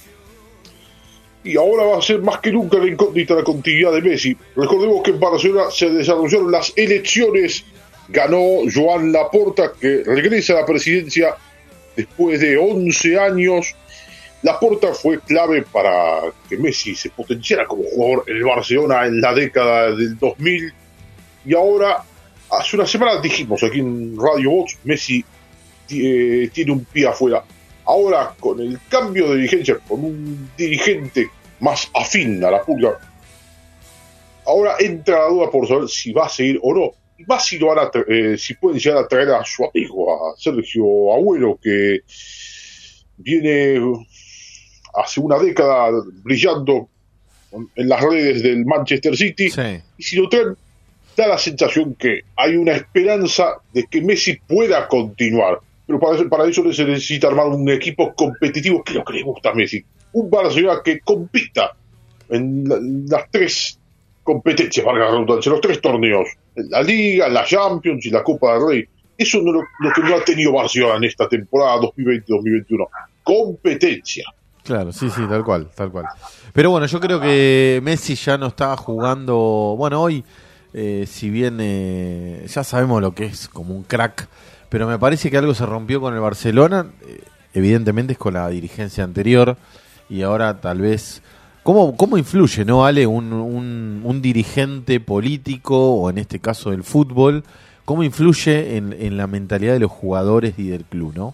S6: Y ahora va a ser más que nunca la incógnita la continuidad de Messi. Recordemos que en Barcelona se desarrollaron las elecciones. Ganó Joan Laporta, que regresa a la presidencia después de once años. Laporta fue clave para que Messi se potenciara como jugador en el Barcelona en la década del dos mil. Y ahora, hace una semana dijimos aquí en Radio Box, Messi eh, tiene un pie afuera. Ahora, con el cambio de dirigencia, con un dirigente más afín a la pulga, ahora entra la duda por saber si va a seguir o no. Y más si, lo van a tra- eh, si pueden llegar a traer a su amigo, a Sergio Agüero, que viene hace una década brillando en las redes del Manchester City.
S3: Sí.
S6: Y si lo traen, da la sensación que hay una esperanza de que Messi pueda continuar. Pero para eso, para eso se necesita armar un equipo competitivo, que es lo que le gusta a Messi. Un Barcelona que compita en, la, en las tres competencias, valga la redundancia, en los tres torneos. En la Liga, la Champions y la Copa del Rey. Eso no lo, lo que no ha tenido Barcelona en esta temporada dos mil veinte dos mil veintiuno. Competencia.
S3: Claro, sí, sí, tal cual, tal cual. Pero bueno, yo creo que Messi ya no está jugando. Bueno, hoy, eh, si bien eh, ya sabemos lo que es como un crack, pero me parece que algo se rompió con el Barcelona. Eh, evidentemente es con la dirigencia anterior. Y ahora tal vez. ¿Cómo, cómo influye, no, Ale, un, un, un dirigente político, o en este caso del fútbol? ¿Cómo influye en, en la mentalidad de los jugadores y del club, no?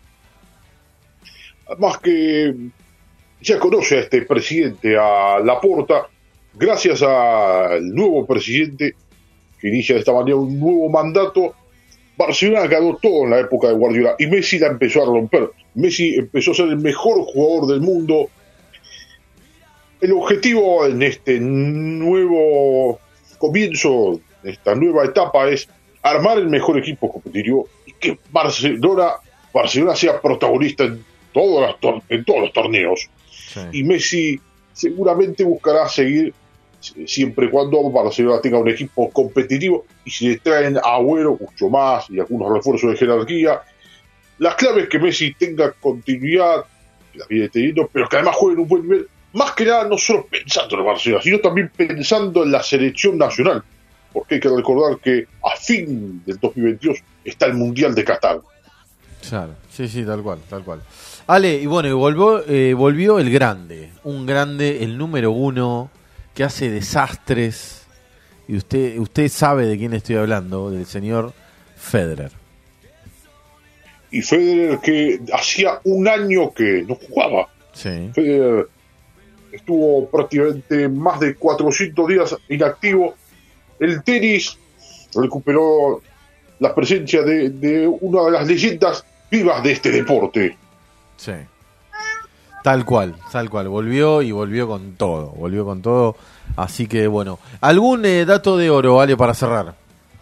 S6: Más que ya conoce a este presidente, a Laporta, gracias al nuevo presidente que inicia de esta manera un nuevo mandato. Barcelona ganó todo en la época de Guardiola y Messi la empezó a romper. Messi empezó a ser el mejor jugador del mundo. El objetivo en este nuevo comienzo, esta nueva etapa, es armar el mejor equipo competitivo y que Barcelona, Barcelona sea protagonista en todos los, tor- en todos los torneos. Sí. Y Messi seguramente buscará seguir siempre y cuando Barcelona tenga un equipo competitivo, y si le traen a Agüero mucho más y algunos refuerzos de jerarquía, la clave es que Messi tenga continuidad, la viene teniendo, pero que además juegue en un buen nivel, más que nada no solo pensando en Barcelona, sino también pensando en la selección nacional, porque hay que recordar que a fin del dos mil veintidós está el Mundial de Qatar.
S3: Claro, sí, sí, tal cual, tal cual. Ale, y bueno, y volvió, eh, volvió el grande, un grande, el número uno, que hace desastres, y usted usted sabe de quién estoy hablando, del señor Federer.
S6: Y Federer, que hacía un año que no jugaba.
S3: Sí.
S6: Federer estuvo prácticamente más de cuatrocientos días inactivo. El tenis recuperó la presencia de, de una de las leyendas vivas de este deporte.
S3: Sí. Tal cual, tal cual. Volvió y volvió con todo. Volvió con todo. Así que bueno. ¿Algún eh, dato de oro, vale, para cerrar?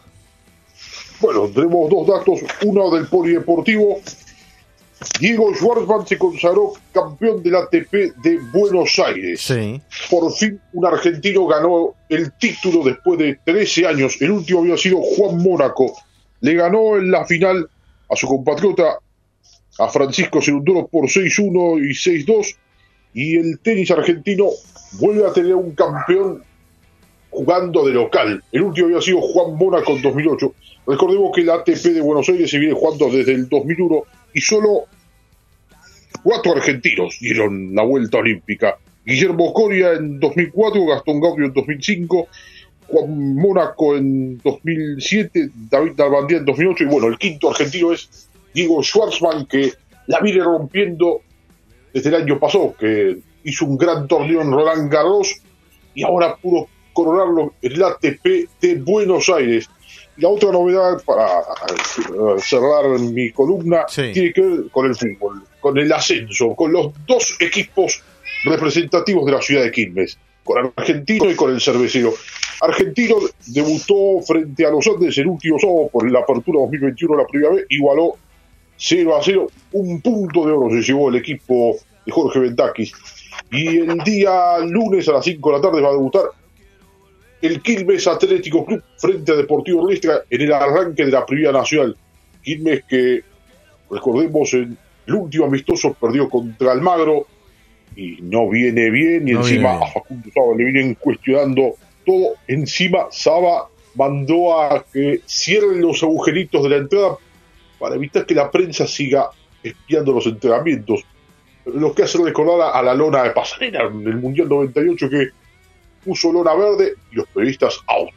S6: Bueno, tenemos dos datos. Uno del polideportivo. Diego Schwartzman se consagró campeón del A T P de Buenos Aires.
S3: Sí.
S6: Por fin un argentino ganó el título después de trece años. El último había sido Juan Mónaco. Le ganó en la final a su compatriota, a Francisco Cerundolo, por seis uno y seis dos. Y el tenis argentino vuelve a tener un campeón jugando de local. El último había sido Juan Mónaco en dos mil ocho. Recordemos que el A T P de Buenos Aires se viene jugando desde el dos mil uno y solo cuatro argentinos dieron la vuelta olímpica. Guillermo Coria en dos mil cuatro, Gastón Gaudio en dos mil cinco, Juan Mónaco en dos mil siete, David Nalbandián en dos mil ocho, y bueno, el quinto argentino es Diego Schwartzman, que la viene rompiendo desde el año pasado, que hizo un gran torneo en Roland Garros y ahora pudo coronarlo en el A T P de Buenos Aires. La otra novedad, para cerrar mi columna, sí, tiene que ver con el fútbol, con el ascenso, con los dos equipos representativos de la ciudad de Quilmes, con Argentino y con el Cervecero. Argentino debutó frente a los Andes el último sábado por la apertura dos mil veintiuno, la primera vez, igualó cero a cero, un punto de oro se llevó el equipo de Jorge Bentakis. Y el día lunes a las cinco de la tarde va a debutar el Quilmes Atlético Club frente a Deportivo Riestra en el arranque de la Primera Nacional. Quilmes que, recordemos, en el último amistoso perdió contra Almagro y no viene bien, y no encima bien. A Facundo Saba le vienen cuestionando todo. Encima Saba mandó a que cierren los agujeritos de la entrada para evitar que la prensa siga espiando los entrenamientos. Lo que hace recordar a la lona de Pasarela en el Mundial noventa y ocho, que puso lona verde y los periodistas out.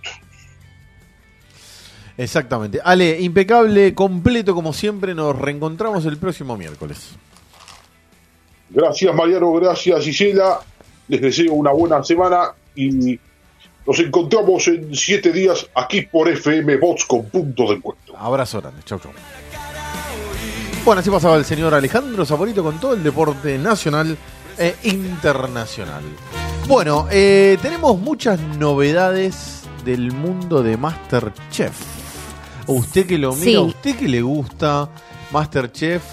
S3: Exactamente. Ale, impecable, completo como siempre. Nos reencontramos el próximo miércoles.
S6: Gracias, Mariano, gracias, Gisela. Les deseo una buena semana y nos encontramos en siete días aquí por F M Bots con Punto de Encuentro.
S3: Abrazo grande, chau chau. Bueno, así pasaba el señor Alejandro Saporito con todo el deporte nacional e internacional. Bueno, eh, tenemos muchas novedades del mundo de MasterChef. O usted que lo mira,
S4: Sí.
S3: a usted que le gusta MasterChef,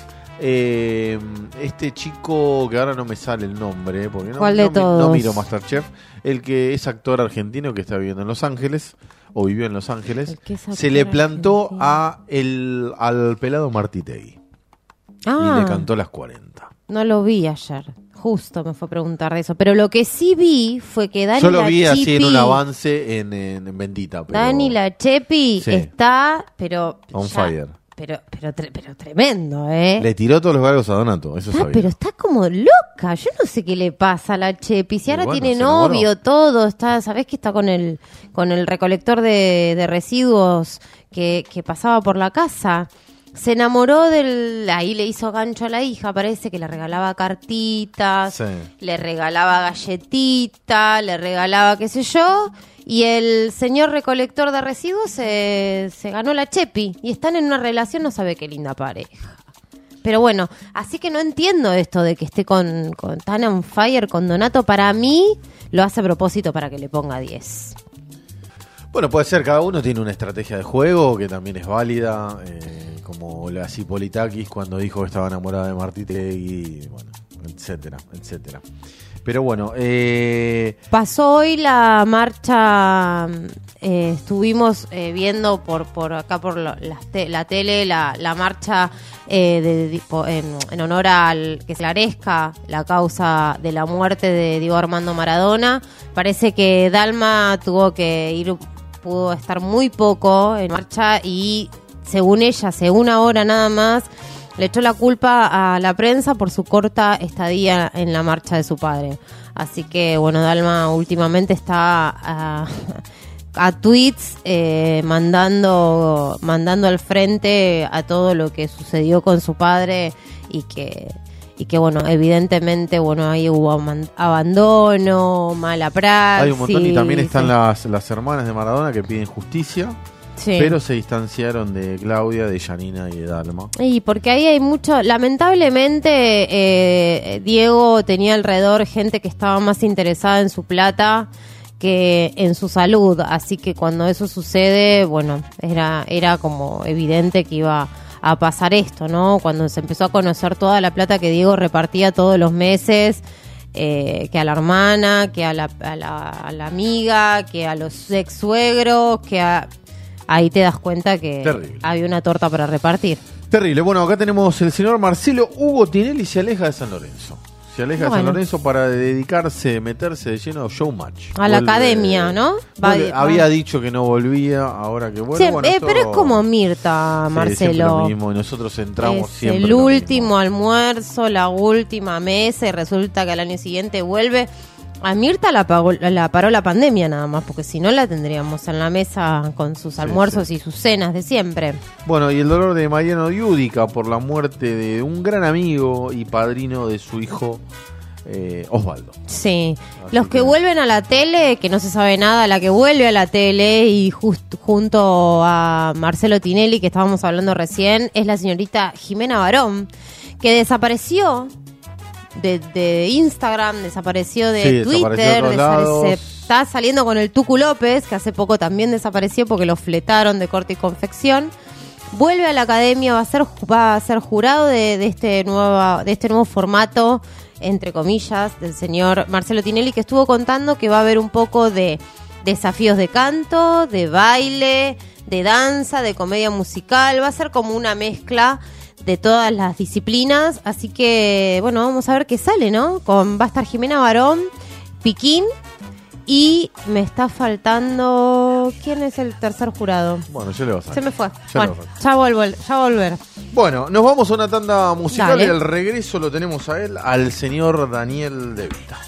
S3: eh, este chico que ahora no me sale el nombre, porque no,
S4: ¿Cuál de
S3: no, mi-
S4: todos?
S3: no miro MasterChef, el que es actor argentino que está viviendo en Los Ángeles, o vivió en Los Ángeles,
S4: El que es
S3: se
S4: actor
S3: le plantó
S4: argentino.
S3: a el, al pelado Martitegui
S4: Ah,
S3: y le cantó las cuarenta.
S4: no lo vi ayer. Justo me fue a preguntar de eso. Pero lo que sí vi fue que Dani
S3: Yo lo vi así en
S4: Lachipi-
S3: un avance en, en, en Bendita. Pero
S4: Dani Lachepi
S3: Sí.
S4: está, pero...
S3: on
S4: ya-
S3: fire.
S4: Pero, pero, tre- pero tremendo, ¿eh?
S3: Le tiró todos los galgos a Donato, eso
S4: Está,
S3: sabía.
S4: pero está como loca. Yo no sé qué le pasa a la Chepi. Si
S3: Y
S4: ahora
S3: bueno,
S4: tiene
S3: se enamoró.
S4: novio, todo. Está, ¿sabés que está con el con el recolector de, de residuos que, que pasaba por la casa? Se enamoró del... Ahí le hizo gancho a la hija, parece que le regalaba cartitas,
S3: Sí.
S4: le regalaba galletita, le regalaba qué sé yo, y el señor recolector de residuos se, se ganó la Chepi, y están en una relación, no sabe qué linda pareja. Pero bueno, así que no entiendo esto de que esté con, con tan on fire con Donato. Para mí lo hace a propósito para que le ponga diez.
S3: Bueno, puede ser, cada uno tiene una estrategia de juego que también es válida, eh, como la Cipolitakis cuando dijo que estaba enamorada de Martitegui, bueno, etcétera, etcétera. Pero bueno, eh,
S4: Pasó hoy la marcha, eh, estuvimos eh, viendo por por acá por lo- la, te- la tele la, la marcha eh, de, de- po- en, en honor al que se esclarezca la causa de la muerte de Diego Armando Maradona. Parece que Dalma tuvo que ir, pudo estar muy poco en marcha y según ella, hace una hora nada más, le echó la culpa a la prensa por su corta estadía en la marcha de su padre. Así que, bueno, Dalma últimamente está a, a tweets eh, mandando, mandando al frente a todo lo que sucedió con su padre y que, y que bueno, evidentemente, bueno, ahí hubo aman- abandono, mala praxis.
S3: hay un montón y también están
S4: sí.
S3: las, las hermanas de Maradona que piden justicia.
S4: Sí.
S3: pero se distanciaron de Claudia, de Janina y de Dalma.
S4: Y porque ahí hay mucho, lamentablemente eh, Diego tenía alrededor gente que estaba más interesada en su plata que en su salud, así que cuando eso sucede, bueno, era, era como evidente que iba a pasar esto, ¿no? Cuando se empezó a conocer toda la plata que Diego repartía todos los meses, eh, que a la hermana, que a la, a la, a la amiga, que a los ex suegros, que a... ahí te das cuenta que
S3: Terrible.
S4: había una torta para repartir.
S3: Terrible. Bueno, acá tenemos el señor Marcelo Hugo Tinelli se aleja de San Lorenzo. Se aleja de
S4: Bueno.
S3: San Lorenzo para dedicarse, meterse de lleno a Showmatch.
S4: A la
S3: Vuelve-
S4: academia, ¿no? Va-
S3: vuelve-
S4: va-
S3: había dicho que no volvía, ahora que vuelve.
S4: Sí,
S3: bueno,
S4: eh,
S3: esto-
S4: pero es como Mirta,
S3: Sí,
S4: Marcelo.
S3: siempre lo mismo, y nosotros entramos
S4: Es
S3: siempre
S4: el
S3: lo
S4: último almuerzo, la última mesa, y resulta que al año siguiente vuelve. A Mirta la, pagó- la paró la pandemia nada más, porque si no la tendríamos en la mesa con sus almuerzos y sus cenas de siempre.
S3: Bueno, y el dolor de Mariano Diúdica por la muerte de un gran amigo y padrino de su hijo eh, Osvaldo.
S4: Sí, los que vuelven a la tele, que no se sabe nada, la que vuelve a la tele y just- junto a Marcelo Tinelli, que estábamos hablando recién, es la señorita Jimena Barón, que desapareció de, de Instagram, desapareció de
S3: Sí, desapareció de
S4: Twitter,
S3: otros
S4: desapare-
S3: lados.
S4: se está saliendo con el Tucu López, que hace poco también desapareció porque lo fletaron de corte y confección. Vuelve a la academia, va a ser, va a ser jurado de, de, este nuevo, de este nuevo formato, entre comillas, del señor Marcelo Tinelli, que estuvo contando que va a haber un poco de desafíos de canto, de baile, de danza, de comedia musical. Va a ser como una mezcla de todas las disciplinas. Así que, bueno, vamos a ver qué sale, ¿no? Con, va a estar Jimena Barón, Piquín, y me está faltando... ¿Quién es el tercer jurado?
S3: Bueno, ya le vas a
S4: Se me fue.
S3: Ya
S4: Bueno,
S3: le vas
S4: ya volver, ya volver.
S3: Bueno, nos vamos a una tanda musical
S4: Dale.
S3: y al regreso lo tenemos a él, al señor Daniel De Vita.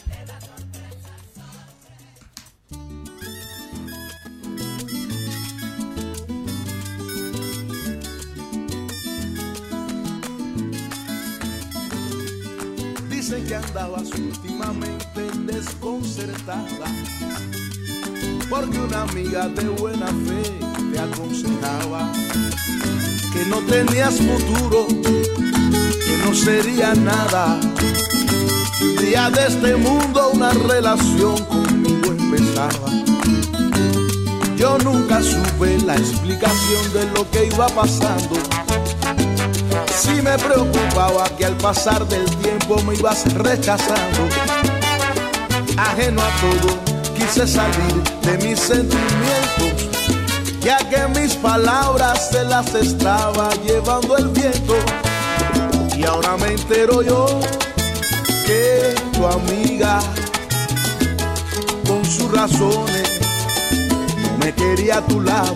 S7: Dicen que andabas últimamente desconcertada, porque una amiga de buena fe te aconsejaba que no tenías futuro, que no sería nada, que un día de este mundo una relación conmigo empezaba. Yo nunca supe la explicación de lo que iba pasando. Sí me preocupaba que al pasar del tiempo me ibas rechazando. Ajeno a todo, quise salir de mis sentimientos, ya que mis palabras se las estaba llevando el viento. Y ahora me entero yo que tu amiga, con sus razones, no me quería a tu lado,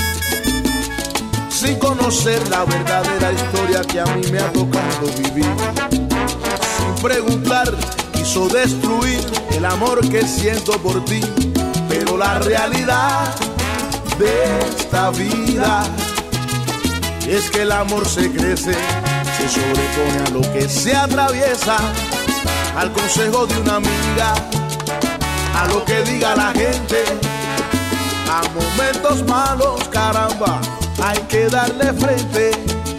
S7: sin conocer la verdadera historia que a mí me ha tocado vivir. Sin preguntar, quiso destruir el amor que siento por ti. Pero la realidad de esta vida es que el amor se crece, se sobrepone a lo que se atraviesa, al consejo de una amiga, a lo que diga la gente, a momentos malos, caramba, hay que darle frente.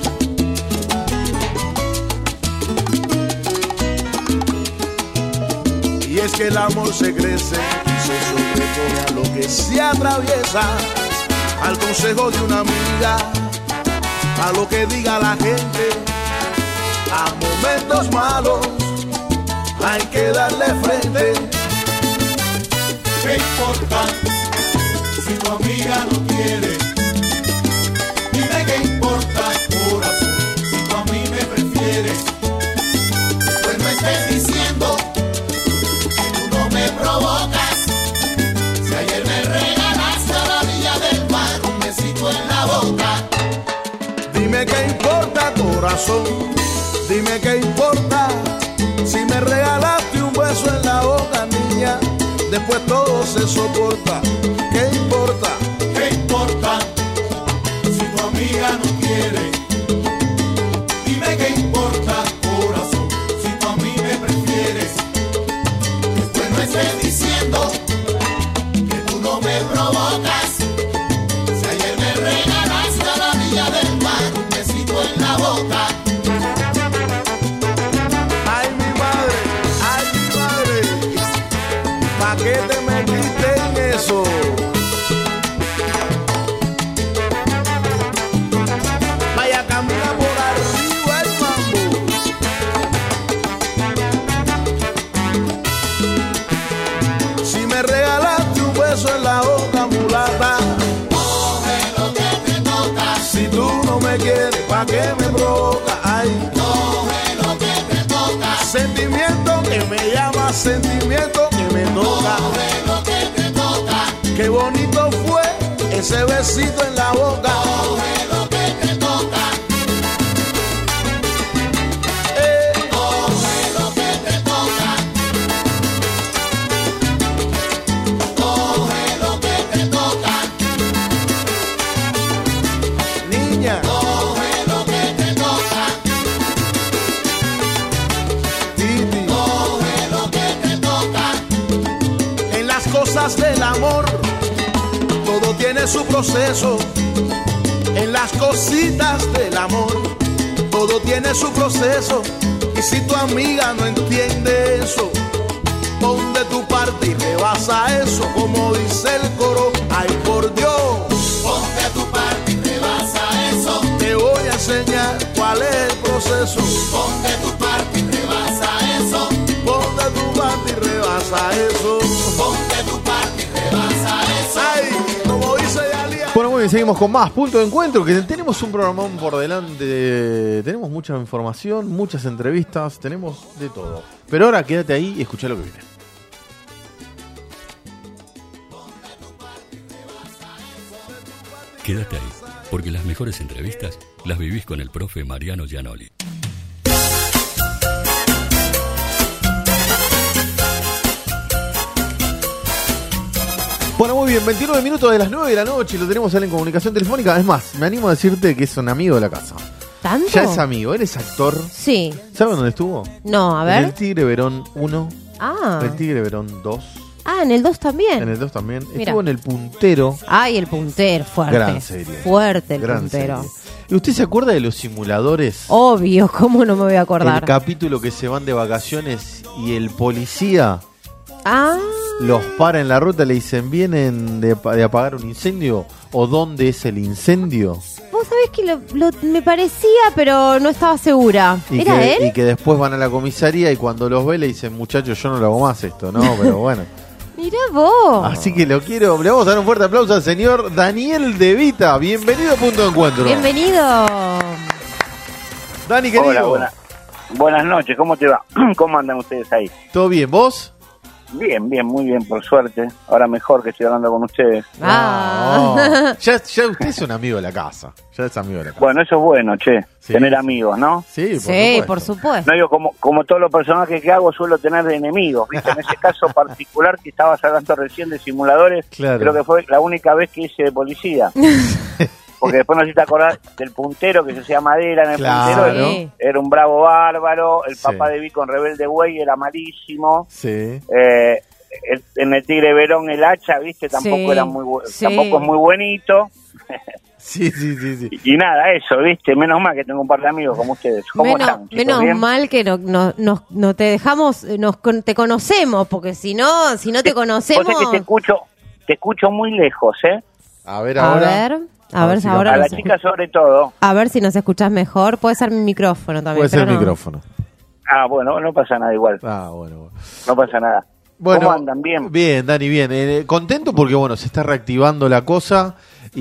S7: Y es que el amor se crece y se sobrepone a lo que se atraviesa, al consejo de una amiga, a lo que diga la gente, a momentos malos hay que darle frente.
S12: ¿Qué importa si tu amiga no quiere? Dime qué importa, corazón, si tú a mí me prefieres. Pues no estés diciendo que tú no me provocas. Si ayer me regalaste a la orilla del mar un besito en la boca.
S7: Dime qué importa, corazón, dime qué importa si me regalaste un beso en la boca, niña. Después todo se soporta. ¿Qué importa?
S12: ¿Qué importa si tu amiga no quiere? Dime qué importa, corazón, si tú a mí me prefieres. Después no estés diciendo que tú no me provocas. Si ayer me
S7: quiere, pa' que me provoca. Ay,
S12: Coge lo que te toca.
S7: sentimiento que me llama, sentimiento que me toca.
S12: Coge lo que te toca.
S7: Qué bonito fue ese besito en la boca.
S12: Coge lo que te toca.
S7: Eh,
S12: Coge lo que te toca. Coge lo que te toca.
S7: niña,
S12: Coge lo que te toca.
S7: Titi,
S12: Coge lo que te toca.
S7: en las cosas del amor, todo tiene su proceso. En las cositas del amor, todo tiene su proceso. Y si tu amiga no entiende eso, pon de tu parte y rebasa eso. Como dice el coro, ay por Dios,
S12: Ponte tu parte y rebasa eso.
S7: te voy a enseñar cuál es el proceso.
S12: Ponte tu parte y rebasa eso.
S7: Pon de tu parte y rebasa eso.
S12: Ponte tu parte y rebasa eso.
S7: Ay, como dice Alía.
S3: Bueno, muy bien, seguimos con más Punto de Encuentro, que tenemos un programón por delante, tenemos mucha información, muchas entrevistas, tenemos de todo. Pero ahora quédate ahí y escucha lo que viene.
S1: Quédate ahí, porque las mejores entrevistas las vivís con el profe Mariano Gianoli.
S3: Bueno, muy bien, veintinueve minutos de las nueve de la noche y lo tenemos a él en comunicación telefónica. Es más, me animo a decirte que es un amigo de la casa.
S4: ¿Tanto?
S3: Ya es amigo, él es actor.
S4: Sí.
S3: ¿Sabes dónde estuvo?
S4: No, a
S3: En
S4: ver.
S3: el Tigre Verón uno,
S4: Ah.
S3: el Tigre Verón dos,
S4: Ah, en el dos también.
S3: en el dos también.
S4: Mira.
S3: Estuvo en El Puntero.
S4: Ay, el puntero, fuerte.
S3: Gran serie.
S4: Fuerte el
S3: Gran
S4: puntero.
S3: serie. ¿Y usted se acuerda de los simuladores?
S4: Obvio, ¿cómo no me voy a acordar?
S3: El capítulo que se van de vacaciones y el policía
S4: Ah,
S3: los para en la ruta, le dicen, ¿vienen de, de apagar un incendio? ¿O dónde es el incendio?
S4: vos sabés que lo, lo- me parecía, pero no estaba segura.
S3: Y
S4: ¿Era
S3: que,
S4: él?
S3: y que después van a la comisaría y cuando los ve le dicen, muchachos, yo no lo hago más esto, ¿no? Pero bueno.
S4: Mirá vos.
S3: Así que lo quiero, le vamos a dar un fuerte aplauso al señor Daniel De Vita. Bienvenido a Punto de Encuentro.
S4: Bienvenido.
S3: Dani, querido.
S13: Hola, buena- buenas noches, ¿cómo te va? ¿Cómo andan ustedes ahí?
S3: ¿Todo bien? ¿Vos?
S13: Bien, bien, muy bien, por suerte. Ahora mejor que estoy hablando con ustedes.
S3: Ah, oh. ya, ya usted es un amigo de la casa. Ya es amigo de la casa.
S13: Bueno, eso es bueno, che,
S3: Sí,
S13: tener
S3: sí.
S13: amigos, ¿no?
S3: Sí, por
S4: Sí,
S3: supuesto.
S4: por supuesto.
S13: No digo, como, como todos los personajes que hago, suelo tener de enemigos, ¿viste? En ese caso particular que estabas hablando recién de simuladores,
S3: Claro.
S13: creo que fue la única vez que hice de policía. Porque después no sé si te acordás del puntero, que se hacía Madera en el
S3: Claro.
S13: puntero.
S4: Sí.
S13: Era un bravo bárbaro, el
S3: Sí.
S13: papá de Vico en Rebelde Way era malísimo.
S3: Sí.
S13: Eh, el- en el Tigre Verón el hacha, viste, tampoco
S4: Sí,
S13: era muy bu-
S4: sí.
S13: tampoco es muy buenito.
S3: Sí, sí, sí, sí.
S13: Y, y nada, eso, viste, menos mal que tengo un par de amigos como ustedes. ¿Cómo
S4: Menos,
S13: están, chicos?
S4: menos
S13: ¿Bien?
S4: mal que no, no, no, no te dejamos, nos, con- te conocemos, porque si no, si no te conocemos...
S13: O sea que te escucho, te escucho muy lejos, ¿eh?
S3: A ver
S4: A
S3: ahora.
S4: ver, a
S3: A ver
S4: ver,
S3: si
S4: ahora
S13: A la
S4: nos
S13: chica
S4: escu-
S13: sobre todo.
S4: a ver si nos escuchás mejor. Puede ser mi micrófono también.
S3: Puede ser
S4: pero
S3: el
S4: no.
S3: micrófono.
S13: Ah, bueno, no pasa nada igual,
S3: Ah, bueno, bueno.
S13: no pasa nada.
S3: Bueno,
S13: ¿Cómo andan? ¿Bien?
S3: Bien, Dani, bien. Eh, contento porque, bueno, se está reactivando la cosa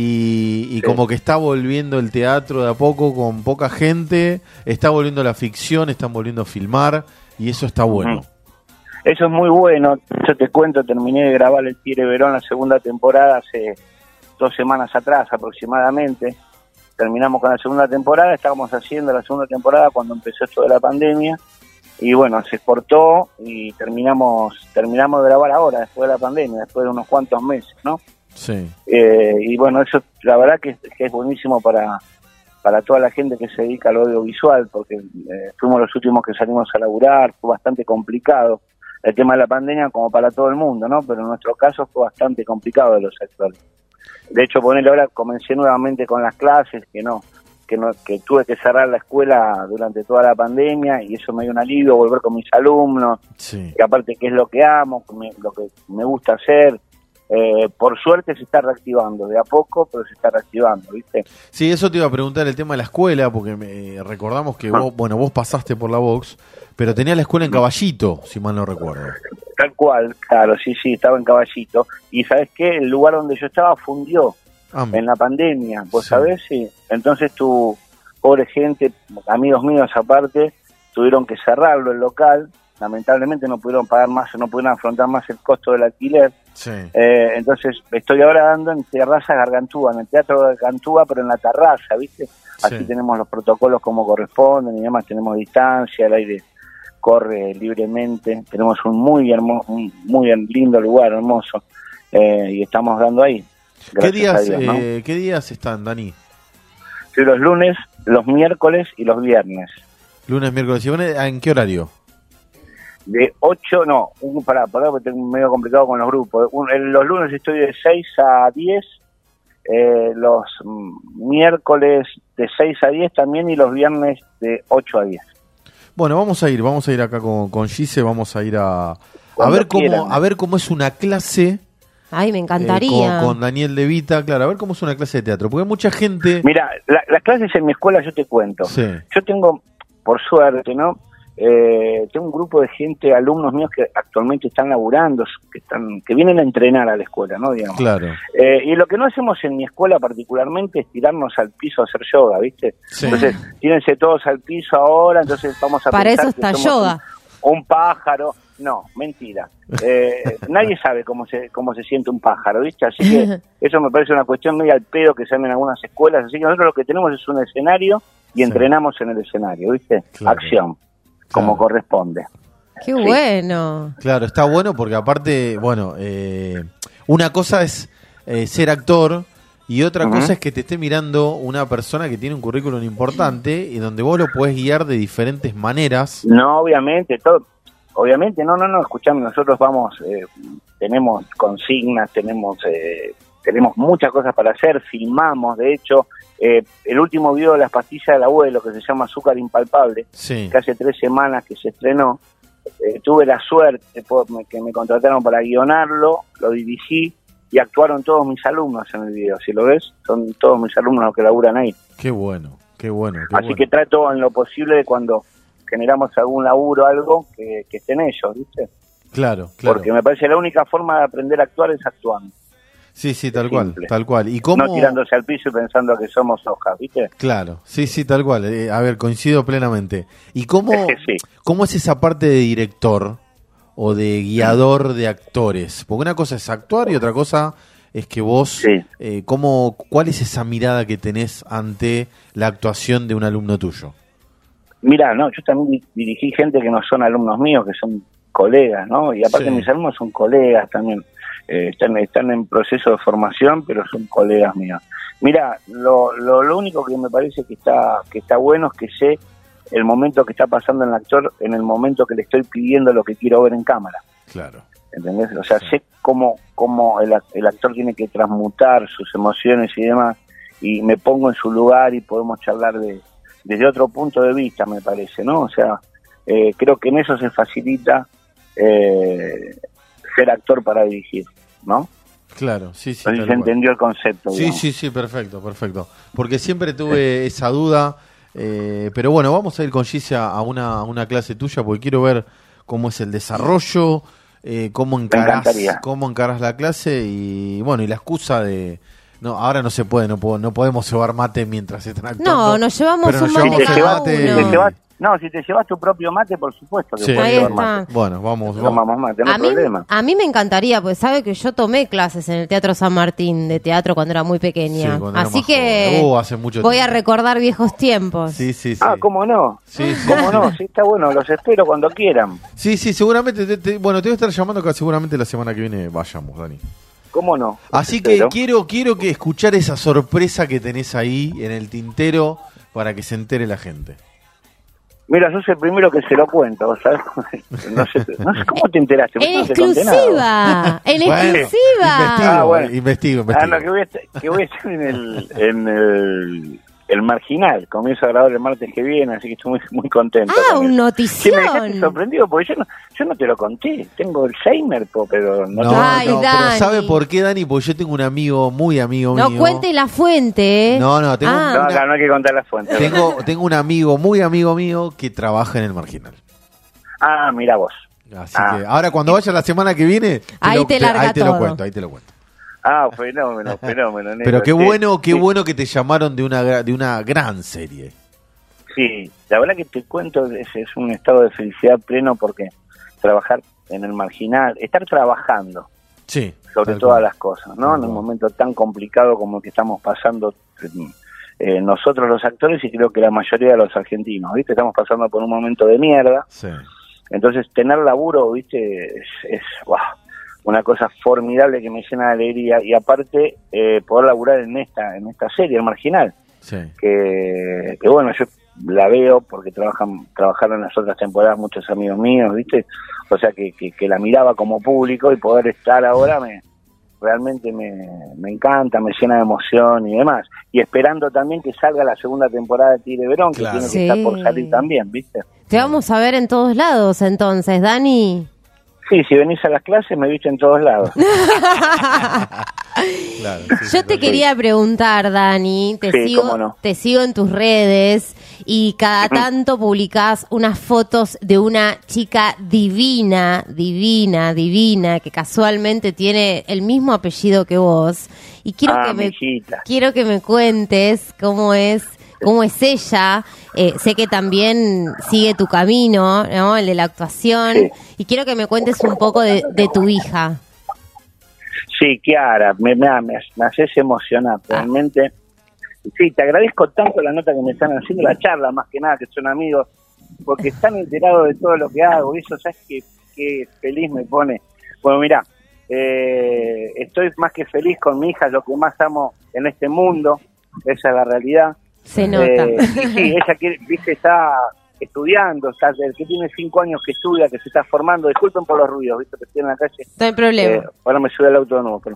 S3: y, y
S13: Sí.
S3: como que está volviendo el teatro de a poco con poca gente, está volviendo la ficción, están volviendo a filmar y eso está bueno.
S13: Ujú. Eso es muy bueno. Yo te cuento, terminé de grabar El Tigre Verón, la segunda temporada, hace dos semanas atrás aproximadamente. Terminamos con la segunda temporada, estábamos haciendo la segunda temporada cuando empezó esto de la pandemia. Y bueno, se exportó y terminamos terminamos de grabar ahora, después de la pandemia, después de unos cuantos meses, ¿no?
S3: Sí.
S13: Eh, y bueno, eso la verdad que, que es buenísimo para, para toda la gente que se dedica al audiovisual, porque eh, fuimos los últimos que salimos a laburar, fue bastante complicado el tema de la pandemia como para todo el mundo, ¿no? Pero en nuestro caso fue bastante complicado de los actores. De hecho, ponerle ahora, comencé nuevamente con las clases, que no, que no, que tuve que cerrar la escuela durante toda la pandemia y eso me dio un alivio, volver con mis alumnos,
S3: Sí.
S13: que aparte que es lo que amo, que me- lo que me gusta hacer. Eh, por suerte se está reactivando, de a poco, pero se está reactivando, ¿viste?
S3: Sí, eso te iba a preguntar el tema de la escuela, porque me, recordamos que vos, bueno, vos pasaste por la Vox, pero tenías la escuela en Caballito, si mal no recuerdo.
S13: Tal cual, claro, sí, sí, estaba en Caballito. Y ¿sabes qué? El lugar donde yo estaba fundió
S3: Ah,
S13: en la pandemia, ¿vos
S3: Sí.
S13: sabés? Sí. Entonces tu, pobre gente, amigos míos aparte, tuvieron que cerrarlo el local, lamentablemente no pudieron pagar más, no pudieron afrontar más el costo del alquiler.
S3: Sí.
S13: Eh, entonces estoy ahora dando en Terraza Gargantúa, en el Teatro Gargantúa, pero en la terraza, ¿viste? Así
S3: Sí.
S13: tenemos los protocolos como corresponden y demás, tenemos distancia, el aire corre libremente, tenemos un muy hermoso, un muy lindo lugar, hermoso, eh, y estamos dando ahí.
S3: ¿Qué
S13: Gracias
S3: días,
S13: a Dios, ¿no?
S3: eh, ¿Qué días están, Dani?
S13: Sí, los lunes, los miércoles y los viernes.
S3: Lunes, miércoles y viernes. ¿En qué horario?
S13: De ocho, no, un, pará, pará, porque tengo medio complicado con los grupos. Un, el, los lunes estoy de seis a diez, eh, los mm, miércoles de seis a diez también y los viernes de ocho a diez.
S3: Bueno, vamos a ir, vamos a ir acá con, con Gise, vamos a ir a, a
S13: Cuando
S3: ver cómo,
S13: quieran.
S3: a ver cómo es una clase
S4: Ay, me
S3: eh,
S4: encantaría.
S3: con, con Daniel De Vita, claro, a ver cómo es una clase de teatro, porque mucha gente...
S13: Mira, la, las clases en mi escuela yo te cuento.
S3: Sí.
S13: Yo tengo, por suerte, ¿no? Eh, tengo un grupo de gente, alumnos míos que actualmente están laburando, que están, que vienen a entrenar a la escuela, ¿no? Digamos.
S3: Claro.
S13: Eh, y lo que no hacemos en mi escuela particularmente es tirarnos al piso a hacer yoga, ¿viste?
S3: Sí.
S13: Entonces, tírense todos al piso ahora, entonces vamos a
S4: Para
S13: pensar
S4: eso
S13: que
S4: está
S13: somos
S4: yoga.
S13: Un, un pájaro. No, mentira. Eh, nadie sabe cómo se cómo se siente un pájaro, ¿viste? Así que eso me parece una cuestión medio al pedo que se ven en algunas escuelas. Así que nosotros lo que tenemos es un escenario y
S3: Sí.
S13: entrenamos en el escenario, ¿viste?
S3: Claro.
S13: Acción, como
S3: Claro.
S13: corresponde.
S4: Qué bueno.
S3: Claro, está bueno porque aparte, bueno, eh, una cosa es eh, ser actor y otra
S13: Ujú.
S3: cosa es que te esté mirando una persona que tiene un currículum importante y donde vos lo podés guiar de diferentes maneras.
S13: No, obviamente, todo, obviamente, no, no, no, escuchame, nosotros vamos, eh, tenemos consignas, tenemos eh, tenemos muchas cosas para hacer, filmamos, de hecho, eh, el último video de las pastillas del abuelo, que se llama Azúcar Impalpable,
S3: Sí.
S13: que hace tres semanas que se estrenó, eh, tuve la suerte por- me- que me contrataron para guionarlo, lo dirigí y actuaron todos mis alumnos en el video, si lo ves, son todos mis alumnos los que laburan ahí.
S3: Qué bueno, qué bueno. Qué
S13: Así
S3: bueno.
S13: que trato en lo posible de cuando generamos algún laburo, algo, que, que estén ellos, ¿viste?
S3: Claro, claro.
S13: Porque me parece la única forma de aprender a actuar es actuando,
S3: Sí, sí, tal
S13: es
S3: cual,
S13: simple.
S3: tal cual. ¿Y cómo?
S13: no tirándose al piso y pensando que somos hojas, ¿viste?
S3: Claro, sí, sí, tal cual. Eh, a ver, coincido plenamente. ¿Y cómo,
S13: Es que sí.
S3: cómo es esa parte de director o de guiador de actores? Porque una cosa es actuar y otra cosa es que vos,
S13: Sí.
S3: eh, ¿cómo, ¿cuál es esa mirada que tenés ante la actuación de un alumno tuyo?
S13: Mira, no, yo también di- dirigí gente que no son alumnos míos, que son colegas, ¿no? Y aparte
S3: Sí.
S13: mis alumnos son colegas también, eh, están, están en proceso de formación, pero son colegas míos. Mira, lo, lo, lo único que me parece que está que está bueno es que sé el momento que está pasando en el actor, en el momento que le estoy pidiendo lo que quiero ver en cámara.
S3: Claro.
S13: ¿Entendés? O sea,
S3: Sí.
S13: sé cómo, cómo el, ac- el actor tiene que transmutar sus emociones y demás, y me pongo en su lugar y podemos charlar de, desde otro punto de vista, me parece, ¿no? O sea, eh, creo que en eso se facilita eh, ser actor para dirigir, ¿no?
S3: Claro, sí, sí.
S13: No sé si
S3: tal
S13: se
S3: cual.
S13: entendió el concepto.
S3: Sí,
S13: digamos.
S3: sí, sí, perfecto, perfecto. Porque siempre tuve esa duda, eh, pero bueno, vamos a ir con Gise a a una, a una clase tuya porque quiero ver cómo es el desarrollo, eh, cómo encarás,
S13: encantaría.
S3: cómo encarás la clase y bueno, y la excusa de... No, ahora no se puede, no, puedo, no podemos cebar mate mientras están actuando.
S4: No, nos llevamos
S3: pero nos
S4: un mate
S3: llevamos
S13: Si te
S3: el
S4: cada
S13: llevas-
S3: mate.
S13: si
S4: uno.
S13: te llevas- no, si te llevas tu propio mate, por supuesto que
S3: Sí.
S13: puedes
S4: Ahí
S13: llevar
S4: está.
S13: mate.
S3: Bueno, vamos, vamos.
S13: Tomamos mate, no
S4: A
S13: hay
S4: mí,
S13: problema.
S4: a mí me encantaría, pues sabe que yo tomé clases en el Teatro San Martín de teatro cuando era muy pequeña.
S3: Sí, cuando era
S4: Así
S3: más
S4: que
S3: joven. Uh, hace mucho
S4: voy a
S3: tiempo.
S4: recordar viejos tiempos.
S3: Sí, sí, sí.
S13: Ah, ¿cómo no?
S3: Sí, sí,
S13: ¿Cómo
S3: sí.
S13: no? Sí, está bueno, los espero cuando quieran.
S3: Sí, sí, seguramente. Te, te- bueno, te voy a estar llamando que seguramente la semana que viene vayamos, Dani.
S13: ¿Cómo no?
S3: Así
S13: Los
S3: que
S13: espero.
S3: quiero quiero que escuchar esa sorpresa que tenés ahí en el tintero para que se entere la gente.
S13: Mira, sos el primero que se lo cuento, ¿sabes? No sé, no sé cómo te enteraste.
S4: En
S13: ¿Por qué no te conté nada?
S4: exclusiva, en
S3: Bueno,
S4: exclusiva.
S3: Investigo,
S13: Ah, bueno.
S3: investigo,
S13: Ah,
S3: investigo.
S13: no, que voy a estar, que voy a estar en el, en el, el Marginal. Comienzo a grabar el martes que viene, así que estoy muy, muy contento.
S4: Ah,
S13: con
S4: un
S13: eso.
S4: notición.
S13: Sí, me dejaste sorprendido, porque yo no, yo no te lo conté. Tengo Alzheimer, po, pero no,
S3: No,
S13: te-
S4: Ay,
S3: no, pero
S4: Dani.
S3: ¿sabe por qué, Dani? Porque yo tengo un amigo, muy amigo
S4: No
S3: mío.
S4: cuente la fuente, ¿eh?
S3: No, no, tengo
S4: Ah.
S13: No,
S3: una-
S13: acá no hay que contar la fuente.
S3: Tengo, tengo un amigo, muy amigo mío, que trabaja en el Marginal.
S13: Ah, mira vos.
S3: Así
S13: Ah.
S3: que ahora cuando vaya la semana que viene, te
S4: Ahí
S3: lo,
S4: te larga
S3: ahí te lo
S4: todo.
S3: cuento, ahí te lo cuento.
S13: Ah, fenómeno, fenómeno. negro.
S3: Pero qué
S13: Sí,
S3: bueno, qué
S13: sí.
S3: bueno que te llamaron de una gra- de una gran serie.
S13: Sí, la verdad que te cuento, es, es un estado de felicidad pleno porque trabajar en el marginal, estar trabajando,
S3: sí,
S13: sobre todas cual. las cosas, ¿no? En un momento tan complicado como el que estamos pasando eh, nosotros los actores y creo que la mayoría de los argentinos, ¿viste? Estamos pasando por un momento de mierda.
S3: Sí.
S13: Entonces, tener laburo, ¿viste? Es, es wow, una cosa formidable que me llena de alegría y aparte eh, poder laburar en esta en esta serie, El Marginal.
S3: Sí.
S13: Que, que bueno, yo la veo porque trabajan trabajaron en las otras temporadas muchos amigos míos, ¿viste? O sea que, que, que la miraba como público y poder estar ahora me realmente me, me encanta, me llena de emoción y demás. Y esperando también que salga la segunda temporada de Tigre Verón,
S3: Claro.
S13: que tiene
S4: Sí.
S13: que estar por salir también, ¿viste?
S4: Te vamos a ver en todos lados entonces, Dani.
S13: Sí, si venís a las clases me viste en todos lados.
S3: Claro, sí,
S4: Yo te quería preguntar, Dani, te
S13: Sí,
S4: sigo,
S13: cómo no.
S4: te sigo en tus redes y cada tanto publicás unas fotos de una chica divina, divina, divina, que casualmente tiene el mismo apellido que vos. Y quiero
S13: Ah,
S4: que me
S13: mijita.
S4: quiero que me cuentes cómo es cómo es ella. Eh, sé que también sigue tu camino, ¿no? El de la actuación.
S13: Sí.
S4: Y quiero que me cuentes un poco de, de tu hija.
S13: Sí, Kiara, me, me, me, me haces emocionar, realmente. Sí, te agradezco tanto la nota que me están haciendo, la charla, más que nada, que son amigos, porque están enterados de todo lo que hago, y eso, ¿sabes qué, qué feliz me pone? Bueno, mira, eh, estoy más que feliz con mi hija, es lo que más amo en este mundo, esa es la realidad.
S4: Se nota.
S13: Eh, y sí, ella quiere, viste, está estudiando, o sea, el que tiene cinco años que estudia, que se está formando, disculpen por los ruidos, viste, que estoy en la calle.
S4: No hay problema.
S13: Eh, ahora me sube al auto de nuevo, pero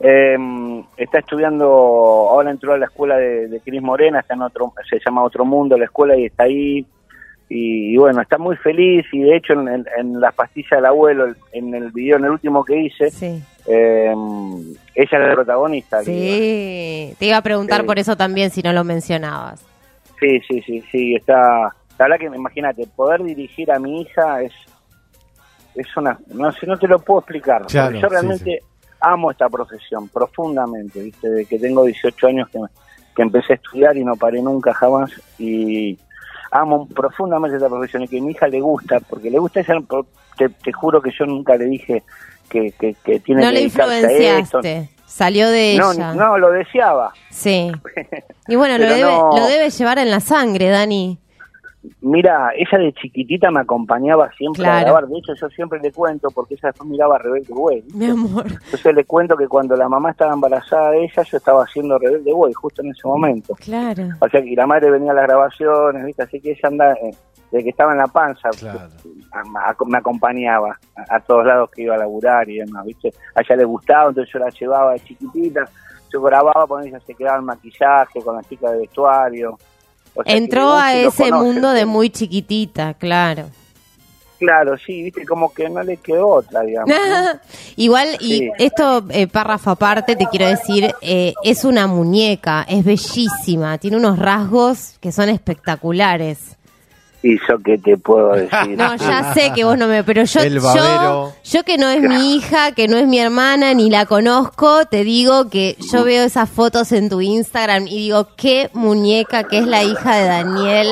S13: eh, está estudiando, ahora entró a la escuela de, de Cris Morena, está en otro, se llama Otro Mundo la escuela y está ahí, y, y bueno, está muy feliz, y de hecho en, en, en las pastillas del abuelo, en el video, en el último que hice,
S4: Sí.
S13: eh, ella es la protagonista.
S4: Sí, te iba a preguntar
S13: Sí.
S4: por eso también si no lo mencionabas.
S13: Sí, sí, sí, sí, está, la verdad que imagínate, poder dirigir a mi hija es, es una, no sé, no te lo puedo explicar,
S3: Claro,
S13: porque yo
S3: sí,
S13: realmente amo esta profesión profundamente, viste, de que tengo dieciocho años que, que empecé a estudiar y no paré nunca jamás, y amo profundamente esta profesión y que a mi hija le gusta, porque le gusta ella, te, te juro que yo nunca le dije que, que, que tiene
S4: No
S13: que
S4: le
S13: dedicarse a esto.
S4: influenciaste, salió de
S13: No,
S4: ella.
S13: no, lo deseaba.
S4: Sí. Y bueno, lo
S13: Pero
S4: debe,
S13: no.
S4: lo debe llevar en la sangre, Dani.
S13: Mira, ella de chiquitita me acompañaba siempre
S4: Claro.
S13: a grabar. De hecho, yo siempre le cuento, porque ella después miraba Rebelde Way.
S4: Mi amor.
S13: Entonces le cuento que cuando la mamá estaba embarazada de ella, yo estaba haciendo Rebelde Way, justo en ese momento.
S4: Claro.
S13: O sea, que la madre venía a las grabaciones, ¿viste? Así que ella andaba, eh, desde que estaba en la panza, a- a- me acompañaba a, a todos lados que iba a laburar y demás, ¿viste? A ella le gustaba, entonces yo la llevaba de chiquitita, yo grababa cuando ella se quedaba en maquillaje, con la chica de vestuario. O sea,
S4: Entró
S13: que uno
S4: a
S13: se lo
S4: ese
S13: conoce,
S4: mundo de
S13: ¿sí?
S4: muy chiquitita, claro.
S13: Claro, sí, viste, como que no le quedó otra, digamos. ¿no?
S4: Igual, y
S13: Sí.
S4: esto, eh, párrafo aparte, te quiero decir, eh, es una muñeca, es bellísima, tiene unos rasgos que son espectaculares.
S13: ¿Y yo qué te puedo decir?
S4: No, ya sé que vos no me... Pero yo,
S3: El
S4: yo,
S3: babero.
S4: yo que no es mi hija, que no es mi hermana, ni la conozco, te digo que yo veo esas fotos en tu Instagram y digo, qué muñeca que es la hija de Daniel.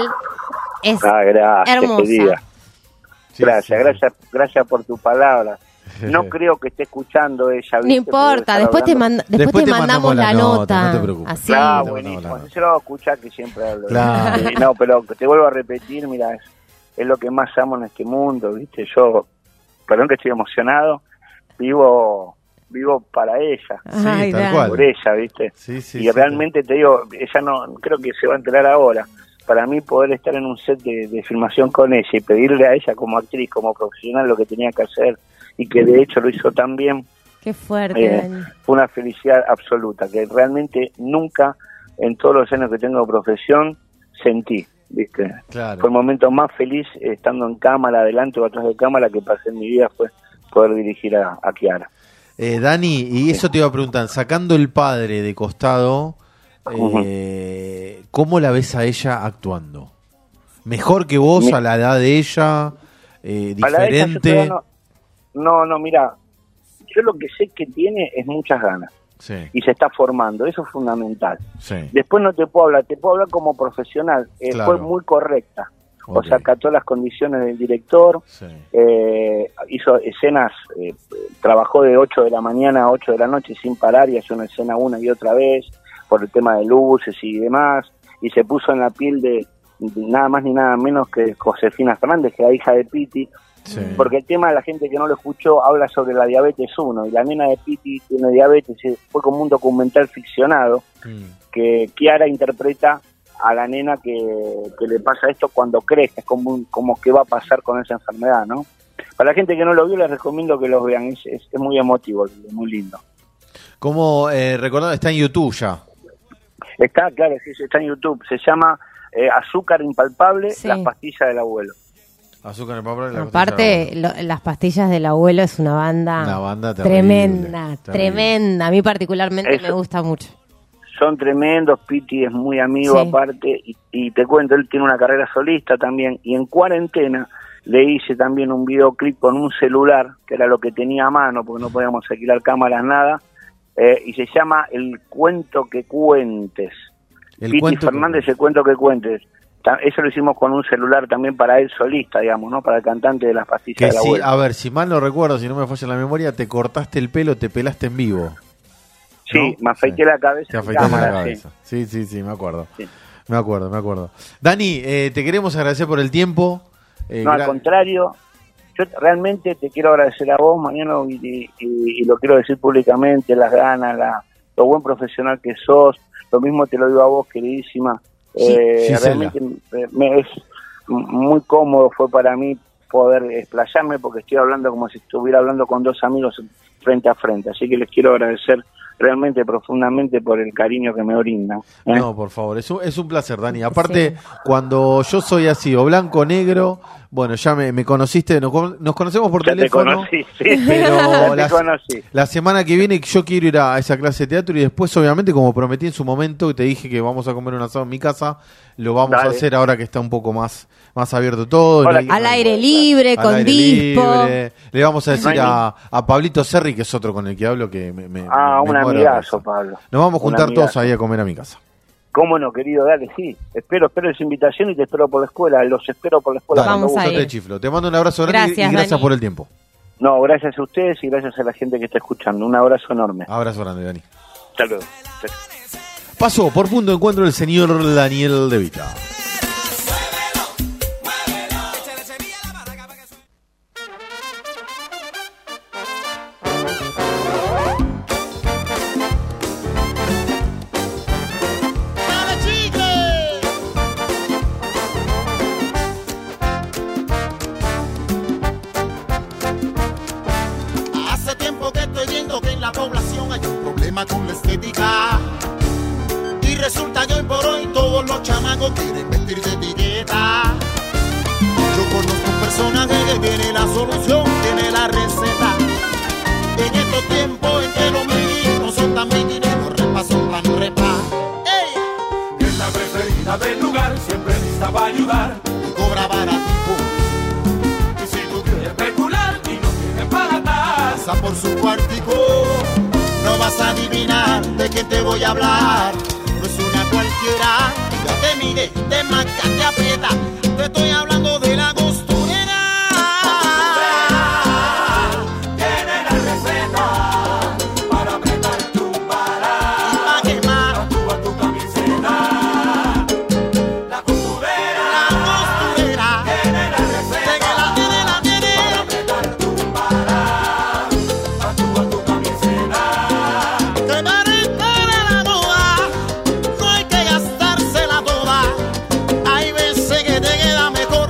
S4: Es
S13: Ah, gracias,
S4: hermosa.
S13: querida.
S3: Sí,
S13: Gracias,
S3: sí, sí.
S13: gracias, gracias por tu palabra. No creo que esté escuchando ella.
S4: No
S13: ¿viste?
S4: importa,
S13: Porque
S4: después te,
S13: estar
S4: manda- después
S3: Después
S4: te
S3: te
S4: mandamos
S3: mandamos
S4: la
S3: la
S4: nota.
S3: nota, no te preocupes.
S4: Así.
S13: Ah,
S3: Sí, te
S13: buenísimo.
S3: mandamos la
S13: Yo lo hago escuchar que siempre hablo.
S3: Claro.
S13: Sí, no, pero te vuelvo a repetir, mira, es, es lo que más amo en este mundo, ¿viste? Yo, perdón que estoy emocionado, vivo vivo para ella.
S4: Ay,
S3: tal
S4: Dani.
S3: cual.
S13: Por ella, ¿viste?
S3: Sí, sí,
S13: y
S3: sí,
S13: realmente te digo, ella no, creo que se va a enterar ahora. Para mí poder estar en un set de, de filmación con ella y pedirle a ella como actriz, como profesional lo que tenía que hacer y que de hecho lo hizo tan bien,
S4: Qué fuerte,
S13: eh,
S4: Dani.
S13: fue una felicidad absoluta, que realmente nunca en todos los años que tengo de profesión sentí, ¿viste?
S3: Claro.
S13: Fue el momento más feliz eh, estando en cámara, adelante o atrás de cámara que pasé en mi vida, fue poder dirigir a, a Kiara.
S3: Eh, Dani, y eso te iba a preguntar, sacando el padre de costado, eh, ¿cómo la ves a ella actuando? ¿Mejor que vos
S13: Mi-
S3: a la edad de ella? Eh,
S13: A la de ella yo
S3: ¿Diferente?
S13: todavía no, no, no, mira, yo lo que sé que tiene es muchas ganas.
S3: Sí.
S13: y se está formando, eso es fundamental.
S3: Sí.
S13: Después no te puedo hablar, te puedo hablar como profesional, eh,
S3: Claro.
S13: fue muy correcta, o
S3: Ok.
S13: sea, acató las condiciones del director,
S3: Sí.
S13: eh, hizo escenas, eh, trabajó de ocho de la mañana a ocho de la noche sin parar y hace una escena una y otra vez, por el tema de luces y demás, y se puso en la piel de, de nada más ni nada menos que Josefina Fernández, que es la hija de Piti,
S3: Sí.
S13: porque el tema de la gente que no lo escuchó habla sobre la diabetes uno, y la nena de Piti tiene diabetes, y fue como un documental ficcionado
S3: Mm.
S13: que Kiara interpreta a la nena que, que le pasa esto cuando crece, es como, un- como que va a pasar con esa enfermedad, ¿no? Para la gente que no lo vio les recomiendo que los vean, es, es, es muy emotivo, es muy lindo.
S3: Como eh, recordando, está en YouTube ya.
S13: Está, claro, sí, sí, está en YouTube, se llama eh, Azúcar Impalpable,
S4: Sí.
S13: las pastillas del abuelo.
S3: Azúcar en el papel. la
S4: Aparte, lo- las pastillas del abuelo es una banda,
S3: Una banda terrible,
S4: tremenda,
S3: terrible.
S4: tremenda. A mí particularmente
S13: Eso.
S4: me gusta mucho.
S13: Son tremendos, Piti es muy amigo
S4: Sí.
S13: aparte, y, y te cuento, él tiene una carrera solista también, y en cuarentena le hice también un videoclip con un celular, que era lo que tenía a mano, porque no podíamos alquilar cámaras, nada, eh, y se llama El Cuento que Cuentes.
S3: El
S13: Piti
S3: cuento que
S13: Fernández, El Cuento que Cuentes. Ta- Eso lo hicimos con un celular también para él solista, digamos, ¿no? Para el cantante de las pastillas
S3: Que
S13: del
S3: sí,
S13: abuelo.
S3: a ver, si mal no recuerdo, si no me falla la memoria, te cortaste el pelo, te pelaste en vivo.
S13: Sí,
S3: ¿no?
S13: me afeité la cabeza.
S3: Te
S13: en
S3: afeitaste
S13: cámara,
S3: la
S13: sí.
S3: cabeza. Sí, sí, sí, me acuerdo.
S13: Sí.
S3: Me acuerdo, me acuerdo. Dani, eh, te queremos agradecer por el tiempo. Eh,
S13: No, al
S3: gra-
S13: contrario, yo realmente te quiero agradecer a vos, Mañana, y, y- y- y lo quiero decir públicamente, las ganas, la, lo buen profesional que sos, lo mismo te lo digo a vos, queridísima.
S3: Sí,
S13: Eh,
S3: Gisela.
S13: realmente me, me es muy cómodo fue para mí poder explayarme, porque estoy hablando como si estuviera hablando con dos amigos frente a frente, así que les quiero agradecer realmente profundamente por el cariño que me brindan. ¿eh?
S3: No, por favor, es un, es un placer, Dani. Aparte, cuando yo soy así, o blanco o negro, bueno, ya me, me conociste, nos, con- nos conocemos por
S13: Ya te
S3: teléfono.
S13: conocí, sí,
S3: Pero
S13: ya te
S3: la,
S13: conocí.
S3: la semana que viene yo quiero ir a esa clase de teatro y después, obviamente, como prometí en su momento y te dije que vamos a comer un asado en mi casa, lo vamos
S13: Dale.
S3: a hacer ahora que está un poco más, más abierto todo.
S13: Ahora
S3: No hay-
S13: que-
S4: Al aire libre,
S3: al
S4: con
S3: aire
S4: dispo.
S3: libre. Le vamos a decir
S13: No hay
S3: a, a Pablito Serri, que es otro con el que hablo, que me, me-
S13: Ah,
S3: me
S13: un
S3: muero de
S13: amigazo,
S3: risa.
S13: Pablo.
S3: Nos vamos a
S13: Un
S3: juntar todos
S13: amigazo.
S3: ahí a comer a mi casa.
S13: ¿Cómo no, querido? Dale, sí. Espero, espero esa invitación y te espero por la escuela. Los espero por la escuela.
S3: Dale,
S13: cuando
S4: Vamos
S13: guste.
S3: yo te chiflo. Te mando un abrazo grande y-
S4: Gracias,
S3: y gracias
S4: Dani.
S3: por el tiempo.
S13: No, gracias a ustedes y gracias a la gente que está escuchando. Un abrazo enorme.
S3: Abrazo grande, Dani.
S13: Hasta luego.
S3: Pasó por punto de encuentro el señor Daniel De Vita.
S7: Hace tiempo que estoy viendo que en la población hay un problema con la estética. Y resulta que hoy por hoy todos los chamacos quieren vestir de etiqueta. Yo conozco un personaje que tiene la solución, tiene la receta. En estos tiempos en que los miquinos no son tan miquineros, repa son tan repa. ¡Ey!
S12: Es la preferida del lugar, siempre lista para ayudar.
S7: Y cobra baratico,
S12: Y si tú quieres especular y no tienes para atar,
S7: pasa por su cuartico. No vas a adivinar de qué te voy a hablar. No es una cualquiera, ya te mide, te marca, te aprieta. Te estoy hablando de la costurera.
S12: tiene la receta para apretar tu para.
S7: Y pa' quemar
S12: Actúa tu camiseta. La costurera
S7: la costurera.
S12: tiene la
S7: De
S12: receta
S7: que la tiene, la tiene.
S12: para apretar tu para. Actúa tu camiseta.
S7: Que para la moda no hay que gastársela toda. Hay veces que te queda mejor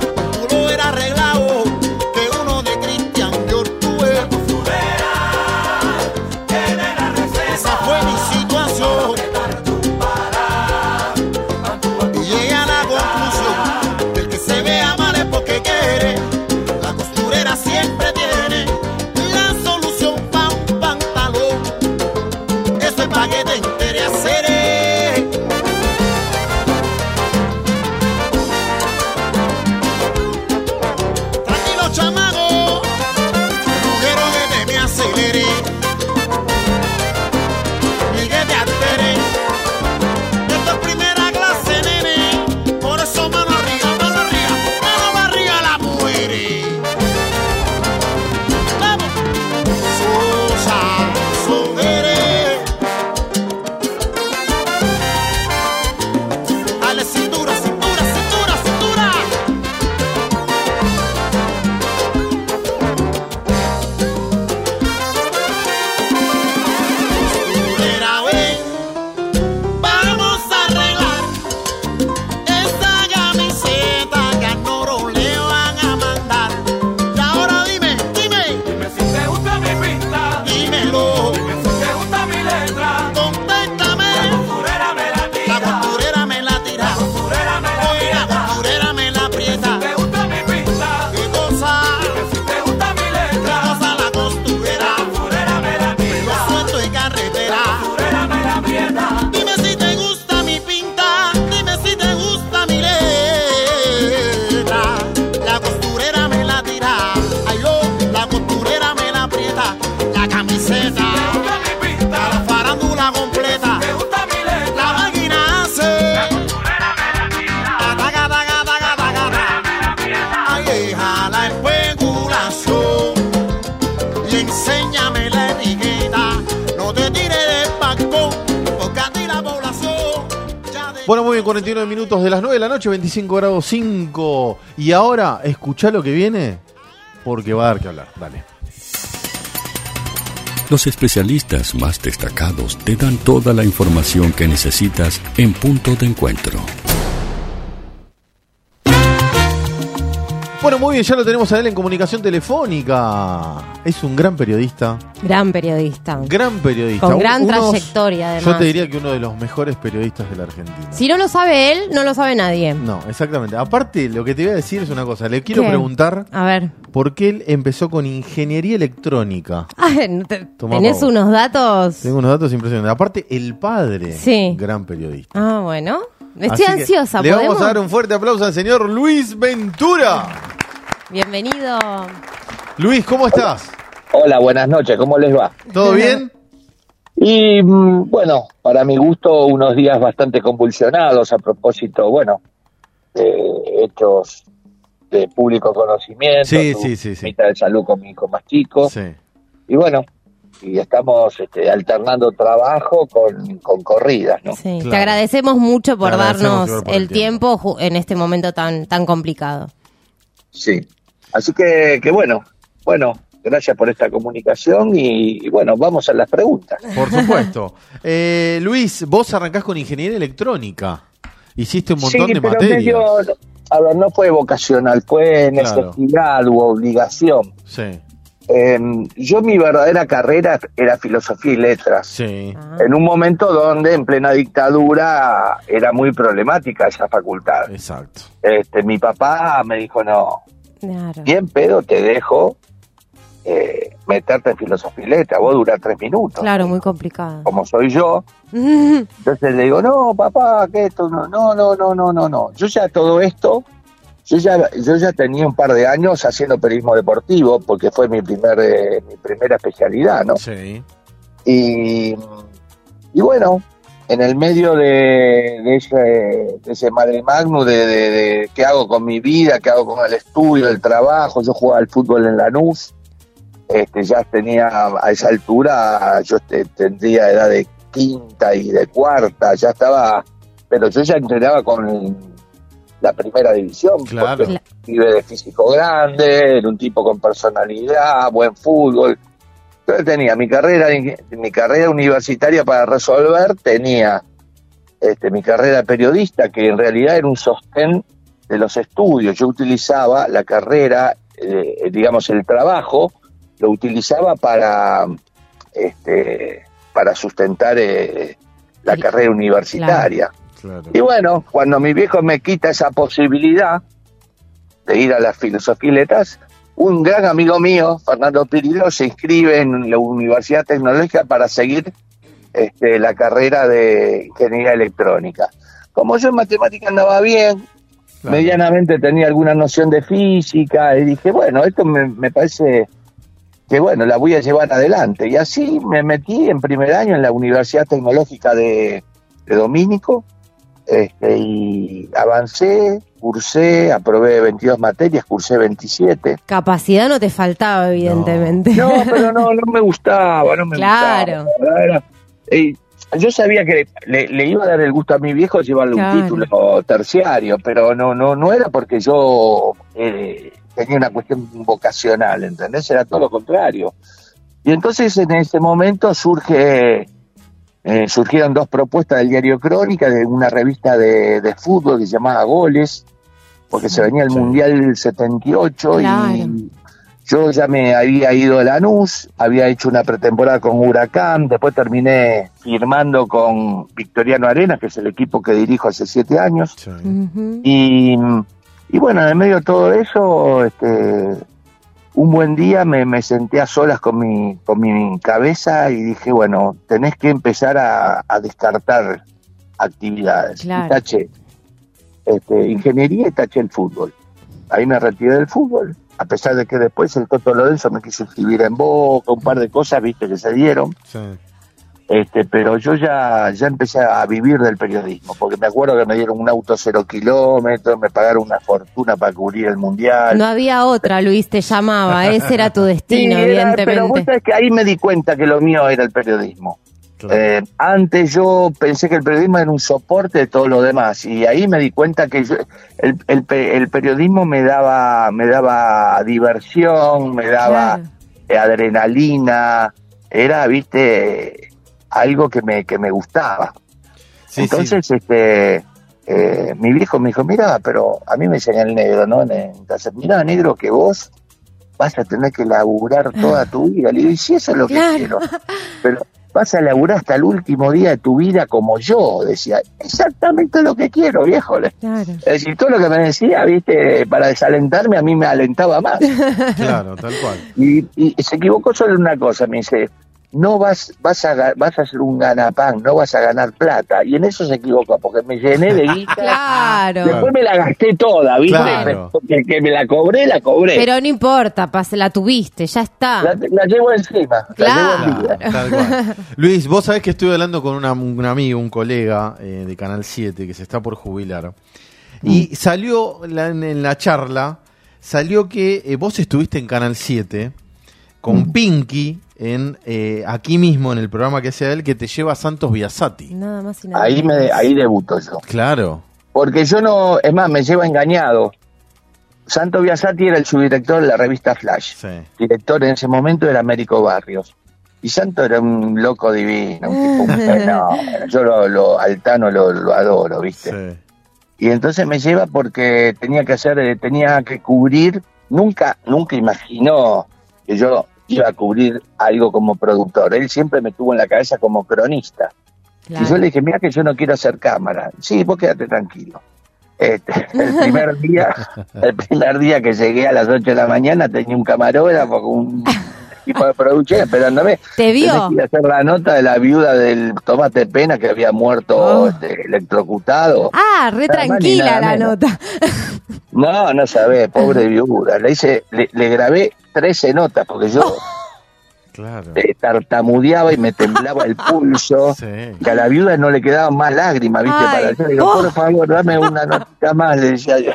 S3: Bueno, muy bien, cuarenta y nueve minutos de las nueve de la noche, veinticinco grados cinco. Y ahora, escuchá lo que viene, porque va a dar que hablar. Dale.
S1: Los especialistas más destacados te dan toda la información que necesitas en Punto de Encuentro.
S3: Bueno, muy bien, ya lo tenemos a él en comunicación telefónica. Es un gran periodista.
S4: Gran periodista.
S3: Gran periodista.
S4: Con gran
S3: Unos-
S4: trayectoria, además.
S3: Yo te diría que uno de los mejores periodistas de la Argentina.
S4: Si no lo sabe él, no lo sabe nadie.
S3: No, exactamente. Aparte, lo que te voy a decir es una cosa. Le quiero
S4: ¿Qué?
S3: preguntar
S4: A ver.
S3: por qué él empezó con ingeniería electrónica.
S4: Ay, ¿no te-
S3: Tomá,
S4: ¿Tenés
S3: Pau.
S4: unos datos?
S3: Tengo unos datos impresionantes. Aparte, el padre,
S4: Sí.
S3: gran periodista.
S4: Ah, bueno. Estoy
S3: Así que
S4: ansiosa.
S3: Le vamos
S4: ¿podemos?
S3: a dar un fuerte aplauso al señor Luis Ventura.
S4: Bienvenido.
S3: Luis, ¿cómo estás?
S14: Hola, buenas noches, ¿cómo les va?
S3: ¿Todo bien?
S14: Y mm, bueno, para mi gusto, unos días bastante convulsionados a propósito, bueno, de hechos de público conocimiento,
S3: Sí,
S14: tu
S3: sí, sí, sí.
S14: mitad de salud con mi hijo más chico.
S3: Sí.
S14: Y bueno, y estamos este, alternando trabajo con, con corridas, ¿no?
S4: Sí, Te agradecemos mucho por
S14: Te agradecemos,
S4: darnos
S14: Flor, por
S4: el
S14: el
S4: tiempo ju- en este momento tan, tan complicado.
S14: Sí. Así que, que bueno, bueno, gracias por esta comunicación y, y bueno, vamos a las preguntas.
S3: Por supuesto. Eh, Luis, vos arrancás con ingeniería electrónica. Hiciste un montón
S14: Sí,
S3: de
S14: pero
S3: materias.
S14: medio, a ver, no fue vocacional, fue
S3: Claro.
S14: necesidad u obligación.
S3: Sí.
S14: Eh, yo mi verdadera carrera era filosofía y letras.
S3: Sí.
S14: En un momento donde en plena dictadura era muy problemática esa facultad.
S3: Exacto.
S14: Este, mi papá me dijo, no,
S4: Claro.
S14: bien pedo te dejo eh, meterte en filosofía y letras, vos durás tres minutos.
S4: Claro, muy complicado.
S14: Como soy yo, entonces le digo, no, papá, que esto, no, no, no, no, no, no, no. Yo ya todo esto, yo ya, yo ya tenía un par de años haciendo periodismo deportivo, porque fue mi primer, eh, mi primera especialidad, ¿no?
S3: Sí.
S14: Y, y bueno, en el medio de, de ese, de ese madre magnum de, de, de qué hago con mi vida, qué hago con el estudio, el trabajo, yo jugaba al fútbol en Lanús, este, ya tenía a esa altura, yo te- tendría edad de quinta y de cuarta, ya estaba, pero yo ya entrenaba con la primera división,
S3: Claro.
S14: porque vive de físico grande, era un tipo con personalidad, buen fútbol. Yo tenía mi carrera, mi carrera universitaria para resolver, tenía este, mi carrera de periodista, que en realidad era un sostén de los estudios. Yo utilizaba la carrera, eh, digamos el trabajo, lo utilizaba para este, para sustentar eh, la carrera universitaria.
S3: Claro.
S14: Y bueno, cuando mi viejo me quita esa posibilidad de ir a las filosofía y letras, un gran amigo mío, Fernando Pirillo, se inscribe en la Universidad Tecnológica para seguir este, la carrera de ingeniería electrónica. Como yo en matemática andaba bien,
S3: Claro.
S14: medianamente tenía alguna noción de física, y dije, bueno, esto me, me parece que, bueno, la voy a llevar adelante. Y así me metí en primer año en la Universidad Tecnológica de, de Domínico, este, y avancé, cursé, aprobé veintidós materias, cursé veintisiete.
S4: Capacidad no te faltaba, evidentemente.
S14: No, pero no, no me gustaba, no me
S4: Claro.
S14: gustaba. Era- eh, yo sabía que le, le iba a dar el gusto a mi viejo llevarle
S4: Claro.
S14: un título terciario, pero no, no, no era porque yo eh, tenía una cuestión vocacional, ¿entendés? Era todo lo contrario. Y entonces en ese momento surge, eh, surgieron dos propuestas del diario Crónica, de una revista de, de fútbol que se llamaba Goles, porque se venía el Mundial setenta y ocho
S4: Claro.
S14: y yo ya me había ido a Lanús, había hecho una pretemporada con Huracán, después terminé firmando con Victoriano Arenas, que es el equipo que dirijo hace siete años.
S4: Ujú.
S14: Y, y bueno, en el medio de todo eso, este, un buen día me, me senté a solas con mi, con mi cabeza y dije, bueno, tenés que empezar a, a descartar actividades.
S4: Claro.
S14: Y taché este, ingeniería y taché el fútbol. Ahí me retiré del fútbol, a pesar de que después el Toto Lorenzo me quiso inscribir en Boca, un par de cosas, viste, que se dieron.
S3: Sí.
S14: Este, pero yo ya, ya empecé a vivir del periodismo, porque me acuerdo que me dieron un auto cero kilómetros, me pagaron una fortuna para cubrir el mundial.
S4: No había otra, Luis, te llamaba. Ese era tu destino,
S14: Sí, era-
S4: evidentemente.
S14: pero vos sabés que ahí me di cuenta que lo mío era el periodismo.
S3: Claro.
S14: Eh, antes yo pensé que el periodismo era un soporte de todo lo demás y ahí me di cuenta que yo- el, el pe- el periodismo me daba me daba diversión, me daba
S4: Claro.
S14: eh, adrenalina, era, viste, algo que me que me gustaba.
S3: Sí,
S14: Entonces, este, eh, mi viejo me dijo, mira, pero a mí me enseña el negro, ¿no? Entonces, mira, negro, que vos vas a tener que laburar toda tu vida. Le digo, y si eso es lo que
S4: Claro.
S14: quiero, pero vas a laburar hasta el último día de tu vida como yo, decía, exactamente lo que quiero, viejo. Le-
S4: Claro.
S14: Es decir, todo lo que me decía, viste, para desalentarme, a mí me alentaba más.
S3: Claro, tal cual.
S14: Y, y se equivocó solo en una cosa, me dice, no vas vas a ga- vas a ser un ganapán, no vas a ganar plata. Y en eso se equivocó, porque me llené de guita.
S4: Claro.
S14: Después me la gasté toda, ¿viste?
S3: Claro.
S14: Porque que me la cobré, la cobré.
S4: Pero no importa, pas- la tuviste, ya está.
S14: La, la llevo encima.
S4: Claro.
S14: La llevo encima.
S3: Tal cual. Luis, vos sabés que estuve hablando con una- un amigo, un colega eh, de Canal siete que se está por jubilar. Y salió la- en, en la charla, salió que eh, vos estuviste en Canal siete con Pinky en eh, aquí mismo en el programa que hacía él, que te lleva a Santos Biasati.
S4: Nada más y nada
S14: Ahí me
S4: menos.
S14: ahí debuto yo.
S3: Claro.
S14: Porque yo no, es más, me lleva engañado. Santo Biasati era el subdirector de la revista Flash.
S3: Sí.
S14: Director en ese momento era Américo Barrios. Y Santo era un loco divino, un tipo, un fenómeno. Yo lo, lo Altano lo, lo adoro, ¿viste?
S3: Sí.
S14: Y entonces me lleva porque tenía que hacer, eh, tenía que cubrir, nunca, nunca imaginó que yo iba a cubrir algo como productor. Él siempre me tuvo en la cabeza como cronista.
S4: Claro.
S14: Y yo le dije, mira que yo no quiero hacer cámara. Sí, vos quédate tranquilo. Este, el primer día, el primer día que llegué a las ocho de la mañana tenía un camarógrafo con un equipo de producción esperándome.
S4: ¿Te vio?
S14: Tenés que ir a hacer la nota de la viuda del Tomate Pena que había muerto
S4: Oh.
S14: este, electrocutado.
S4: Ah, re
S14: Nada más ni
S4: tranquila
S14: nada
S4: la
S14: menos.
S4: nota.
S14: No, no sabés, pobre viuda. Le hice, le, le grabé trece notas porque yo
S3: Claro.
S14: eh, tartamudeaba y me temblaba el pulso.
S3: Sí.
S14: Que a la viuda no le quedaban más lágrimas, ¿viste?
S4: Ay.
S14: Para yo le digo,
S4: Oh.
S14: por favor, dame una notita más, le decía yo.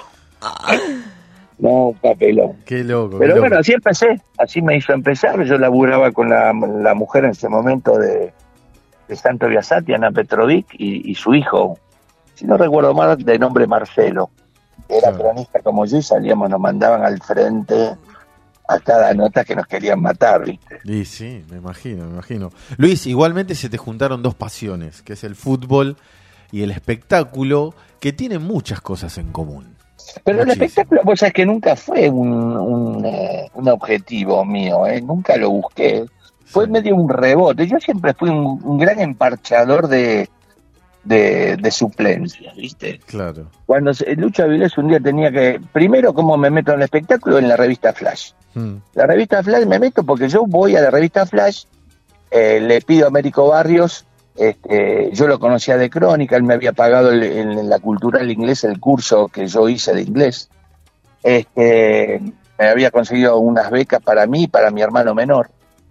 S14: No, un papelón.
S3: Qué loco. qué
S14: Pero
S3: loco.
S14: bueno, así empecé, así me hizo empezar. Yo laburaba con la, la mujer en ese momento de, de Santo Biasati, Ana Petrovic, y, y su hijo, si no recuerdo mal, de nombre Marcelo. Era
S3: Claro.
S14: cronista como yo y salíamos, nos mandaban al frente a cada nota que nos querían matar, ¿viste?
S3: Y sí, me imagino, me imagino. Luis, igualmente se te juntaron dos pasiones, que es el fútbol y el espectáculo, que tienen muchas cosas en común.
S14: Pero el
S3: Muchísimo.
S14: espectáculo, vos sabés que nunca fue un, un, eh, un objetivo mío, ¿eh? Nunca lo busqué. Fue
S3: Sí.
S14: medio un rebote. Yo siempre fui un, un gran emparchador de, de, de suplencias, ¿viste?
S3: Claro.
S14: Cuando se- Lucho Avilés un día tenía que... Primero, ¿cómo me meto en el espectáculo? En la revista Flash.
S3: Mm.
S14: La revista Flash me meto porque yo voy a la revista Flash, eh, le pido a Américo Barrios, este, yo lo conocía de Crónica, él me había pagado el- en la cultural inglés el curso que yo hice de inglés, este, me había conseguido unas becas para mí y para mi hermano menor,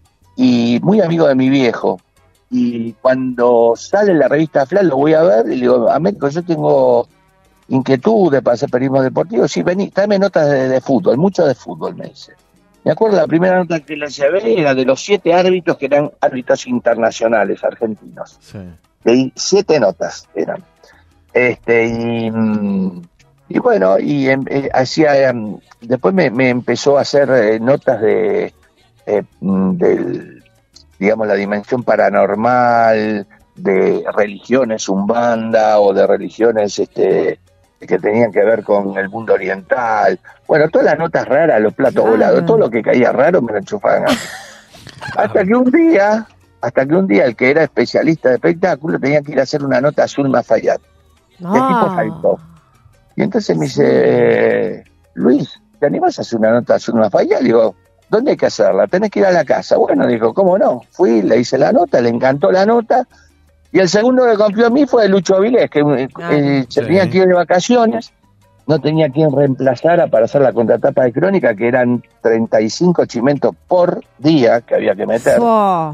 S14: y muy amigo de mi viejo. Y cuando sale la revista Flash lo voy a ver y le digo, Américo, yo tengo inquietudes para hacer periodismo deportivo, sí, vení, tráeme notas de, de fútbol, mucho de fútbol, me dice. Me acuerdo la primera nota que le llevé era de los siete árbitros que eran árbitros internacionales argentinos.
S3: Sí.
S14: Leí siete notas eran. Este, y, mm, y bueno, y em- eh, hacía, em, después me, me empezó a hacer eh, notas de, eh, mm, del, digamos, la dimensión paranormal, de religiones umbanda o de religiones este que tenían que ver con el mundo oriental. Bueno, todas las notas raras, los platos
S4: Claro.
S14: volados, todo lo que caía raro me lo enchufaban a mí. Hasta que un día, hasta que un día el que era especialista de espectáculo tenía que ir a hacer una nota a Zulma Fayad. El tipo
S4: Ah.
S14: saltó. Y entonces me dice, Luis, ¿te animás a hacer una nota a Zulma Fayad? Le digo, ¿dónde hay que hacerla? Tenés que ir a la casa. Bueno, dijo, ¿cómo no? Fui, le hice la nota, le encantó la nota. Y el segundo que confió en mí fue Lucho Avilés, que eh, eh, se
S3: Sí.
S14: tenía que ir de vacaciones, no tenía quien reemplazara para hacer la contratapa de Crónica, que eran treinta y cinco chimentos por día que había que meter.
S4: Oh.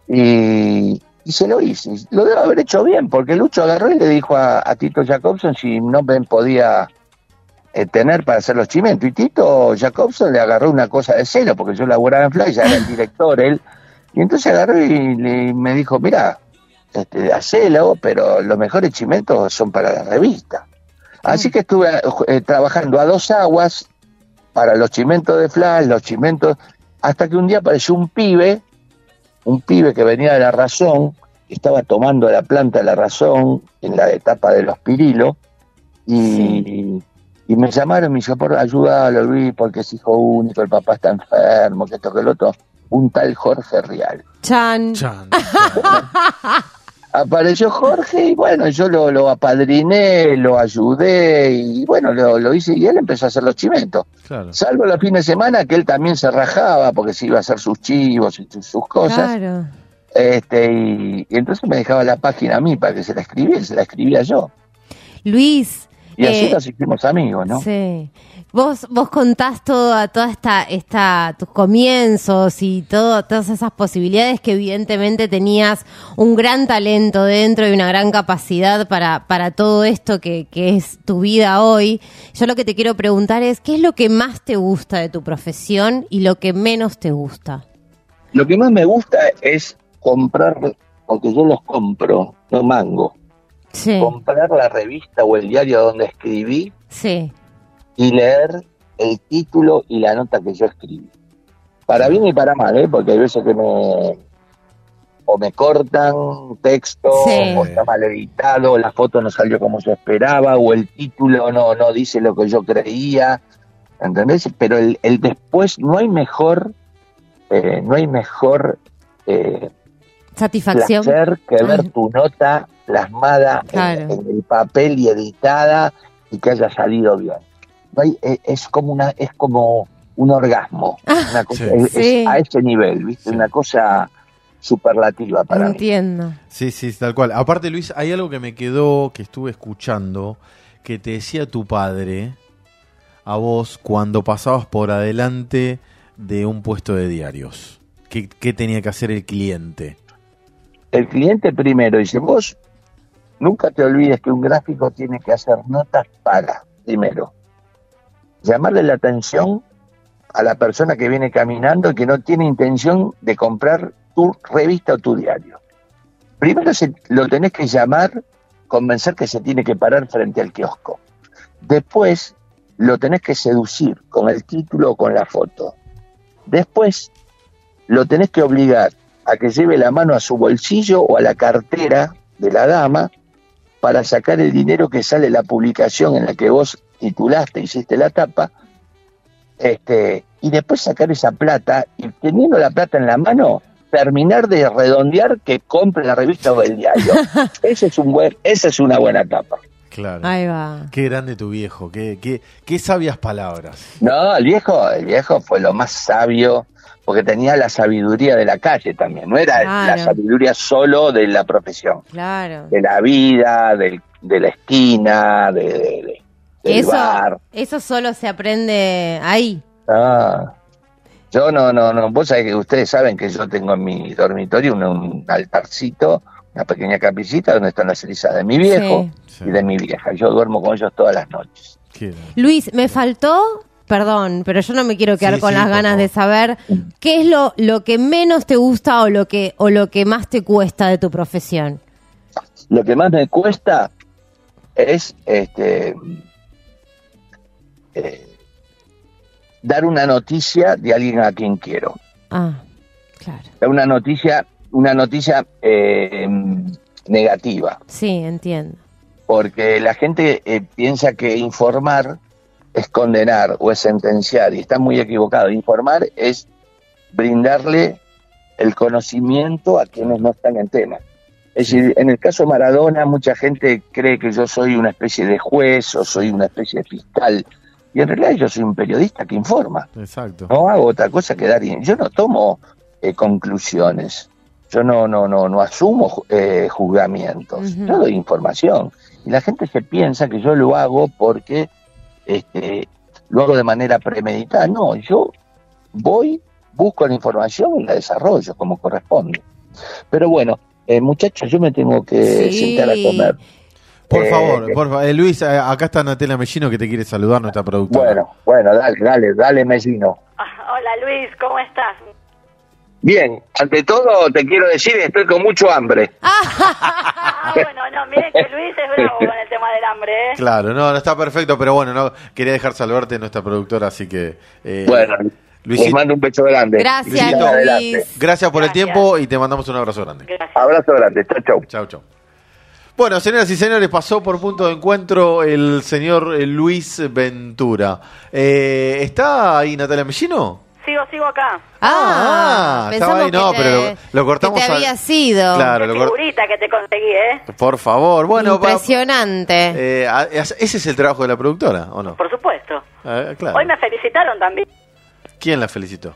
S14: Y, y se lo hice. Lo debo haber hecho bien, porque Lucho agarró y le dijo a, a Tito Jacobson si no me podía eh, tener para hacer los chimentos. Y Tito Jacobson le agarró una cosa de celo, porque yo laburaba en Flash, ya era el director él. Y entonces agarró y le- me dijo, mirá, este, hacelo, pero los mejores chimentos son para la revista. Así que estuve eh, trabajando a dos aguas para los chimentos de Flash, los chimentos, hasta que un día apareció un pibe, un pibe que venía de La Razón, que estaba tomando la planta de La Razón en la etapa de los pirilos, y, sí. y me llamaron, me dijo, por ayúdalo, Luis, porque es hijo único, el papá está enfermo, que esto, que el otro, un tal Jorge Rial.
S4: Chan.
S3: Chan.
S14: Apareció Jorge y bueno, yo lo, lo apadriné, lo ayudé y bueno, lo, lo hice y él empezó a hacer los chimentos.
S3: Claro.
S14: Salvo los fines de semana que él también se rajaba porque se iba a hacer sus chivos y sus, sus cosas.
S4: Claro.
S14: Este, y, y entonces me dejaba la página a mí para que se la escribiera, se la escribía yo.
S4: Luis.
S14: Y así
S4: eh,
S14: nos hicimos amigos, ¿no?
S4: Sí. Vos, vos contás toda, toda esta, esta, tus comienzos y todo, todas esas posibilidades que evidentemente tenías un gran talento dentro y una gran capacidad para, para todo esto que, que es tu vida hoy. Yo lo que te quiero preguntar es, ¿qué es lo que más te gusta de tu profesión y lo que menos te gusta?
S14: Lo que más me gusta es comprar, porque yo los compro, no mango.
S4: Sí.
S14: Comprar la revista o el diario donde escribí.
S4: Sí.
S14: Y leer el título y la nota que yo escribí. Para bien y para mal, ¿eh? Porque hay veces que me o me cortan texto,
S4: sí.
S14: o está mal editado, o la foto no salió como yo esperaba, o el título no, no dice lo que yo creía, ¿entendés? Pero el, el después no hay mejor, eh, no hay mejor eh,
S4: satisfacción
S14: placer que ver
S4: Ay.
S14: tu nota plasmada
S4: claro.
S14: en, en el papel y editada y que haya salido bien. No hay, es, es como una, es como un orgasmo, una cosa,
S3: Sí.
S14: es,
S4: Sí.
S14: es a ese nivel, ¿viste?
S3: Sí.
S14: Una cosa superlativa para mí.
S4: Entiendo.
S3: Sí, sí, tal cual. Aparte, Luis, hay algo que me quedó, que estuve escuchando, que te decía tu padre a vos cuando pasabas por adelante de un puesto de diarios. ¿Qué, qué tenía que hacer el cliente?
S14: El cliente primero dice, vos nunca te olvides que un gráfico tiene que hacer notas para, primero, llamarle la atención a la persona que viene caminando y que no tiene intención de comprar tu revista o tu diario. Primero se, lo tenés que llamar, convencer que se tiene que parar frente al kiosco. Después lo tenés que seducir con el título o con la foto. Después lo tenés que obligar a que lleve la mano a su bolsillo o a la cartera de la dama para sacar el dinero que sale la publicación en la que vos titulaste, hiciste la tapa, este, y después sacar esa plata y teniendo la plata en la mano, terminar de redondear que compre la revista o el diario. Ese es un buen, esa es una buena etapa.
S3: Claro.
S4: Ahí va.
S3: Qué grande tu viejo, qué, qué, qué sabias palabras.
S14: No, el viejo, el viejo fue lo más sabio, porque tenía la sabiduría de la calle también, no era
S4: Claro.
S14: la sabiduría solo de la profesión,
S4: Claro.
S14: de la vida, del, de la esquina, de, de- de- del
S4: Eso,
S14: bar.
S4: eso solo se aprende ahí.
S14: Ah, yo no, no, no, vos sabés que ustedes saben que yo tengo en mi dormitorio un, un altarcito, una pequeña capillita donde están las cenizas de mi viejo
S3: Sí.
S14: y de mi vieja. Yo duermo con ellos todas las noches.
S3: Qué grande.
S4: Luis, me faltó, perdón, pero yo no me quiero quedar
S3: Sí,
S4: con
S3: sí,
S4: las
S3: por
S4: ganas
S3: favor.
S4: de saber qué es lo, lo que menos te gusta o lo que o lo que más te cuesta de tu profesión.
S14: Lo que más me cuesta es este eh, dar una noticia de alguien a quien quiero.
S4: Ah, claro.
S14: Dar una noticia, una noticia eh, negativa.
S4: Sí, entiendo.
S14: Porque la gente eh, piensa que informar es condenar o es sentenciar, y está muy equivocado. Informar es brindarle el conocimiento a quienes no están en tema. Es decir, en el caso de Maradona, mucha gente cree que yo soy una especie de juez o soy una especie de fiscal, y en realidad yo soy un periodista que informa.
S3: Exacto.
S14: No hago otra cosa que dar. Yo no tomo eh, conclusiones. Yo no no no no asumo eh, juzgamientos.
S4: Ujú.
S14: Yo doy información. Y la gente se piensa que yo lo hago porque este, lo hago de manera premeditada. No, yo voy, busco la información y la desarrollo como corresponde. Pero bueno, eh, muchachos, yo me tengo que
S4: Sí.
S14: sentar a comer.
S3: Por
S14: Eh,
S3: favor, por favor. Eh, Luis, eh, acá está Natela Mellino que te quiere saludar, nuestra productora.
S14: Bueno, bueno, dale, dale, dale, Mellino.
S15: Ah, hola Luis, ¿cómo estás?
S14: Bien, ante todo te quiero decir, estoy con mucho hambre.
S15: Ah, bueno, no, miren que Luis es bravo con el tema del hambre, ¿eh?
S3: Claro, no, no está perfecto, pero bueno, no quería dejar salvarte nuestra productora, así que... Eh,
S14: Bueno, les mando un beso grande.
S4: Gracias,
S3: Luisito,
S4: Luis.
S3: Gracias por
S15: Gracias.
S3: el tiempo y te mandamos un abrazo grande.
S15: Gracias.
S14: Abrazo grande, chau, chau.
S3: Chau, chau. Bueno, señoras y señores, pasó por punto de encuentro el señor eh, Luis Ventura. Eh, ¿Está ahí Natalia Mellino?
S15: Sigo, sigo acá.
S3: Ah, estaba ahí, no,
S4: que
S3: pero
S4: te-
S3: lo, lo cortamos
S4: que te
S3: al-
S4: había sido.
S3: Claro,
S15: Qué
S3: lo cor-
S15: figurita que te conseguí, ¿eh?
S3: Por favor, bueno, va-
S4: Impresionante.
S3: eh, a- ese es el trabajo de la productora, ¿o no?
S15: Por supuesto.
S3: Eh, claro.
S15: Hoy me felicitaron también.
S3: ¿Quién la felicitó?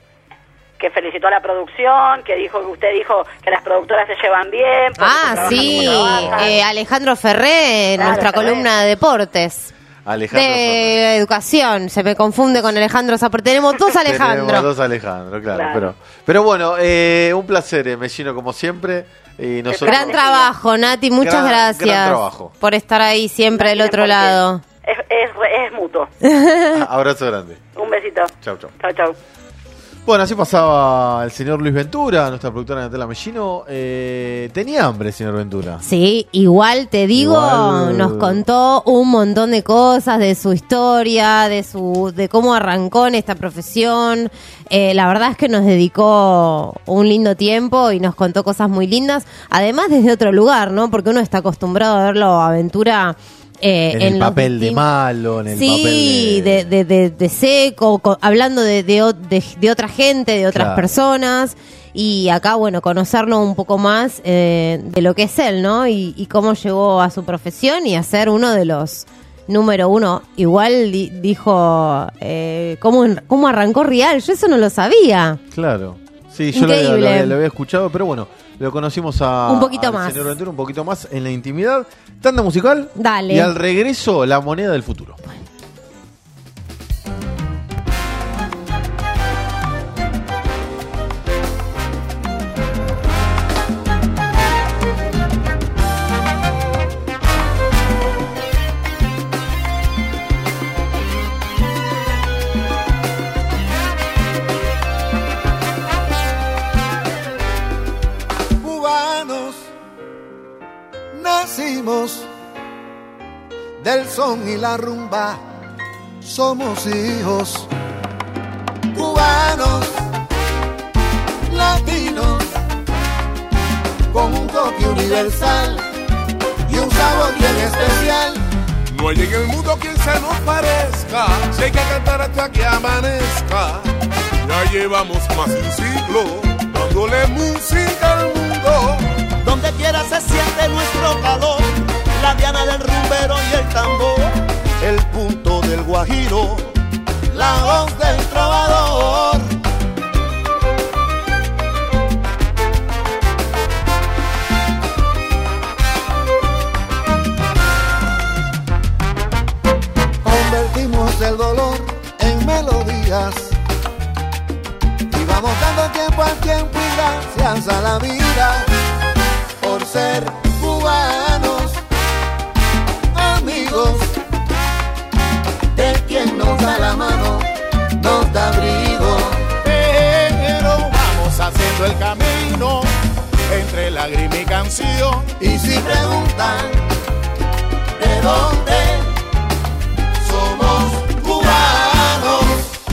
S15: Que felicitó a la producción, que dijo que usted dijo que las productoras se llevan bien. porque se
S4: Ah,
S15: trabajan
S4: sí,
S15: como trabajan.
S4: eh, Alejandro Ferré,
S15: Claro,
S4: nuestra
S15: Ferré.
S4: columna de deportes.
S3: Alejandro.
S4: De educación, se me confunde con Alejandro Zapor. Tenemos dos Alejandro.
S3: Tenemos dos Alejandro, claro.
S15: Claro.
S3: Pero, pero bueno, eh, un placer, eh, Mellino, como siempre. Y nosotros...
S4: Gran trabajo, Nati, muchas
S3: Gran-
S4: gracias
S3: gran trabajo.
S4: por estar ahí siempre del
S15: Gracias
S4: otro
S15: por
S4: lado.
S15: Es, es, es mutuo.
S3: Abrazo grande.
S15: Un besito.
S3: Chau, chau.
S15: Chau, chau.
S3: Bueno, así pasaba el señor Luis Ventura, nuestra productora Natalia Mellino. Eh, tenía hambre, señor Ventura.
S4: Sí, igual te digo,
S3: Igual.
S4: nos contó un montón de cosas de su historia, de su, de cómo arrancó en esta profesión. Eh, la verdad es que nos dedicó un lindo tiempo y nos contó cosas muy lindas. Además, desde otro lugar, ¿no? Porque uno está acostumbrado a verlo a Ventura. Eh,
S3: en el
S4: los
S3: papel de
S4: distin-
S3: malo, en el
S4: sí,
S3: papel de...
S4: de, de, de- de seco, co- hablando de, de, o- de- de otra gente, de otras
S3: Claro.
S4: personas. Y acá, bueno, conocerlo un poco más eh, de lo que es él, ¿no? Y, y cómo llegó a su profesión y a ser uno de los número uno. Igual di- dijo, eh, ¿cómo, en- ¿cómo arrancó Real? Yo eso no lo sabía.
S3: Claro. Sí, yo lo había, lo,
S4: Increíble.
S3: había, lo había escuchado, pero bueno, lo conocimos a,
S4: Un poquito
S3: al
S4: más.
S3: señor Ventura un poquito más en la intimidad. Tanda musical.
S4: Dale.
S3: Y al regreso, la moneda del futuro.
S7: Cubanos, nacimos del son y la rumba, somos hijos cubanos, latinos, con un toque universal y un sabor bien especial.
S16: No hay en el mundo quien se nos parezca, si hay que cantar hasta que amanezca. Ya llevamos más de un siglo dándole música al mundo.
S7: Donde quiera se siente nuestro calor, la diana del rumbero y el tambor, el punto del guajiro, la voz del trovador. Convertimos el dolor en melodías y vamos dando tiempo al tiempo y gracias a la vida por ser cubanos, amigos de quien nos da la mano, nos da abrigo.
S17: Pero vamos haciendo el camino entre lágrima y canción.
S7: Y si preguntan de dónde somos cubanos,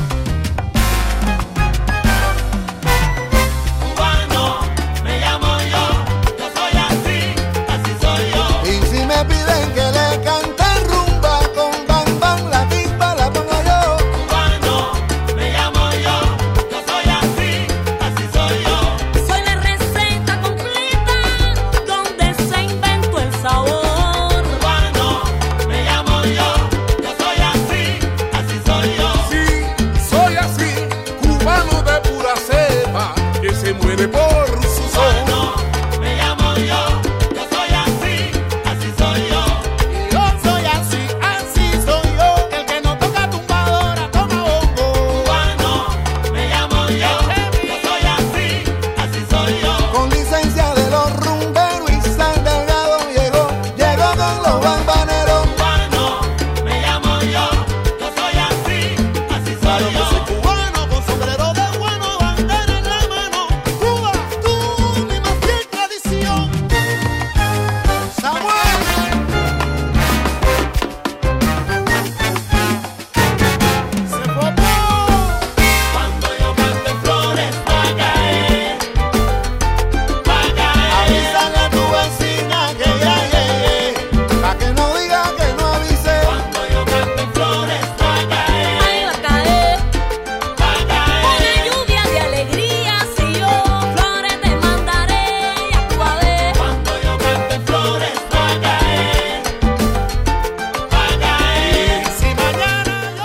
S12: Cubano, me llamo yo, yo soy así, así soy yo.
S7: y si me piden que le cante rumba con bam bam, la timba la pongo yo.
S12: Cubano, me llamo yo, yo soy así, así soy yo.
S2: Soy la receta completa donde se inventó el sabor.
S12: Cubano, me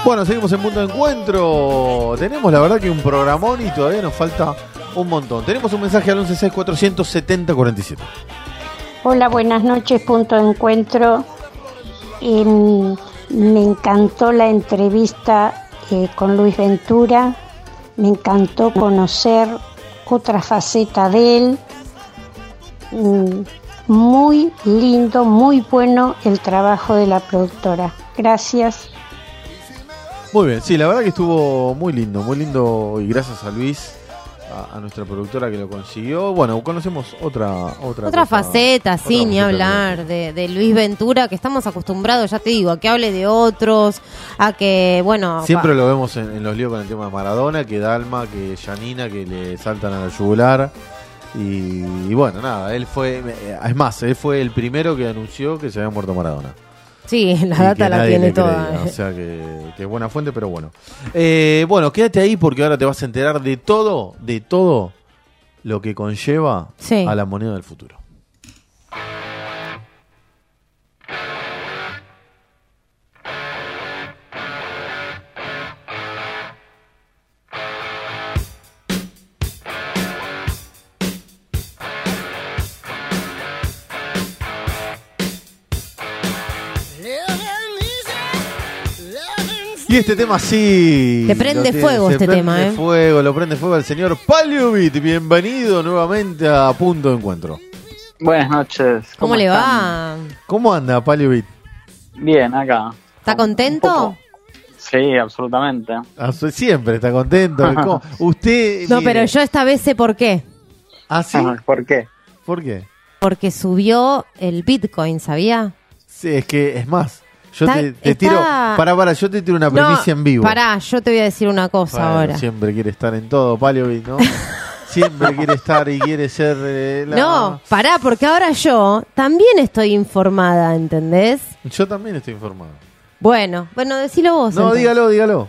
S3: Bueno, seguimos en Punto de Encuentro. Tenemos la verdad que un programón y todavía nos falta un montón. Tenemos un mensaje al once seis cuatrocientos setenta cuarenta y siete.
S18: Hola, buenas noches, Punto de Encuentro. Eh, me encantó la entrevista eh, con Luis Ventura. Me encantó conocer otra faceta de él. Mm, muy lindo, muy bueno el trabajo de la productora. Gracias.
S3: Muy bien, sí, la verdad que estuvo muy lindo, muy lindo y gracias a Luis, a, a nuestra productora que lo consiguió. Bueno, conocemos otra otra,
S4: Otra
S3: cosa,
S4: faceta, sí,
S3: otra
S4: ni
S3: faceta
S4: hablar de, de Luis Ventura, que estamos acostumbrados, ya te digo, a que hable de otros, a que, bueno...
S3: Siempre
S4: pa-
S3: lo vemos en, en los líos con el tema de Maradona, que Dalma, que Janina, que le saltan a la yugular. Y, y bueno, nada, él fue, eh, es más, él fue el primero que anunció que se había muerto Maradona.
S4: Sí, la
S3: Y
S4: data
S3: que
S4: la
S3: nadie
S4: tiene
S3: le
S4: toda.
S3: creía, o sea que, que buena fuente, pero bueno. Eh, bueno, quédate ahí porque ahora te vas a enterar de todo, de todo lo que conlleva
S4: Sí.
S3: a la moneda del futuro. Y este tema sí.
S4: Te prende
S3: lo tiene,
S4: fuego
S3: se
S4: este
S3: prende
S4: tema, ¿eh?
S3: fuego, lo prende fuego al señor Paliovit. Bienvenido nuevamente a Punto de Encuentro.
S19: Buenas noches.
S4: ¿Cómo le va?
S3: ¿Cómo anda, Paliovit?
S19: Bien, acá.
S4: ¿Está contento?
S19: Sí, absolutamente.
S3: Ah, so- Siempre está contento. ¿Cómo? Usted.
S4: No,
S3: mire-
S4: pero yo esta vez sé por qué.
S3: ¿Ah, sí?
S19: ¿Por qué?
S3: ¿Por qué?
S4: Porque subió el Bitcoin, ¿sabía?
S3: Sí, es que es más. Yo
S4: Está-
S3: te, te
S4: está-
S3: tiro. Para, para, yo te tiro una premisa en vivo.
S4: Pará, yo te voy a decir una cosa
S3: Bueno,
S4: ahora.
S3: Siempre quiere estar en todo, Paliovit, ¿no? Siempre quiere estar y quiere ser. eh, la-
S4: No, pará, porque ahora yo también estoy informada, ¿entendés?
S3: Yo también estoy informado.
S4: Bueno, bueno, decilo vos.
S3: No,
S4: entonces.
S3: dígalo, dígalo.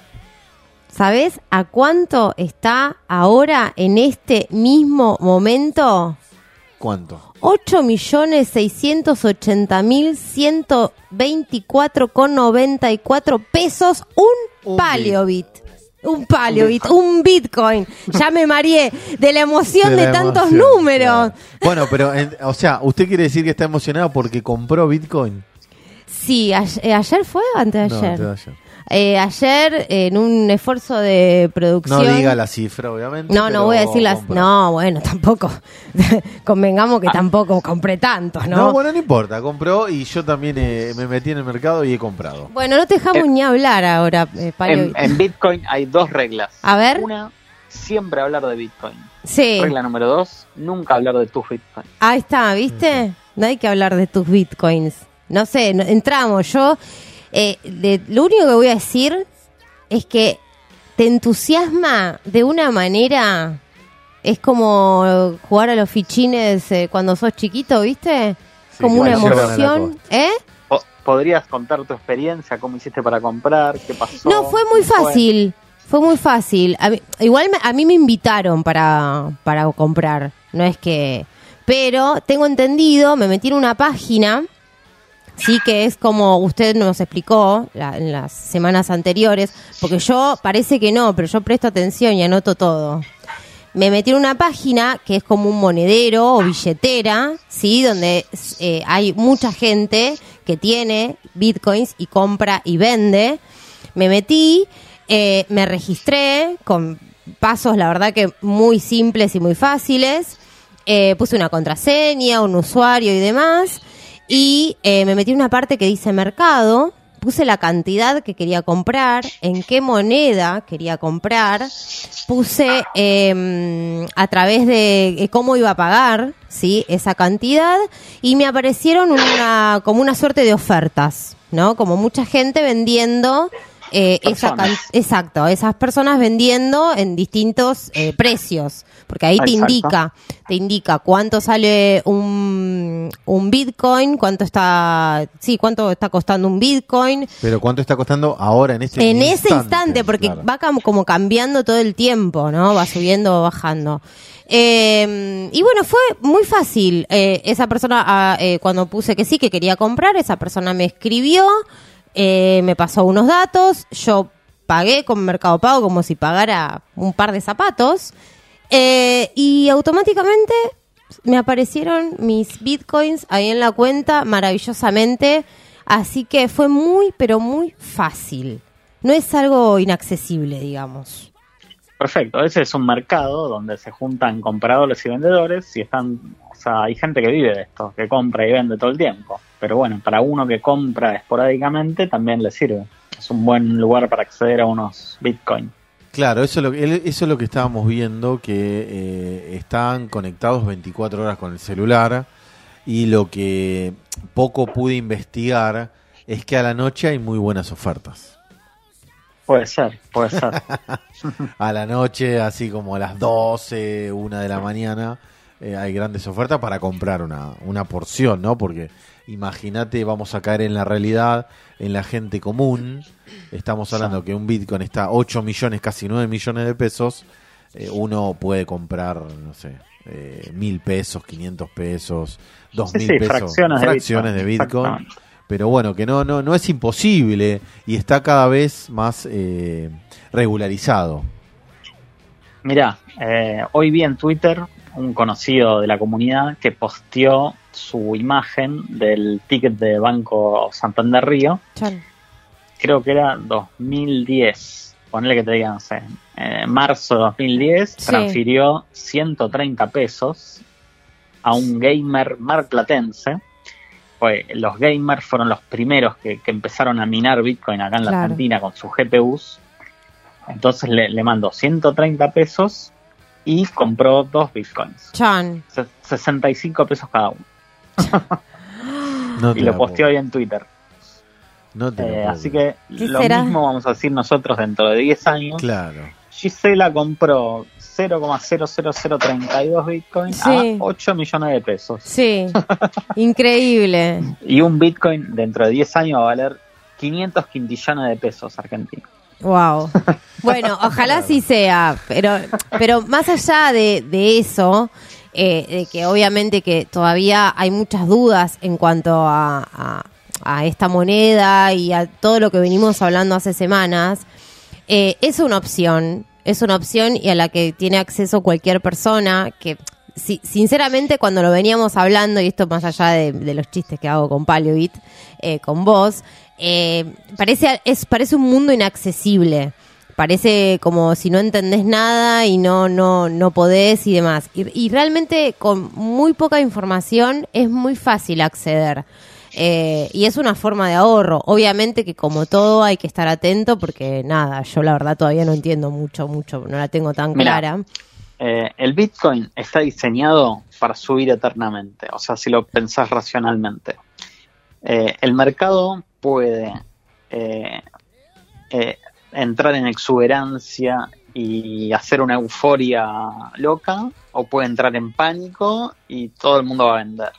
S4: ¿Sabés a cuánto está ahora en este mismo momento?
S3: ¿Cuánto?
S4: ocho millones seiscientos ochenta mil ciento veinticuatro con noventa y cuatro pesos un, Paliovit. Un Paliovit, un Bitcoin. Ya me mareé de la emoción de,
S3: De la
S4: tantos
S3: emoción,
S4: números.
S3: claro. Bueno, pero, en- o sea, ¿usted quiere decir que está emocionado porque compró Bitcoin?
S4: Sí, a- eh, ayer fue o antes de
S3: No,
S4: ayer.
S3: antes de ayer.
S4: Eh, ayer, en un esfuerzo de producción.
S3: No diga la cifra, obviamente.
S4: No, no
S3: pero
S4: voy a decir las.
S3: compró.
S4: No, bueno, tampoco. Convengamos que tampoco compré tantos, ¿no?
S3: No, bueno, no importa. Compró y yo también eh, me metí en el mercado y he comprado.
S4: Bueno, no te dejamos ni hablar ahora, eh, Pablo.
S19: En, en Bitcoin hay dos reglas.
S4: A ver.
S19: Una, siempre hablar de Bitcoin.
S4: Sí.
S19: Regla número dos, nunca hablar de tus Bitcoin.
S4: Ahí está, ¿viste? No hay que hablar de tus bitcoins. No sé, no- entramos. Yo, eh, de- lo único que voy a decir es que te entusiasma de una manera. Es como jugar a los fichines eh, cuando sos chiquito, ¿viste?
S19: Sí,
S4: como una
S19: igual llevan a la
S4: emoción. ¿Eh?
S19: Po- ¿Podrías contar tu experiencia? ¿Cómo hiciste para comprar? ¿Qué pasó?
S4: No, fue muy
S19: ¿Cómo fue?
S4: fácil. Fue muy fácil. A mí- igual me- a mí me invitaron para, para comprar. No es que... Pero tengo entendido, me metí en una página, sí, que es como usted nos explicó la- en las semanas anteriores, porque yo parece que no, pero yo presto atención y anoto todo. Me metí en una página que es como un monedero o billetera, sí, donde eh, hay mucha gente que tiene bitcoins y compra y vende. Me metí, eh, me registré con pasos, la verdad que muy simples y muy fáciles. Eh, puse una contraseña, un usuario y demás. Y eh, me metí en una parte que dice mercado. Puse la cantidad que quería comprar, en qué moneda quería comprar. Puse eh, a través de eh, cómo iba a pagar, ¿sí? Esa cantidad. Y me aparecieron una como una suerte de ofertas, ¿no? Como mucha gente vendiendo eh, esa can- exacto, esas personas vendiendo en distintos eh, precios, porque ahí te
S19: Exacto.
S4: indica, te indica cuánto sale un, un Bitcoin, cuánto está, sí, cuánto está costando un Bitcoin.
S3: Pero ¿cuánto está costando ahora en este
S4: En
S3: instante?
S4: ese instante, porque
S3: Claro.
S4: va cam- como cambiando todo el tiempo, ¿no? Va subiendo o bajando. Eh, y bueno, fue muy fácil. Eh, esa persona, ah, eh, cuando puse que sí, que quería comprar, esa persona me escribió, Eh, me pasó unos datos, yo pagué con Mercado Pago como si pagara un par de zapatos, eh, y automáticamente me aparecieron mis bitcoins ahí en la cuenta maravillosamente, así que fue muy, pero muy fácil. No es algo inaccesible, digamos.
S19: Perfecto, ese es un mercado donde se juntan compradores y vendedores y están, o sea, hay gente que vive de esto, que compra y vende todo el tiempo. Pero bueno, para uno que compra esporádicamente también le sirve. Es un buen lugar para acceder a unos bitcoins.
S3: Claro, eso es lo que, eso es lo que estábamos viendo, que eh, están conectados veinticuatro horas con el celular, y lo que poco pude investigar es que a la noche hay muy buenas ofertas.
S19: Puede ser, puede ser.
S3: A la noche, así como a las doce, una de la mañana, eh, hay grandes ofertas para comprar una, una porción, ¿no? Porque imagínate, vamos a caer en la realidad, en la gente común. Estamos hablando que un Bitcoin está a ocho millones, casi nueve millones de pesos. Eh, uno puede comprar, no sé, eh, mil pesos, quinientos pesos, dos mil
S19: sí, sí,
S3: pesos,
S19: fracciones,
S3: fracciones de Bitcoin. De Bitcoin. Pero bueno, que no, no, no es imposible y está cada vez más eh, regularizado.
S19: Mirá, eh, hoy vi en Twitter un conocido de la comunidad que posteó su imagen del ticket de Banco Santander Río.
S4: Chal.
S19: Creo que era dos mil diez. Ponele que te digan, no sé, eh, marzo de dos mil diez,
S4: sí.
S19: Transfirió ciento treinta pesos a un gamer marplatense. Pues los gamers fueron los primeros que, que empezaron a minar Bitcoin acá en la
S4: Claro.
S19: Argentina con sus G P Us. Entonces le, le mandó ciento treinta pesos y compró dos Bitcoins.
S4: Chan.
S19: Se- sesenta y cinco pesos cada uno.
S3: No te
S19: Y lo
S3: la
S19: posteó hoy en Twitter.
S3: No te lo
S19: Eh,
S3: puedo
S19: así
S3: creer.
S19: que
S4: ¿Qué
S19: lo
S4: será?
S19: mismo vamos a decir nosotros dentro de diez años.
S3: Claro.
S19: Gisela compró cero coma cero cero cero treinta y dos Bitcoin
S4: Sí.
S19: a ocho millones de pesos.
S4: Sí, increíble.
S19: Y un Bitcoin dentro de diez años va a valer quinientos quintillones de pesos argentinos.
S4: Wow. Bueno, ojalá así sea, pero, pero más allá de, de eso, eh, de que obviamente que todavía hay muchas dudas en cuanto a, a, a esta moneda y a todo lo que venimos hablando hace semanas, eh, es una opción, es una opción y a la que tiene acceso cualquier persona que... Sí, sinceramente, cuando lo veníamos hablando, y esto más allá de, de los chistes que hago con Paleobit, eh, con vos, eh, parece, es, parece un mundo inaccesible. Parece como si no entendés nada y no, no, no podés y demás. Y, y realmente con muy poca información es muy fácil acceder. Eh, y es una forma de ahorro. Obviamente que como todo hay que estar atento porque nada, yo la verdad todavía no entiendo mucho, mucho, no la tengo tan
S19: Mirá.
S4: clara.
S19: Eh, el Bitcoin está diseñado para subir eternamente, o sea, si lo pensás racionalmente. Eh, el mercado puede eh, eh, entrar en exuberancia y hacer una euforia loca, o puede entrar en pánico y todo el mundo va a vender.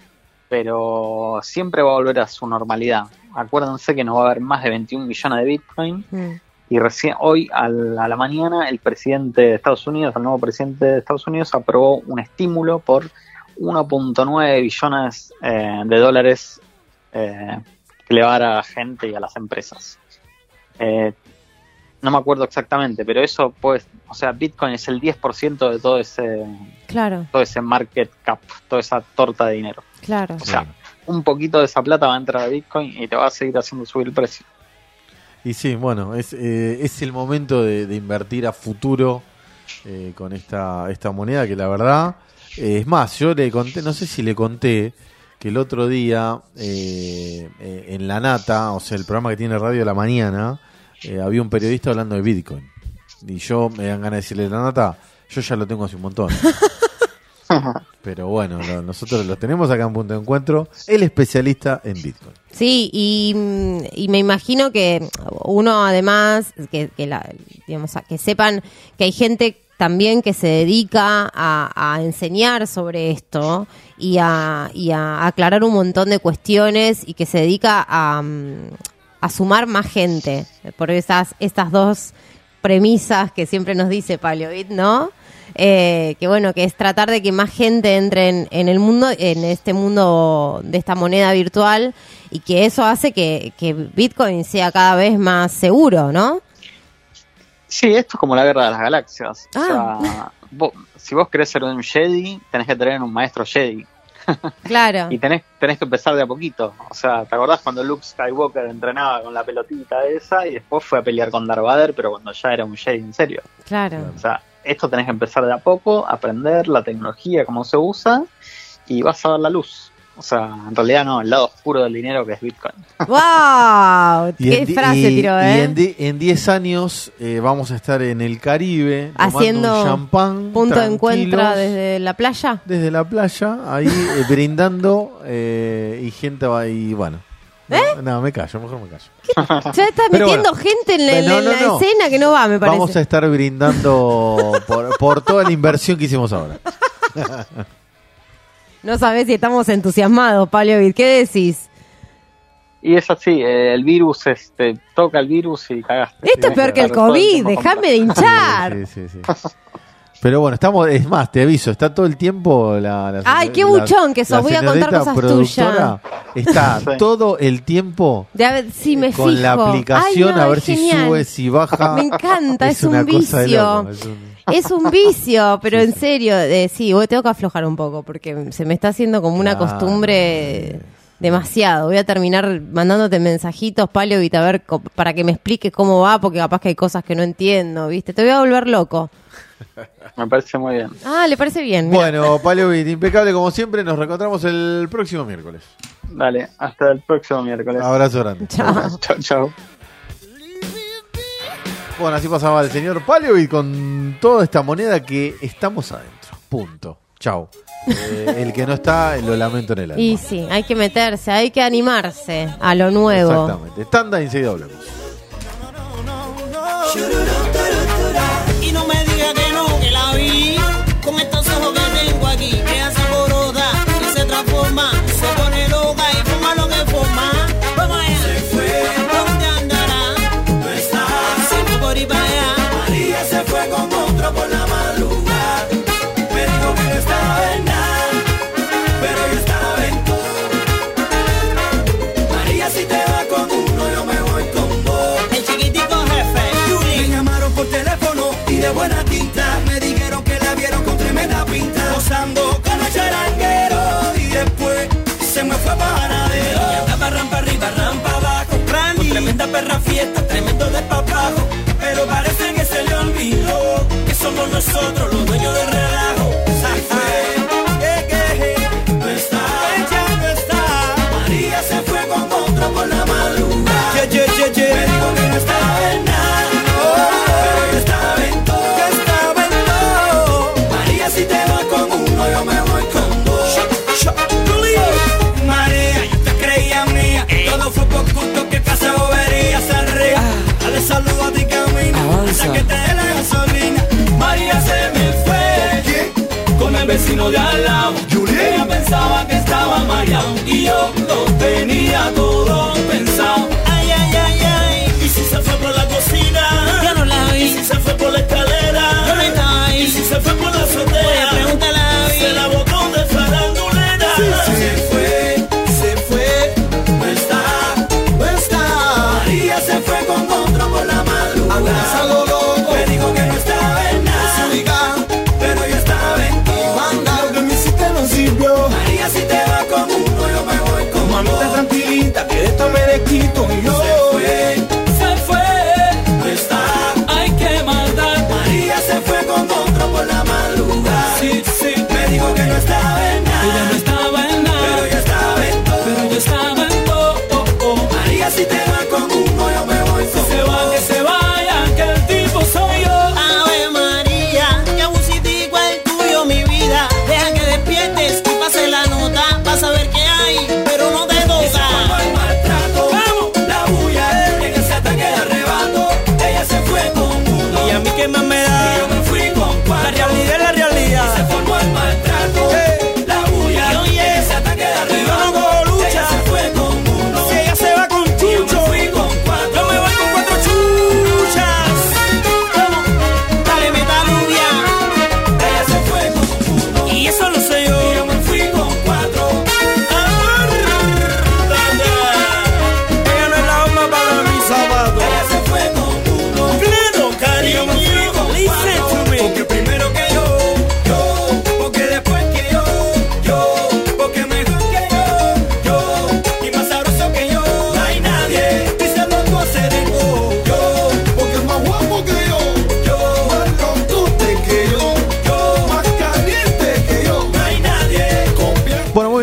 S19: Pero siempre va a volver a su normalidad. Acuérdense que no va a haber más de veintiún millones de Bitcoin.
S4: Mm.
S19: Y recién hoy a la, a la mañana el presidente de Estados Unidos, el nuevo presidente de Estados Unidos, aprobó un estímulo por uno punto nueve billones eh, de dólares eh, que le va a dar a la gente y a las empresas. Eh, no me acuerdo exactamente, pero eso pues, o sea, Bitcoin es el diez por ciento de todo ese,
S4: Claro,
S19: todo ese market cap, toda esa torta de dinero.
S4: claro.
S19: O sea, un poquito de esa plata va a entrar a Bitcoin y te va a seguir haciendo subir el precio.
S3: Y sí, bueno, es, eh, es el momento de, de invertir a futuro eh, con esta, esta moneda que la verdad, eh, es más, yo le conté, no sé si le conté, que el otro día eh, eh, en La Nata, o sea, el programa que tiene Radio a la Mañana, eh, había un periodista hablando de Bitcoin. Y yo me dan ganas de decirle, La Nata, yo ya lo tengo hace un montón. Pero bueno, lo- nosotros lo tenemos acá en Punto de Encuentro, el especialista en Bitcoin.
S4: Sí, y, mm, y me imagino que uno además, que, que, la, digamos, a- que sepan que hay gente también que se dedica a, a enseñar sobre esto y a, y a aclarar un montón de cuestiones y que se dedica a, mm, a sumar más gente por esas, estas dos premisas que siempre nos dice Paleovid, ¿no? Eh, que bueno, que es tratar de que más gente entre en, en el mundo, en este mundo de esta moneda virtual, y que eso hace que, que Bitcoin sea cada vez más seguro, ¿no?
S19: Sí, esto es como la guerra de las galaxias.
S4: Ah.
S19: O sea, vos, si vos querés ser un Jedi, tenés que tener un maestro Jedi.
S4: Claro.
S19: Y tenés, tenés que empezar de a poquito. O sea, ¿te acordás cuando Luke Skywalker entrenaba con la pelotita esa y después fue a pelear con Darth Vader, pero cuando ya era un Jedi en serio?
S4: Claro.
S19: O sea, esto tenés que empezar de a poco, aprender la tecnología, cómo se usa, y vas a ver la luz. O sea, en realidad no, el lado oscuro del dinero que es Bitcoin.
S4: ¡Wow!
S3: Y
S4: ¡Qué
S3: en di-
S4: frase
S3: y-
S4: tiró,
S3: y
S4: eh!
S3: en di- en diez años eh, vamos a estar en el Caribe tomando
S4: Haciendo
S3: un champán
S4: punto de
S3: tranquilos,
S4: encuentro desde la playa.
S3: desde la playa, ahí eh, brindando eh, y gente va y bueno. No,
S4: ¿Eh?
S3: no, me callo, mejor me callo.
S4: Ya está
S3: Pero
S4: metiendo
S3: bueno.
S4: gente en la, en
S3: No, no,
S4: la
S3: no.
S4: escena que no va, me parece.
S3: Vamos a estar brindando por, por toda la inversión que hicimos ahora.
S4: No sabés si estamos entusiasmados, Paleovid. ¿Qué decís?
S19: Y es así, eh, el virus, este, toca el virus y cagaste.
S4: Esto es peor que el COVID, déjame de hinchar.
S3: Sí, sí, sí. Pero bueno, estamos, es más, te aviso, está todo el tiempo la, la
S4: Ay, qué
S3: la-
S4: buchón que sos,
S3: la
S4: voy a contar
S3: señorita
S4: cosas
S3: productora Está
S19: Sí.
S3: todo el tiempo
S4: De a ver, sí, me
S3: con
S4: fijo.
S3: la aplicación
S4: Ay, no,
S3: a ver
S4: es
S3: si
S4: genial.
S3: sube, si baja.
S4: Me encanta, es,
S3: una
S4: un
S3: cosa de
S4: vicio.
S3: loco, es un-
S4: Es un vicio, pero en serio, eh, sí, voy- tengo que aflojar un poco porque se me está haciendo como una
S3: Claro.
S4: costumbre demasiado. Voy a terminar mandándote mensajitos, Paleovid, a ver, co- para que me expliques cómo va, porque capaz que hay cosas que no entiendo, ¿viste? Te voy a volver loco.
S19: Me parece muy bien.
S4: Ah, ¿le parece bien? Mira.
S3: Bueno, Paleovid, impecable como siempre, nos reencontramos el próximo miércoles.
S19: Dale, hasta el próximo miércoles.
S3: Abrazo grande.
S4: Chao.
S19: Chao, chao.
S3: Bueno, así pasaba el señor Paleovid con toda esta moneda que estamos adentro. Punto. Chau. Eh, el que no está, lo lamento en el alma.
S4: Y sí, hay que meterse, hay que animarse a lo nuevo.
S3: Exactamente. Tanda y enseguida hablamos.
S7: Y no me diga que no, que la vi con estos ojos que tengo aquí. Ella se alborota y se transforma, se pone loca y forma lo que forma. Vamos allá. Se fue, ¿dónde andará? No está, se fue por ahí para allá. María se fue con otro por la madrugada. Me dijo que no estaba en nada, pero yo estaba en todo. María, si te vas con uno, yo me voy con dos. El chiquitico jefe, Juli. Me llamaron por teléfono y de buena tinta me dijeron que la vieron con tremenda pinta, gozando con los charangueros, y después se me fue panadero. Y andaba rampa arriba, rampa abajo, con tremenda perra fiesta, tremendo despapajo, pero parece que se le olvidó que somos nosotros los dueños del relajo. Se fue, que que no está, ella no está. María se fue con otro por la madrugada. Yeah, yeah, yeah, yeah. Me dijo que no estaba en nada, pero yo estaba en todo. Yo estaba en todo. María, si te vas con uno, yo me voy con dos. María, yo te creía mía, todo fue por gusto, que casa bobería se ría. Dale saludo a ti camino, hasta que te dé la gasolina. María se me fue con el vecino de al lado. Ella pensaba que estaba mareado y yo lo tenía todo pensado. Ay, ay, ay, ay. Y si se fue por la cocina, yo no la vi. Y si se fue por la escalera, yo no estaba ahí. Y si se fue por la azotea, pregúntale a David. Se la botó de farandulera. Sí, sí. Se fue, se fue, no está, no está. María se fue con otro por la madrugada. Algo loco, me dijo que no estaba en nada, pero yo estaba en todo. Manda, lo que me hiciste no sirvió. María, si te vas con uno, yo me voy con dos. Mamita tranquilita, que de esto me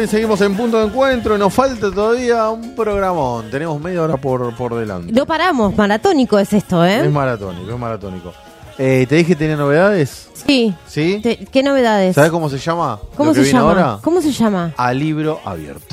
S3: seguimos en Punto de Encuentro. Nos falta todavía un programón. Tenemos media hora por, por delante.
S4: No paramos, maratónico es esto, ¿eh?
S3: Es maratónico, es maratónico. Eh, ¿Te dije que tenía novedades?
S4: Sí.
S3: ¿Sí?
S4: Te- ¿Qué novedades?
S3: ¿Sabes cómo se llama?
S4: ¿Cómo
S3: lo que
S4: se
S3: viene
S4: llama?
S3: ahora?
S4: ¿Cómo se llama?
S3: A libro abierto.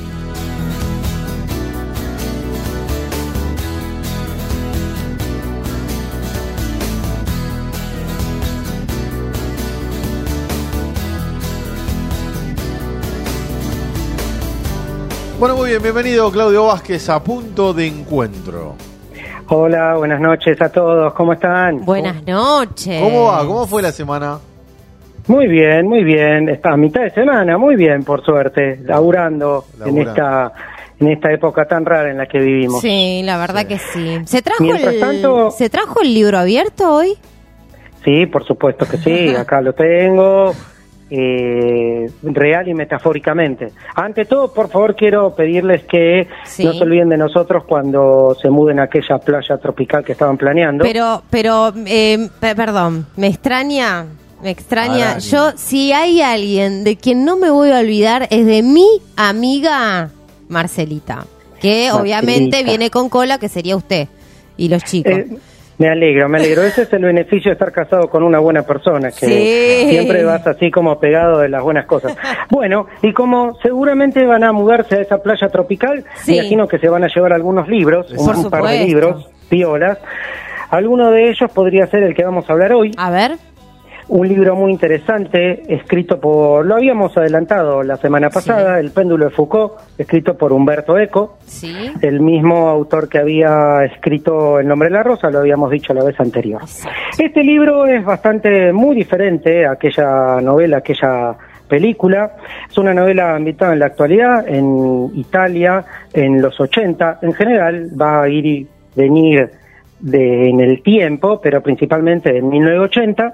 S3: Bueno, muy bien, bienvenido Claudio Vázquez a Punto de Encuentro.
S20: Hola, buenas noches a todos, ¿cómo están?
S4: Buenas noches.
S3: ¿Cómo va? ¿Cómo fue la semana?
S20: Muy bien, muy bien, está a mitad de semana, muy bien, por suerte, laburando, en
S3: Laburando.
S20: esta en esta época tan rara en la que vivimos.
S4: Sí, la verdad que sí. ¿Se trajo,
S20: Mientras
S4: el,
S20: tanto-
S4: ¿Se trajo el libro abierto hoy?
S20: Sí, por supuesto que sí, acá lo tengo, eh, real y metafóricamente. Ante todo, por favor, quiero pedirles que
S4: Sí.
S20: no se olviden de nosotros cuando se muden a aquella playa tropical que estaban planeando.
S4: Pero, pero, eh, pe- perdón, me extraña, me extraña.
S20: Arani.
S4: Yo, si hay alguien de quien no me voy a olvidar, es de mi amiga Marcelita, que
S20: Marcelita.
S4: obviamente viene con cola, que sería usted y los chicos.
S20: Eh, me alegro, me alegro. Ese es el beneficio de estar casado con una buena persona, que
S4: Sí.
S20: siempre vas así como pegado de las buenas cosas. Bueno, y como seguramente van a mudarse a esa playa tropical,
S4: Sí.
S20: me imagino que se van a llevar algunos libros, un,
S4: Por
S20: un par de
S4: supuesto.
S20: libros, piolas. Alguno de ellos podría ser el que vamos a hablar hoy.
S4: A ver.
S20: Un libro muy interesante, escrito por, lo habíamos adelantado la semana pasada, El péndulo de Foucault, escrito por Humberto Eco.
S4: Sí.
S20: El mismo autor que había escrito El nombre de la rosa, lo habíamos dicho la vez anterior. Este libro es bastante muy diferente a aquella novela, aquella película. Es una novela ambientada en la actualidad, en Italia, en los ochenta. En general va a ir y venir de, en el tiempo, pero principalmente en mil novecientos ochenta.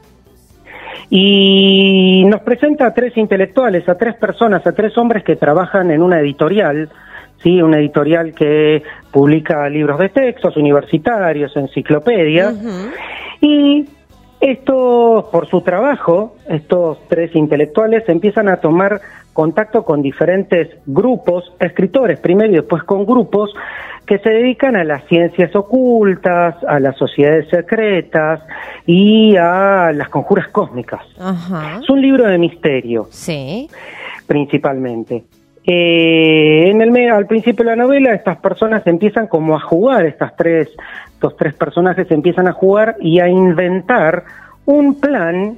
S20: Y nos presenta a tres intelectuales, a tres personas, a tres hombres que trabajan en una editorial, sí, una editorial que publica libros de textos universitarios, enciclopedias, y estos, por su trabajo, estos tres intelectuales empiezan a tomar contacto con diferentes grupos, escritores primero y después con grupos que se dedican a las ciencias ocultas, a las sociedades secretas y a las conjuras cósmicas.
S4: Ajá.
S20: Es un libro de misterio,
S4: Sí.
S20: principalmente. Eh, en el me- al principio de la novela, estas personas empiezan como a jugar, estas tres, estos tres personajes empiezan a jugar y a inventar un plan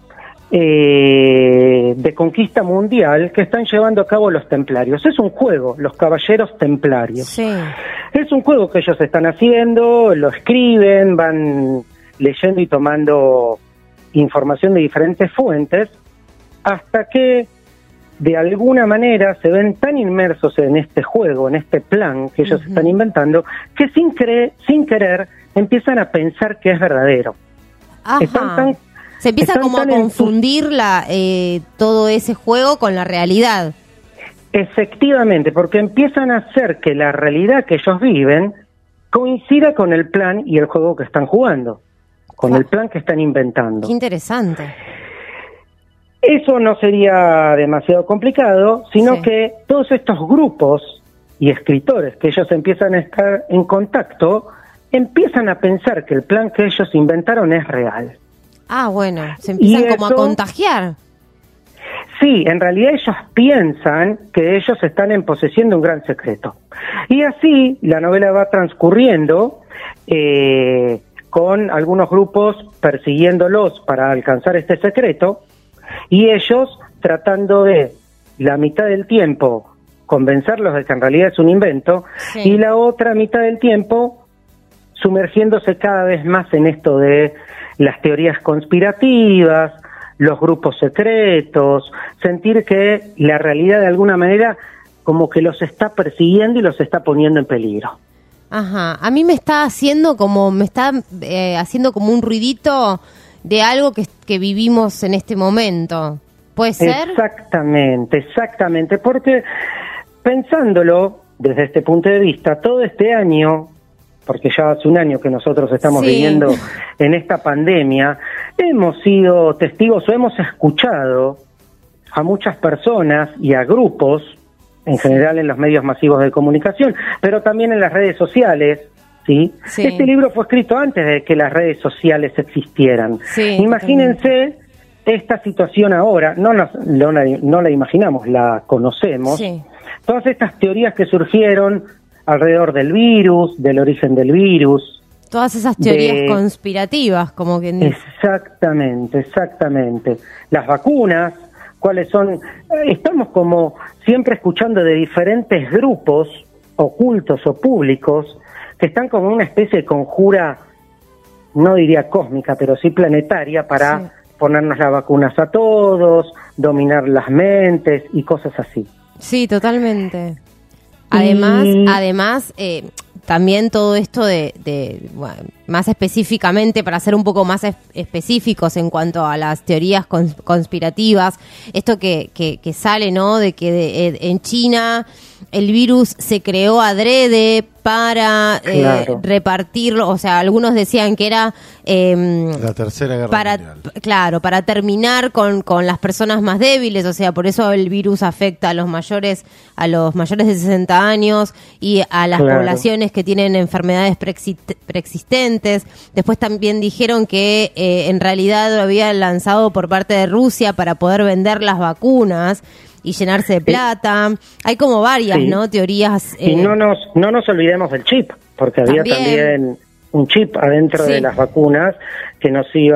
S20: eh, de conquista mundial que están llevando a cabo los templarios. Es un juego, los caballeros templarios.
S4: Sí.
S20: Es un juego que ellos están haciendo, lo escriben, van leyendo y tomando información de diferentes fuentes, hasta que de alguna manera se ven tan inmersos en este juego, en este plan que ellos están inventando, que sin, cre- sin querer empiezan a pensar que es verdadero.
S4: Ajá.
S20: Están tan-
S4: Se empieza
S20: están
S4: como a
S20: tan en su-
S4: confundir la, eh, todo ese juego con la realidad.
S20: Efectivamente, porque empiezan a hacer que la realidad que ellos viven coincida con el plan y el juego que están jugando, con el plan que están inventando.
S4: Qué interesante.
S20: Eso no sería demasiado complicado, sino
S4: Sí.
S20: que todos estos grupos y escritores que ellos empiezan a estar en contacto, empiezan a pensar que el plan que ellos inventaron es real.
S4: Ah, bueno, se empiezan
S20: Y
S4: como a
S20: eso-
S4: contagiar.
S20: Sí, en realidad ellos piensan que ellos están en posesión de un gran secreto. Y así la novela va transcurriendo eh, con algunos grupos persiguiéndolos para alcanzar este secreto y ellos tratando de, la mitad del tiempo, convencerlos de que en realidad es un invento
S4: Sí.
S20: y la otra mitad del tiempo sumergiéndose cada vez más en esto de las teorías conspirativas, los grupos secretos, sentir que la realidad de alguna manera como que los está persiguiendo y los está poniendo en peligro.
S4: Ajá. A mí me está haciendo como, me está eh, haciendo como un ruidito de algo que, que vivimos en este momento. ¿Puede ser?
S20: Exactamente, exactamente, porque pensándolo desde este punto de vista, todo este año, porque ya hace un año que nosotros estamos
S4: Sí.
S20: viviendo en esta pandemia, hemos sido testigos o hemos escuchado a muchas personas y a grupos, en general en los medios masivos de comunicación, pero también en las redes sociales, ¿sí?
S4: Sí.
S20: Este libro fue escrito antes de que las redes sociales existieran.
S4: Sí,
S20: Imagínense esta situación ahora, no, nos, no, la, no la imaginamos, la conocemos.
S4: Sí.
S20: Todas estas teorías que surgieron alrededor del virus, del origen del virus.
S4: Todas esas teorías
S20: de-
S4: conspirativas, como que...
S20: Exactamente, exactamente. Las vacunas, cuáles son... eh, Estamos como siempre escuchando de diferentes grupos ocultos o públicos que están como una especie de conjura, no diría cósmica, pero sí planetaria, para
S4: Sí.
S20: ponernos las vacunas a todos, dominar las mentes y cosas así.
S4: Sí, totalmente. Además,
S20: Y-
S4: además eh, también todo esto de, de bueno, más específicamente, para ser un poco más es- específicos en cuanto a las teorías cons- conspirativas, esto que, que, que sale, ¿no? De que de- eh, en China el virus se creó adrede para eh,
S3: Claro.
S4: repartirlo, o sea, algunos decían que era... eh,
S3: La tercera guerra
S4: para
S3: mundial.
S4: claro, para terminar con, con las personas más débiles, o sea, por eso el virus afecta a los mayores, a los mayores de sesenta años y a las
S20: Claro.
S4: poblaciones que tienen enfermedades preexist- preexistentes. Después también dijeron que eh, en realidad lo había lanzado por parte de Rusia para poder vender las vacunas y llenarse de plata. Hay como varias,
S20: Sí.
S4: ¿no? Teorías.
S20: Y
S4: eh,
S20: no nos no nos olvidemos del chip, porque había
S4: También.
S20: también un chip adentro
S4: Sí.
S20: de las vacunas que nos iba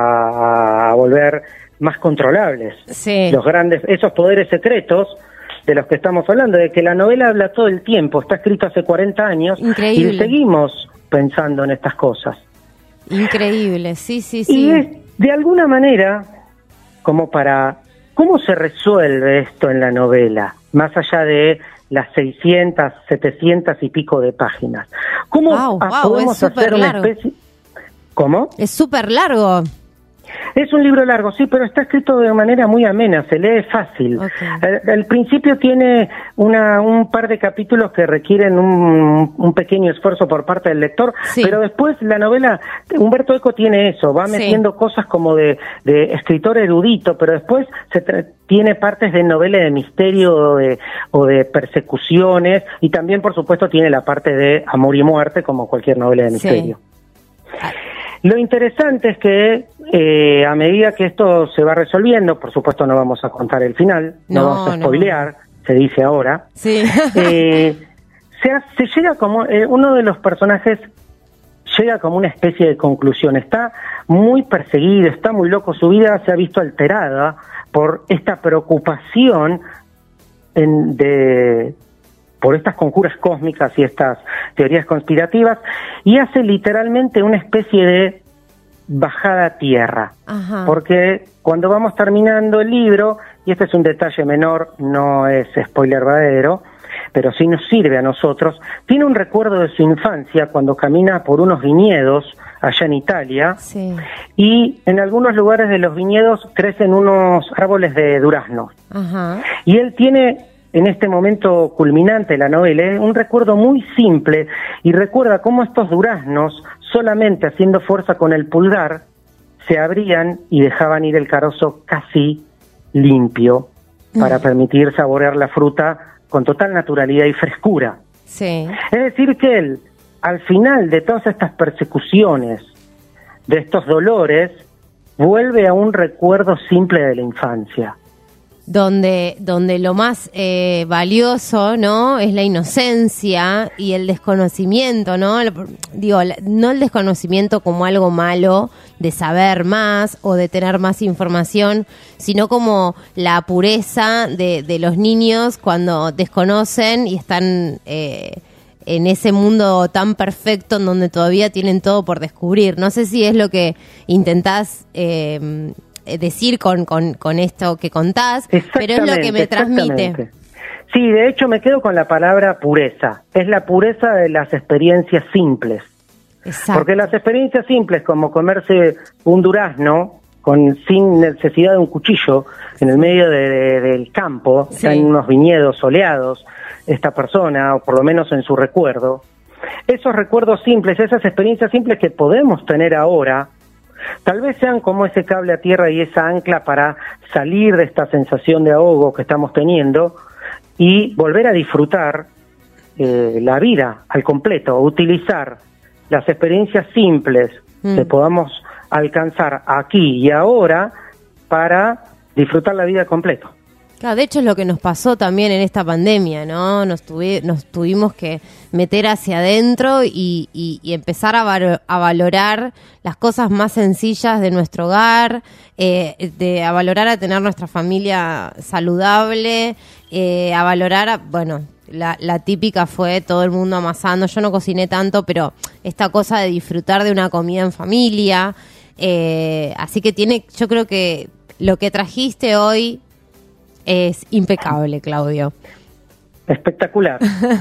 S20: a, a volver más controlables.
S4: Sí.
S20: Los grandes, esos poderes secretos de los que estamos hablando, de que la novela habla todo el tiempo, está escrito hace cuarenta años
S4: Increíble.
S20: y seguimos pensando en estas cosas.
S4: Increíble, sí, sí,
S20: Y
S4: sí.
S20: es, de alguna manera, como para... ¿Cómo se resuelve esto en la novela? Más allá de las seiscientas, setecientas y pico de páginas. ¿Cómo
S4: Wow,
S20: ah,
S4: wow,
S20: podemos
S4: es súper
S20: hacer una
S4: largo.
S20: especie... ¿Cómo?
S4: Es súper largo.
S20: Es un libro largo, sí, pero está escrito de manera muy amena, se lee fácil. Al, al principio tiene una, un par de capítulos que requieren un, un pequeño esfuerzo por parte del lector, pero después la novela, Humberto Eco tiene eso, va
S4: Sí.
S20: metiendo cosas como de, de escritor erudito, pero después se tra- tiene partes de novela de misterio o de, o de persecuciones, y también, por supuesto, tiene la parte de amor y muerte, como cualquier novela de
S4: Sí.
S20: misterio. Lo interesante es que eh, a medida que esto se va resolviendo, por supuesto no vamos a contar el final, no,
S4: No,
S20: vamos a
S4: no.
S20: spoilear, se dice ahora,
S4: Sí.
S20: eh, se, ha- se llega como, eh, uno de los personajes llega como una especie de conclusión, está muy perseguido, está muy loco, su vida se ha visto alterada por esta preocupación en- de por estas conjuras cósmicas y estas teorías conspirativas, y hace literalmente una especie de bajada a tierra.
S4: Ajá.
S20: Porque cuando vamos terminando el libro, y este es un detalle menor, no es spoiler verdadero, pero sí nos sirve a nosotros, tiene un recuerdo de su infancia cuando camina por unos viñedos allá en Italia,
S4: Sí.
S20: y en algunos lugares de los viñedos crecen unos árboles de durazno.
S4: Ajá.
S20: Y él tiene, en este momento culminante de la novela, eh, un recuerdo muy simple, y recuerda cómo estos duraznos, solamente haciendo fuerza con el pulgar, se abrían y dejaban ir el carozo casi limpio, para permitir saborear la fruta con total naturalidad y frescura.
S4: Sí.
S20: Es decir, que él, al final de todas estas persecuciones, de estos dolores, vuelve a un recuerdo simple de la infancia.
S4: Donde, donde lo más eh, valioso, ¿no? Es la inocencia y el desconocimiento, ¿no? Lo- Digo, la- no el desconocimiento como algo malo de saber más o de tener más información, sino como la pureza de, de los niños cuando desconocen y están eh, en ese mundo tan perfecto en donde todavía tienen todo por descubrir. No sé si es lo que intentás eh, decir con, con, con esto que contás, pero es lo que me transmite.
S20: Exactamente. Sí, de hecho me quedo con la palabra pureza. Es la pureza de las experiencias simples.
S4: Exacto.
S20: Porque las experiencias simples, como comerse un durazno con sin necesidad de un cuchillo en el medio de- de- del campo,
S4: Sí.
S20: está en unos viñedos soleados, esta persona, o por lo menos en su recuerdo, esos recuerdos simples, esas experiencias simples que podemos tener ahora, tal vez sean como ese cable a tierra y esa ancla para salir de esta sensación de ahogo que estamos teniendo y volver a disfrutar eh, la vida al completo, utilizar las experiencias simples mm. que podamos alcanzar aquí y ahora para disfrutar la vida al completo.
S4: Claro, de hecho es lo que nos pasó también en esta pandemia, ¿no? Nos, tuvi- nos tuvimos que meter hacia adentro y, y, y empezar a, var- a valorar las cosas más sencillas de nuestro hogar, eh, de, a valorar a tener nuestra familia saludable, eh, a valorar, a, bueno, la, la típica fue todo el mundo amasando. Yo no cociné tanto, pero esta cosa de disfrutar de una comida en familia, eh, así que tiene, yo creo que lo que trajiste hoy es impecable, Claudio.
S20: Espectacular.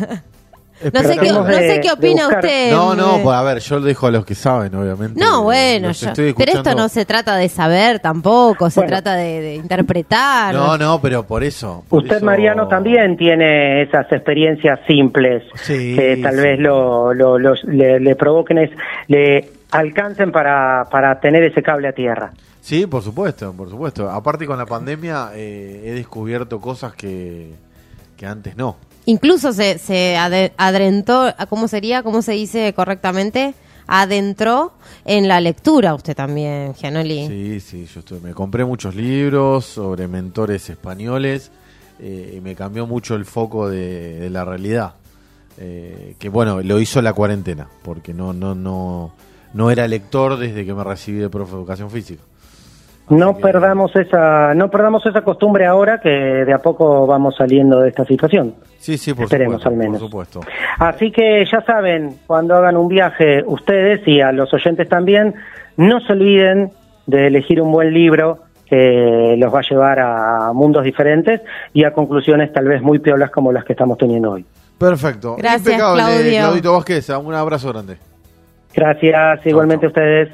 S4: No sé qué, no sé qué opina usted.
S3: No, no, pues a ver, yo lo dejo a los que saben, obviamente.
S4: No, bueno,
S3: Los
S4: yo,
S3: estoy
S4: pero esto
S3: escuchando.
S4: no se trata de saber tampoco, se
S20: Bueno.
S4: trata de, de interpretar.
S3: No, no, pero por eso. por
S20: Usted,
S3: eso-
S20: Mariano, también tiene esas experiencias simples
S3: Sí,
S20: que tal
S3: sí.
S20: vez lo, lo- los- le, le provoquen, es, le alcancen para, para tener ese cable a tierra.
S3: Sí, por supuesto, por supuesto. Aparte con la pandemia eh, he descubierto cosas que, que antes no.
S4: Incluso se, se ade- adrentó, ¿cómo sería? ¿Cómo se dice correctamente? Adentró en la lectura usted también, Gianoli.
S3: Sí, sí, yo estuve, me compré muchos libros sobre mentores españoles eh, y me cambió mucho el foco de, de la realidad. Eh, que bueno, lo hizo la cuarentena, porque no, no, no, no era lector desde que me recibí de profe de educación física.
S20: No perdamos esa, no perdamos esa costumbre ahora que de a poco vamos saliendo de esta situación.
S3: Sí, sí, por
S20: Esperemos
S3: supuesto,
S20: al menos.
S3: por supuesto.
S20: Así que ya saben, cuando hagan un viaje ustedes y a los oyentes también, no se olviden de elegir un buen libro que los va a llevar a mundos diferentes y a conclusiones tal vez muy piolas como las que estamos teniendo hoy.
S3: Perfecto.
S4: Gracias,
S3: Impecable,
S4: Claudio.
S3: Claudito Vázquez. Un abrazo grande.
S20: Gracias, igualmente a ustedes.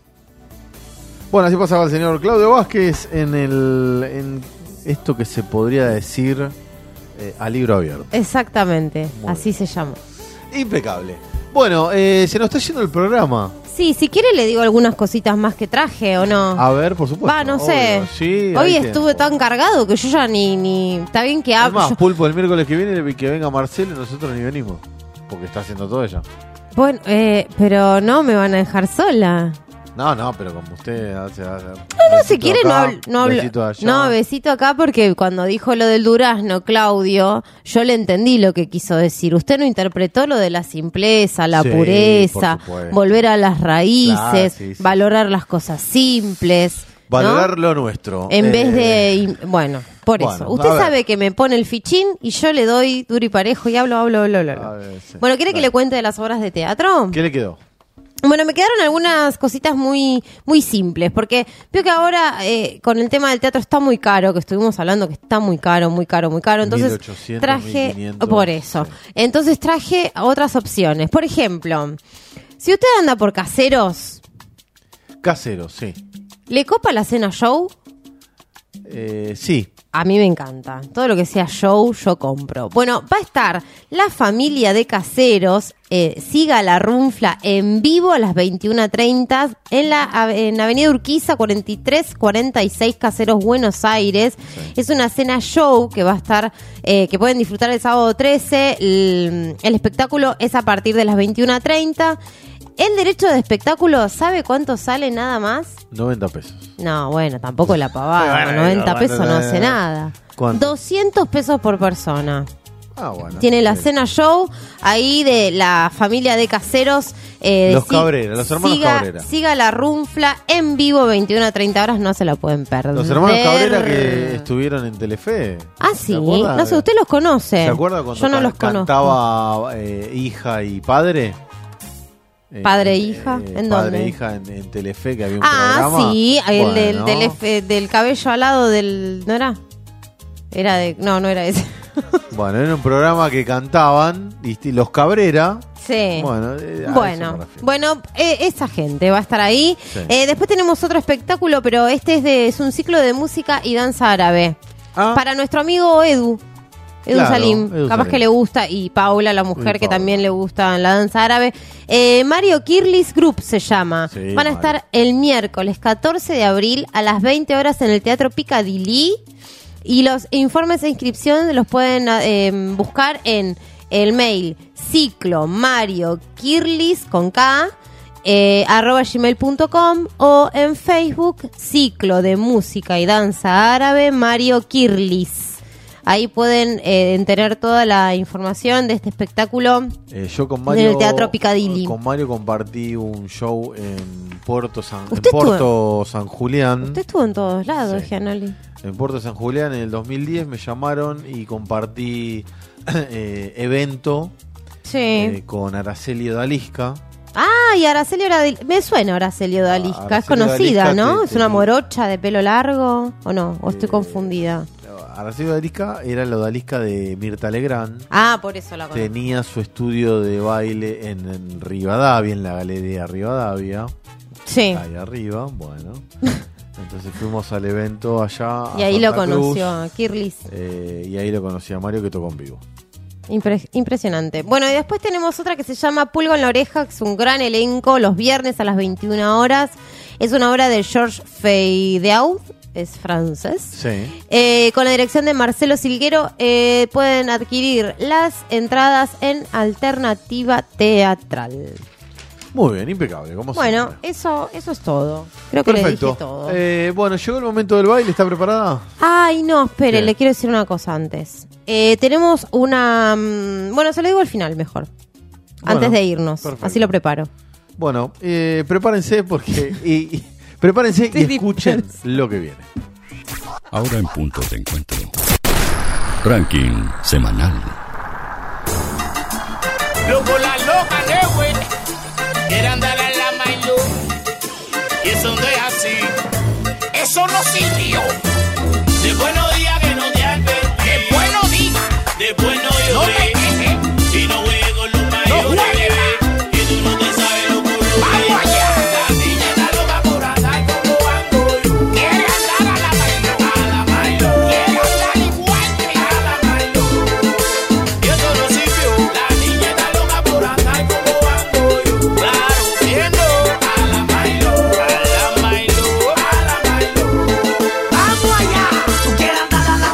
S3: Bueno, así pasaba el señor Claudio Vázquez en el en esto que se podría decir eh, a libro abierto.
S4: Exactamente,
S3: Muy
S4: así se llama.
S3: Impecable. Bueno, eh, se nos está yendo el programa.
S4: Sí, si quiere le digo algunas cositas más que traje o no.
S3: A ver, por supuesto.
S4: Va, no
S3: obvio.
S4: sé.
S3: Sí,
S4: Hoy
S3: hay
S4: estuve tan cargado que yo ya ni... ni está bien que hablo.
S3: Además, Pulpo, el miércoles que viene que venga Marcelo y nosotros ni venimos. Porque está haciendo todo ella.
S4: Bueno, eh, pero no me van a dejar sola.
S3: No, no, pero como usted hace... hace
S4: No, no, si quiere no hablo. No, hablo-
S3: besito allá.
S4: no, besito acá porque cuando dijo lo del durazno, Claudio, yo le entendí lo que quiso decir. Usted no interpretó lo de la simpleza, la
S3: Sí,
S4: pureza,
S3: por supuesto.
S4: volver a las raíces,
S3: Claro, sí, sí.
S4: valorar las cosas simples. ¿no?
S3: Valorar lo nuestro.
S4: En
S3: Eh,
S4: vez de... in- Bueno, por
S3: bueno,
S4: eso.
S3: a
S4: Usted
S3: ver.
S4: sabe que me pone el fichín y yo le doy duro y parejo y hablo, hablo, hablo, hablo.
S3: A ver, sí.
S4: Bueno, ¿quiere que le cuente de las obras de teatro?
S3: ¿Qué le quedó?
S4: Bueno, me quedaron algunas cositas muy muy simples, porque veo que ahora eh, con el tema del teatro está muy caro, que estuvimos hablando que está muy caro, muy caro, muy caro. Entonces
S3: mil ochocientos,
S4: traje,
S3: mil quinientos,
S4: por eso, entonces traje otras opciones. Por ejemplo, si usted anda por Caseros,
S3: Casero, sí.
S4: ¿le copa la cena show?
S3: Eh, sí.
S4: A mí me encanta. Todo lo que sea show, yo compro. Bueno, va a estar la familia de Caseros, eh, Siga la Runfla, en vivo a las veintiuna treinta en la av- en Avenida Urquiza cuarenta y tres cuarenta y seis, Caseros, Buenos Aires. Es una cena show que va a estar, eh, que pueden disfrutar el sábado trece. El, el espectáculo es a partir de las veintiuna treinta. El derecho de espectáculo, ¿sabe cuánto sale nada más?
S3: noventa pesos.
S4: No, bueno, tampoco la pavada.
S3: Bueno,
S4: noventa
S3: bueno,
S4: pesos no
S3: bueno,
S4: hace
S3: bueno.
S4: nada.
S3: ¿Cuánto?
S4: doscientos pesos por persona.
S3: Ah, bueno.
S4: Tiene la cena show ahí de la familia de Caseros. eh,
S3: Los
S4: Si-
S3: Cabrera, los hermanos
S4: siga,
S3: Cabrera.
S4: Siga la Runfla en vivo, veintiuna a treinta horas, no se la pueden perder.
S3: Los hermanos Cabrera que estuvieron en Telefe.
S4: Ah, sí.
S3: acuerda?
S4: No sé, usted los conoce.
S3: ¿Se acuerda cuando
S4: Yo no
S3: ca-
S4: los conozco.
S3: cantaba eh, hija y padre? Eh,
S4: ¿Padre e hija?
S3: eh,
S4: ¿En
S3: padre
S4: dónde?
S3: e hija en, en Telefe, que había un
S4: Ah,
S3: programa.
S4: sí, el
S3: Bueno,
S4: del, del, F- del cabello alado del... ¿No era? Era de... No, no era ese.
S3: Bueno, era un programa que cantaban y, y los Cabrera.
S4: Sí.
S3: Bueno, eh, a eso
S4: Bueno,
S3: me refiero.
S4: bueno, eh, esa gente va a estar ahí.
S3: Sí.
S4: Eh, después tenemos otro espectáculo, pero este es de es un ciclo de música y danza árabe.
S3: Ah.
S4: Para nuestro amigo Edu. Edu
S3: Claro,
S4: Salim,
S3: Edu
S4: capaz
S3: Salim.
S4: que le gusta, y Paula, la mujer
S3: Y
S4: que
S3: Paula.
S4: también le gusta la danza árabe. Eh, Mario Kirlis Group se llama.
S3: Sí,
S4: Van a
S3: Mario.
S4: estar el miércoles catorce de abril a las veinte horas en el Teatro Piccadilly. Y los informes de inscripción los pueden eh, buscar en el mail ciclo Mario Kirlis con K eh, arroba gmail punto com o en Facebook ciclo de música y danza árabe Mario Kirlis. Ahí pueden eh, tener toda la información de este espectáculo
S3: Eh, yo con Mario,
S4: en el Teatro Piccadilly.
S3: Con Mario compartí un show en Puerto San, en
S4: ¿Usted
S3: Puerto San Julián.
S4: Usted estuvo en todos lados,
S3: Sí.
S4: Gianoli.
S3: En Puerto San Julián en el dos mil diez me llamaron y compartí eh, evento
S4: Sí.
S3: eh, con Araceli Odalisca.
S4: Ah, y Araceli Odalisca. Me suena Araceli Odalisca. Es
S3: Araceli
S4: conocida,
S3: Odalisca
S4: ¿no?
S3: te-
S4: Es una
S3: te-
S4: morocha de pelo largo. ¿O no? ¿O estoy confundida?
S3: Araceli Odalisca era la Odalisca de Mirta Legrand.
S4: Ah, por eso la conozco.
S3: Tenía su estudio de baile en, en Rivadavia, en la Galería Rivadavia.
S4: Sí.
S3: Ahí arriba, bueno. Entonces fuimos al evento allá. a
S4: Y ahí lo
S3: Santa Cruz,
S4: conoció, a Kirlis.
S3: eh, y ahí lo conocí a Mario, que tocó en vivo.
S4: Impre- impresionante. Bueno, y después tenemos otra que se llama Pulgo en la Oreja, que es un gran elenco, los viernes a las veintiuna horas. Es una obra de Georges Feydeau, es francés.
S3: Sí.
S4: Eh, con la dirección de Marcelo Silguero. Eh, pueden adquirir las entradas en Alternativa Teatral.
S3: Muy bien, impecable, como
S4: Bueno,
S3: siempre.
S4: eso eso es todo. Creo que le
S3: Perfecto.
S4: dije todo.
S3: Eh, bueno, llegó el momento del baile, ¿está preparada?
S4: Ay, no, espere,
S3: ¿Qué?
S4: le quiero decir una cosa antes. Eh, tenemos una... mm, Bueno, se lo digo al final mejor.
S3: Bueno,
S4: antes de irnos.
S3: perfecto.
S4: Así lo preparo.
S3: Bueno, eh, prepárense porque y, y- prepárense y escuchen lo que viene.
S1: Ahora en punto de encuentro. Ranking semanal.
S7: Loco, la loca de güey. Quiere andar en la Mailú. Y eso no es así. Eso no sirvió. De buenos días que no te advertí. De buenos días. De buenos yo no te quejes. Y no juegues con los mayores. No juegues. Que tú no te sabes lo que lo vamos allá. La niña está loca por andar como ando yo. Quiere andar a la Mailú. A la Mailú. Quiere andar igual que a la Mailú. Y eso no sirvió. La niña está loca por andar como ando yo. Claro que no. A la Mailú. A la Mailú. A la Mailú. Vamos allá. Tú quieres andar a la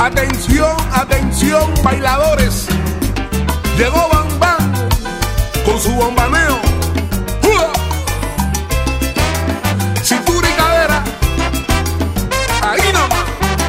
S16: Atención, atención, bailadores. Llegó Bam Bam con su bombaneo. ¡Uah! Cintura y cadera. Ahí nomás.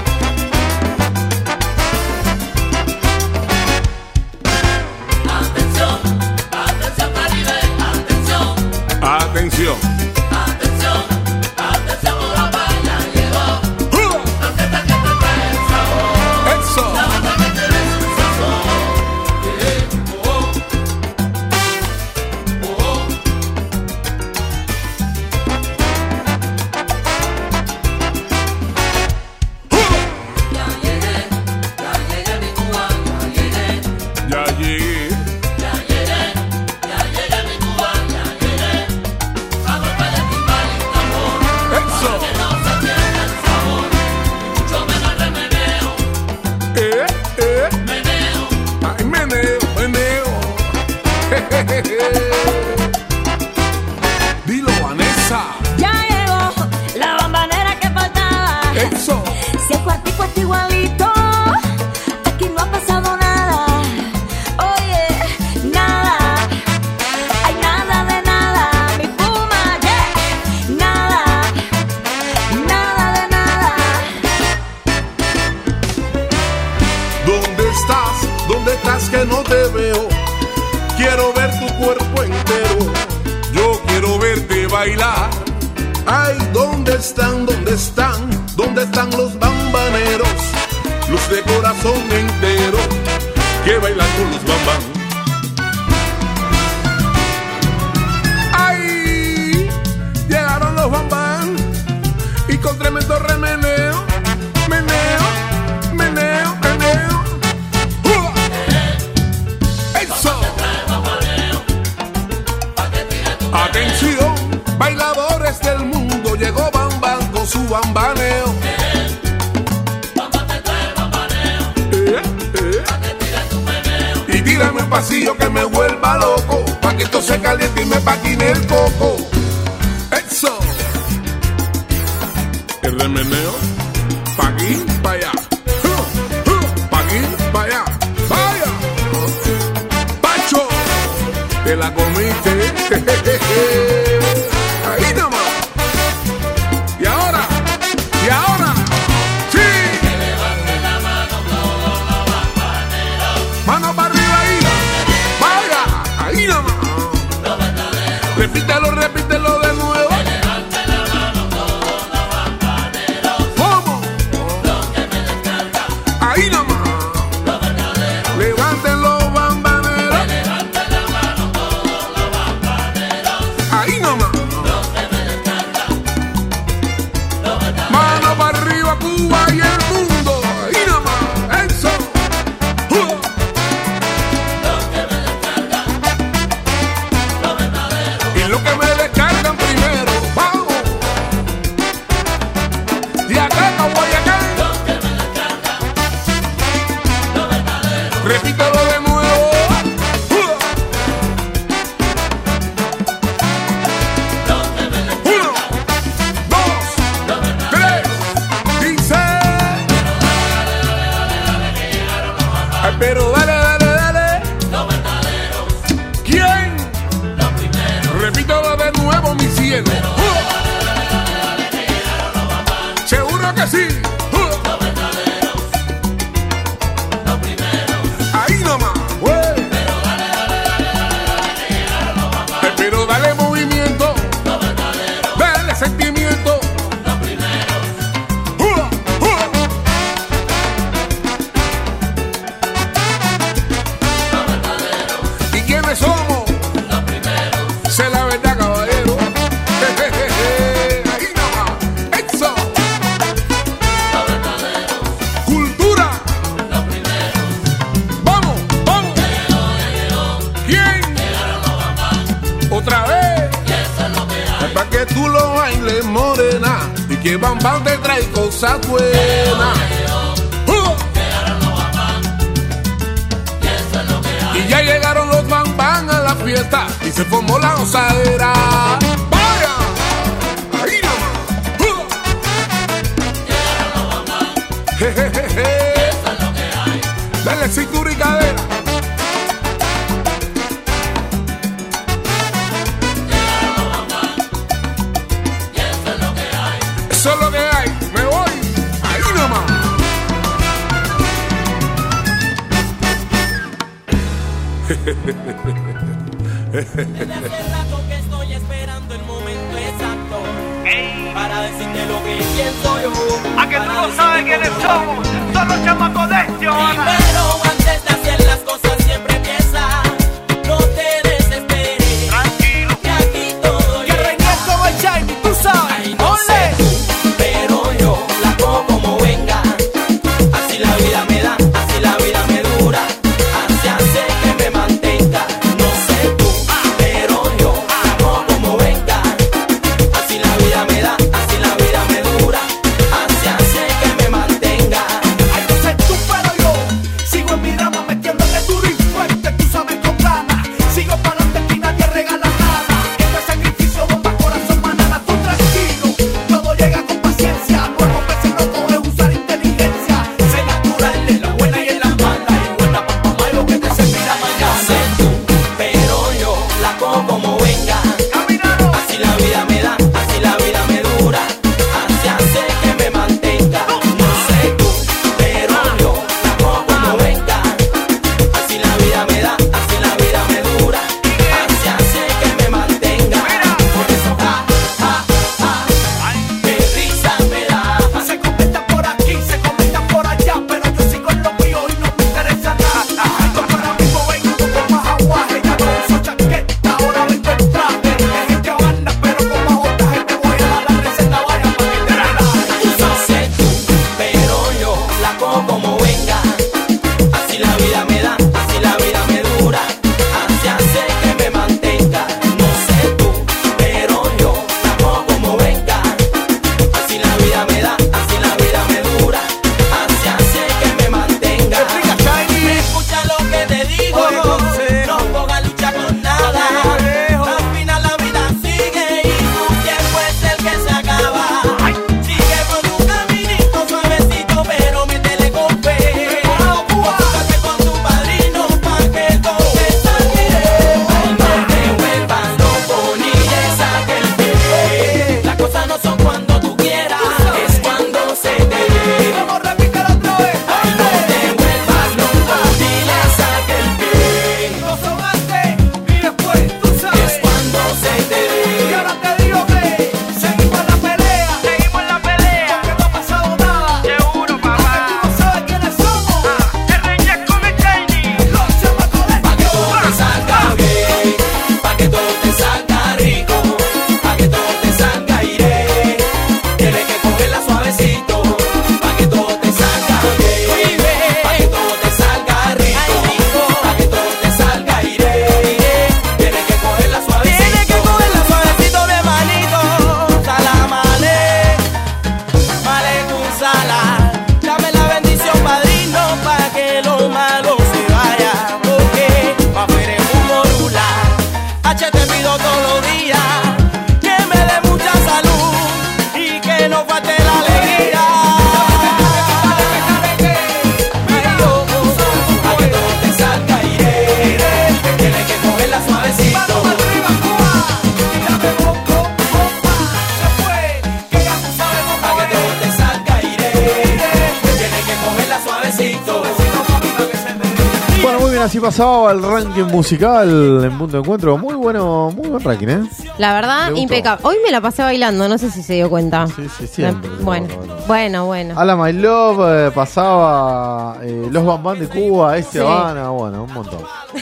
S12: Atención, atención Caribe, atención.
S16: Atención.
S12: Atención, atención, Europa ya llegó. La orquesta que te trae el sabor.
S16: Eso.
S12: La banda que te des el sazón. Eh, oh, oh. Oh, oh. Ya llegué, ya llegué a mi Cuba, ya llegué.
S16: Ya llegué.
S12: Ya llegué, ya llegué a mi Cuba, ya llegué. A golpe de timbal y tambor.
S16: Eso.
S12: Para que no se pierda el sabor. Mucho menos el remeneo.
S16: Eh, eh.
S12: Meneo.
S16: Ay, meneo, meneo. Dilo, Vanessa.
S2: Ya llegó la bambanera que faltaba.
S16: Eso.
S2: Si es cuartico está igualito, aquí no ha pasado nada. Oye, nada, hay nada de nada. Mi Puma, yeah, nada, nada de nada.
S16: ¿Dónde estás? ¿Dónde estás que no te veo? Quiero ver tu cuerpo entero. Yo quiero verte bailar. Ay, ¿dónde están? ¿Dónde están? ¿Dónde están los bambaneros? Los de corazón entero que bailan con los bambán. Ay, llegaron los bambán y con tremendo remeneo, meneo, meneo, meneo. ¡Uah! ¡Eso! Atención, bailadores del mundo, llegó Bam Bam con su bambaneo. Eh, eh. Y tírame un pasillo que me vuelva loco, pa' que esto se caliente y me patine el coco. Eso. El remeneo, pa' aquí, pa' allá. Uh, uh, pa' aquí, pa' allá. Vaya. Pacho, te la comiste. Ahí nomás. Y ahora, y ahora, sí. Mano para arriba ahí. Vaya, ahí nomás. Repítelo, repítelo de nuevo. ¿Cómo? Ahí nomás. Levanten los bambaneros. Ahí nomás. Mano para arriba, Cuba y el mundo. Ahí nomás. Eso. Uh. Y lo que me descargan primero. Vamos. De acá a Guayacán. Repítelo de nuevo. Uh. Uno, dos, tres, dice. Ay, pero dale, dale, dale. ¿Quién? Repítelo de nuevo, mi cielo. Uh. Seguro que sí. Uh. Ahí nomás, güey. Ay, pero dale movimiento. Dale sentimiento. Uh, uh. ¿Y quiénes somos? Sé la verdad, caballero. Ahí nomás. Eso. Cultura. Vamos, vamos. ¿Quién? Otra vez. Para que tú lo bailes, morena. Y que Bam Bam te trae cosas buenas. Uh. Y ya llegaron los Bam Bam a la fiesta y se formó la gozadera. ¡Vaya! Ahí nomás. Uh. Jejeje. Dale cintura y cadera. Eso es lo que hay, me voy, ahí nomás.
S12: Desde hace rato que estoy esperando el momento exacto para decirte lo que pienso yo.
S7: A que tú no sabes quiénes somos, son los chamacos de Johanna.
S12: Primero, antes de hacer las cosas siempre piensa, no te desesperes. Tranquilo, que aquí todo
S7: que reñes como el Shiny, tú sabes.
S12: Ay, no sé tú, pero yo la cojo como venga. Así la vida me da, así la vida me dura. Así hace que me mantenga. No sé tú, pero yo la cojo como venga. Así la vida me da, así la vida me dura. Así hace que me mantenga.
S7: Ay, no sé tú, pero yo sigo en mi drama metiéndole duro y fuerte, tú sabes, con ganas. Sigo para adelante y nadie regala nada. Este sacrificio bomba corazón, manada, tú tranquilo. Todo llega con paciencia. Nuevos veces no coge usar inteligencia. Sé natural en la buena y en la mala. Y buena pa' mamá y lo que te servirá mañana.
S12: No sé tú, pero yo la cojo como venga. Así la vida me da, así la vida me dura. Así hace que me mantenga. No sé tú, pero yo la cojo como venga. Así la vida me da, así la vida me dura. Así hace que me mantenga. Por eso, ja, ja, ja, qué risa me da.
S7: Se comentan por aquí, se comentan por allá, pero yo sigo en lo mío y no me interesa nada. Yo ahora mismo vengo con más aguaje, ya no uso chaqueta, ahora vengo en traje. Es gente Johanna, pero con más otaje te voy a dar la receta, vaya pa' que te relajes.
S12: No sé tú, pero yo la cojo como venga. Así la vida me da, así la vida me dura. Así hace que me mantenga. No sé tú, pero yo la cojo como venga. Así la vida me da, así la vida me dura. Así hace que me mantenga. Escucha lo que te digo, no pongas lucha con nada. Al final la vida sigue y tu tiempo es el que se acaba. Sigue con tu caminito suavecito, pero métele con fe. Búscate con tu padrino pa' que todo te salga. Ay, no te vuelvas loco ni le saque el pie. Las cosas no son cuando tú quieras, es cuando se te dé.
S7: Vamos, repítelo otra vez.
S12: Ay, no te vuelvas loco ni le saque el pie.
S7: No son antes y después, tú sabes.
S12: Es cuando se te dé.
S7: Y ahora te digo que seguimos en la pelea, seguimos en la pelea, porque no ha pasado nada. Seguro, papá. A que tú no sabes quiénes somos. Que reñes con el Shiny, los chamacos de
S12: Pa' que todo te salga bien, pa' que todo te salga rico, pa' que todo te salga iré. Tienes que cogerla suavecito, pa' que todo te salga bien, pa' que todo te salga rico, pa' que todo te salga iré. Tienes que cogerla suavecito, tienes que cogerla suavecito, mi hermanito. Salamale, male con sala. Dame la bendición, padrino, pa' que lo malo se vaya. Porque pa' ver el humor rular. H te pido todos los días que me dé mucha salud y que no falte la alegría. Ay, oh, oh, pa' que todo te salga iré. Tienes que cogerla suavecito. Pa' que todo te salga iré. Tienes que cogerla suavecito.
S3: Bueno, muy bien, así pasaba el ranking musical en Punto de Encuentro. Muy bueno, muy buen ranking, ¿eh?
S4: La verdad,
S3: Me gustó.
S4: impecable. Hoy me la pasé bailando, no sé si se dio cuenta.
S3: Sí, sí, siempre.
S4: Bueno, bueno, bueno.
S3: Ala My Love, eh, pasaba eh, Los Bambán de Cuba, Este
S4: Sí.
S3: Habana, bueno, un montón.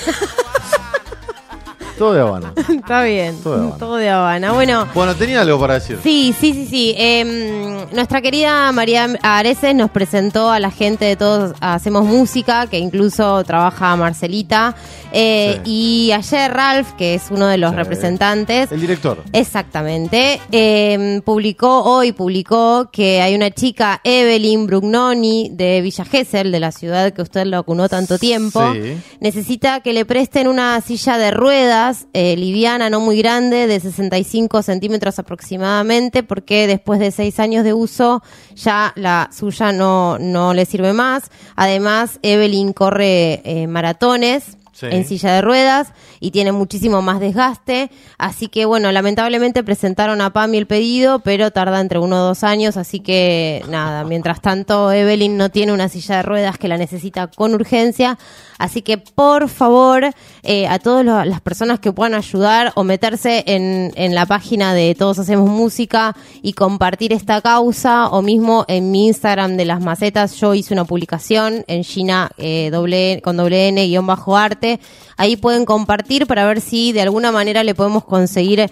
S3: Todo de Habana.
S4: Está bien.
S3: Todo de Habana.
S4: Todo de Habana. Bueno.
S3: Bueno, tenía algo para decir.
S4: Sí, sí, sí, sí. Eh, nuestra querida María Areces nos presentó a la gente de Todos Hacemos Música, que incluso trabaja Marcelita. Eh, Y ayer Ralph, que es uno de los
S3: Sí.
S4: representantes.
S3: El director.
S4: Exactamente. Eh, publicó, hoy publicó que hay una chica, Evelyn Brugnoni, de Villa Gesell, de la ciudad que usted lo vacunó tanto tiempo.
S3: Sí.
S4: Necesita que le presten una silla de ruedas, eh, liviana, no muy grande, de sesenta y cinco centímetros aproximadamente, porque después de seis años de uso, ya la suya no, no le sirve más. Además, Evelyn corre eh, maratones. Sí. En silla de ruedas y tiene muchísimo más desgaste, así que bueno, lamentablemente presentaron a Pami el pedido, pero tarda entre uno o dos años, así que nada, mientras tanto Evelyn no tiene una silla de ruedas que la necesita con urgencia, así que por favor eh, a todas las personas que puedan ayudar o meterse en, en la página de Todos Hacemos Música y compartir esta causa, o mismo en mi Instagram de las macetas yo hice una publicación en Gina eh, doble, con doble N guión bajo arte. Ahí pueden compartir para ver si de alguna manera le podemos conseguir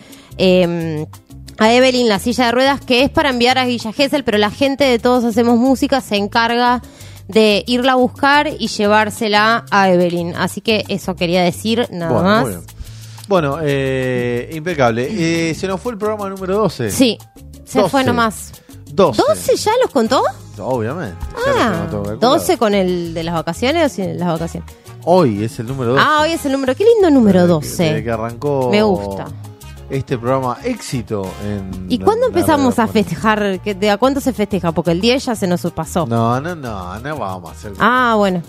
S4: eh, a Evelyn la silla de ruedas, que es para enviar a Villa Gesell, pero la gente de Todos Hacemos Música se encarga de irla a buscar y llevársela a Evelyn. Así que eso quería decir, nada
S3: bueno,
S4: más.
S3: Muy bien. Bueno, eh, impecable. Eh, se nos fue el programa número doce.
S4: Sí, se doce. Fue nomás.
S3: doce.
S4: ¿doce ya los contó?
S3: Obviamente.
S4: Ah, ¿doce con el de las vacaciones o sin las vacaciones?
S3: Hoy es el número doce.
S4: Ah, hoy es el número. Qué lindo número doce.
S3: Desde que arrancó.
S4: Me gusta.
S3: Este programa éxito en.
S4: ¿Y cuándo empezamos a festejar? ¿De a cuánto se festeja? Porque el diez ya se nos pasó.
S3: No, no, no, no vamos a hacer.
S4: Ah, bueno.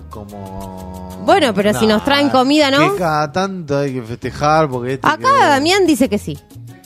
S3: Como.
S4: Bueno, pero nah, si nos traen comida, ¿no?
S3: Que cada tanto hay que festejar porque este
S4: acá
S3: que...
S4: Damián dice que sí.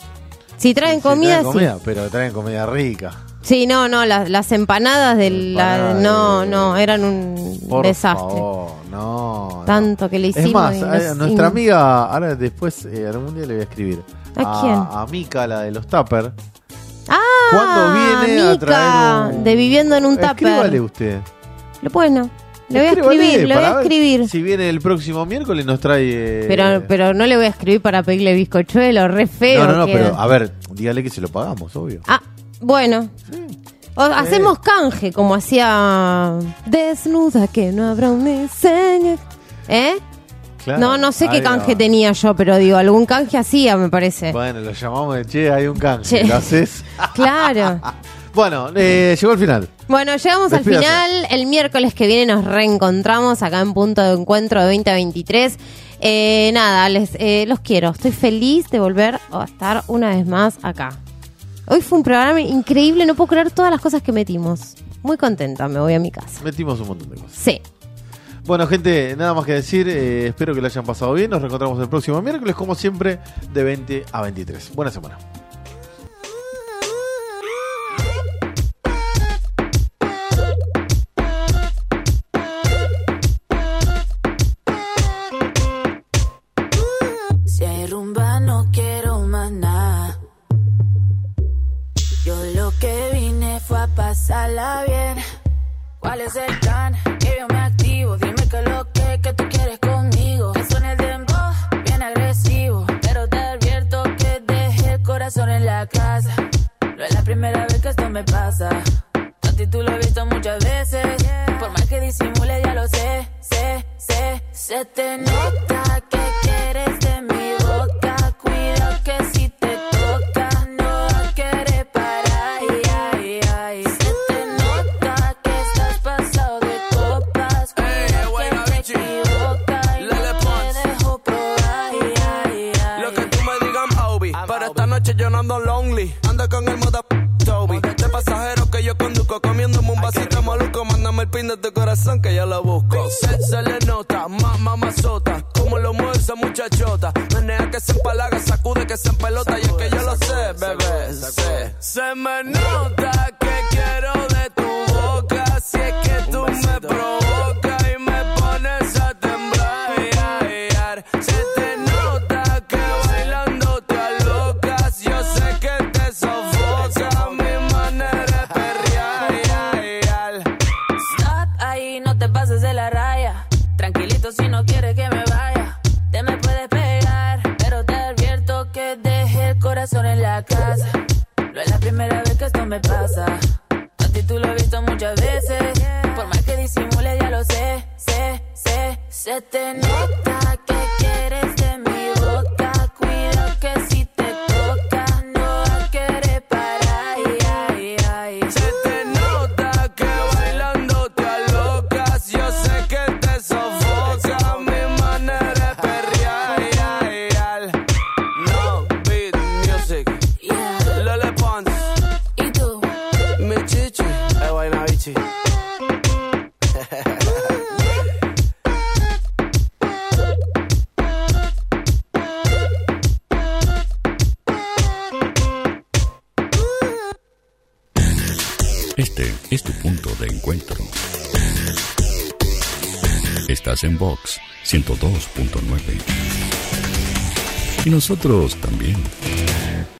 S4: Si traen sí, comida,
S3: traen comida,
S4: sí.
S3: Pero traen comida rica.
S4: Sí, no, no, las, las empanadas del la, no, de... no, eran un
S3: Por
S4: desastre.
S3: Favor, no,
S4: Tanto
S3: no.
S4: que le hicimos.
S3: Es más,
S4: nos...
S3: a nuestra amiga, ahora después, eh, algún día le voy a escribir.
S4: ¿A quién?
S3: A Mica, la de los Tupper.
S4: Ah,
S3: ¿cuándo viene
S4: Mica,
S3: a traer un...
S4: de Viviendo en un Tupper?
S3: Escríbale usted.
S4: Bueno, le voy a escribir, le voy a escribir.
S3: Si viene el próximo miércoles nos trae... Eh...
S4: Pero pero no le voy a escribir para pedirle bizcochuelo, re feo.
S3: No, no, no,
S4: queda.
S3: pero a ver, dígale que se lo pagamos, obvio.
S4: Ah, bueno.
S3: Sí.
S4: O hacemos canje, como hacía Desnuda, que no habrá un diseño. ¿Eh?
S3: Claro,
S4: no, no sé qué canje
S3: no.
S4: tenía yo, pero digo, algún canje hacía, me parece.
S3: Bueno, lo llamamos de che, hay un canje,
S4: che.
S3: ¿Lo haces?
S4: Claro.
S3: Bueno, eh, llegó el final.
S4: Bueno, llegamos Despídase. Al final. El miércoles que viene nos reencontramos acá en Punto de Encuentro de veinte a veintitrés. Eh, nada, les eh, los quiero. Estoy feliz de volver a estar una vez más acá. Hoy fue un programa increíble, no puedo creer todas las cosas que metimos. Muy contenta, me voy a mi casa.
S3: Metimos un montón de cosas.
S4: Sí.
S3: Bueno, gente, nada más que decir. Eh, espero que lo hayan pasado bien. Nos reencontramos el próximo miércoles, como siempre, de veinte a veintitrés. Buena semana.
S21: Si hay rumba, no quiero más nada. Yo lo que vine fue a pasarla bien. ¿Cuál es el plan? Que yo me activo. Dime que lo que, que tú quieres conmigo. Que suene el dembow, bien agresivo. Pero te advierto que dejé el corazón en la casa. No es la primera vez que esto me pasa. A ti tú lo he visto muchas veces. Por más que disimule ya lo sé, sé, sé. Se te nota que quieres de mi boca. Cuidado que si te toca no va a querer parar. Ay, ay, ay. Se te nota que estás pasado de copas. Cuidado que te equivocas y no te dejo probar. Ay, ay, ay.
S22: Lo que tú me digas, Obi. Pero esta noche yo no ando lonely. Ando con el moda Toby. De pasajero que yo conduzco. Comiéndome un vasito maluco. Mándame el pin de tu corazón que yo lo busco. Se, se le nota, más mamazota. Como lo mueve esa muchachota. Menea que se empalaga, sacude que se empelota. Y es que yo lo sé, bebé, sé. Se me nota que quiero de tu boca. Si es que tú me provocas y me pones a temblar. Ay, ay, ay. Se te nota que bailando te alocas. Yo sé que te sofoca mi manera de perrear. Ay, ay, ay.
S21: Stop ahí, no te pases de la raya. Tranquilito si no quieres que me vaya. Te me puedes pegar, pero te advierto que dejé el corazón en la casa. No es la primera vez que esto me pasa. A ti tú lo he visto muchas veces. Por más que disimule ya lo sé, sé, sé. Se te nota que quieres de mi boca. Cuidado que si te toca no va a querer parar. Ay, ay, ay.
S22: Se te nota que bailando te alocas. Yo sé que te sofoca mi manera de perrear. Ay, ay, ay. No beat music.
S21: Yeah.
S22: Lele Pons.
S21: ¿Y tú?
S22: Mitch
S1: Este es tu punto de encuentro. Estás en Vox ciento dos punto nueve. Y nosotros también.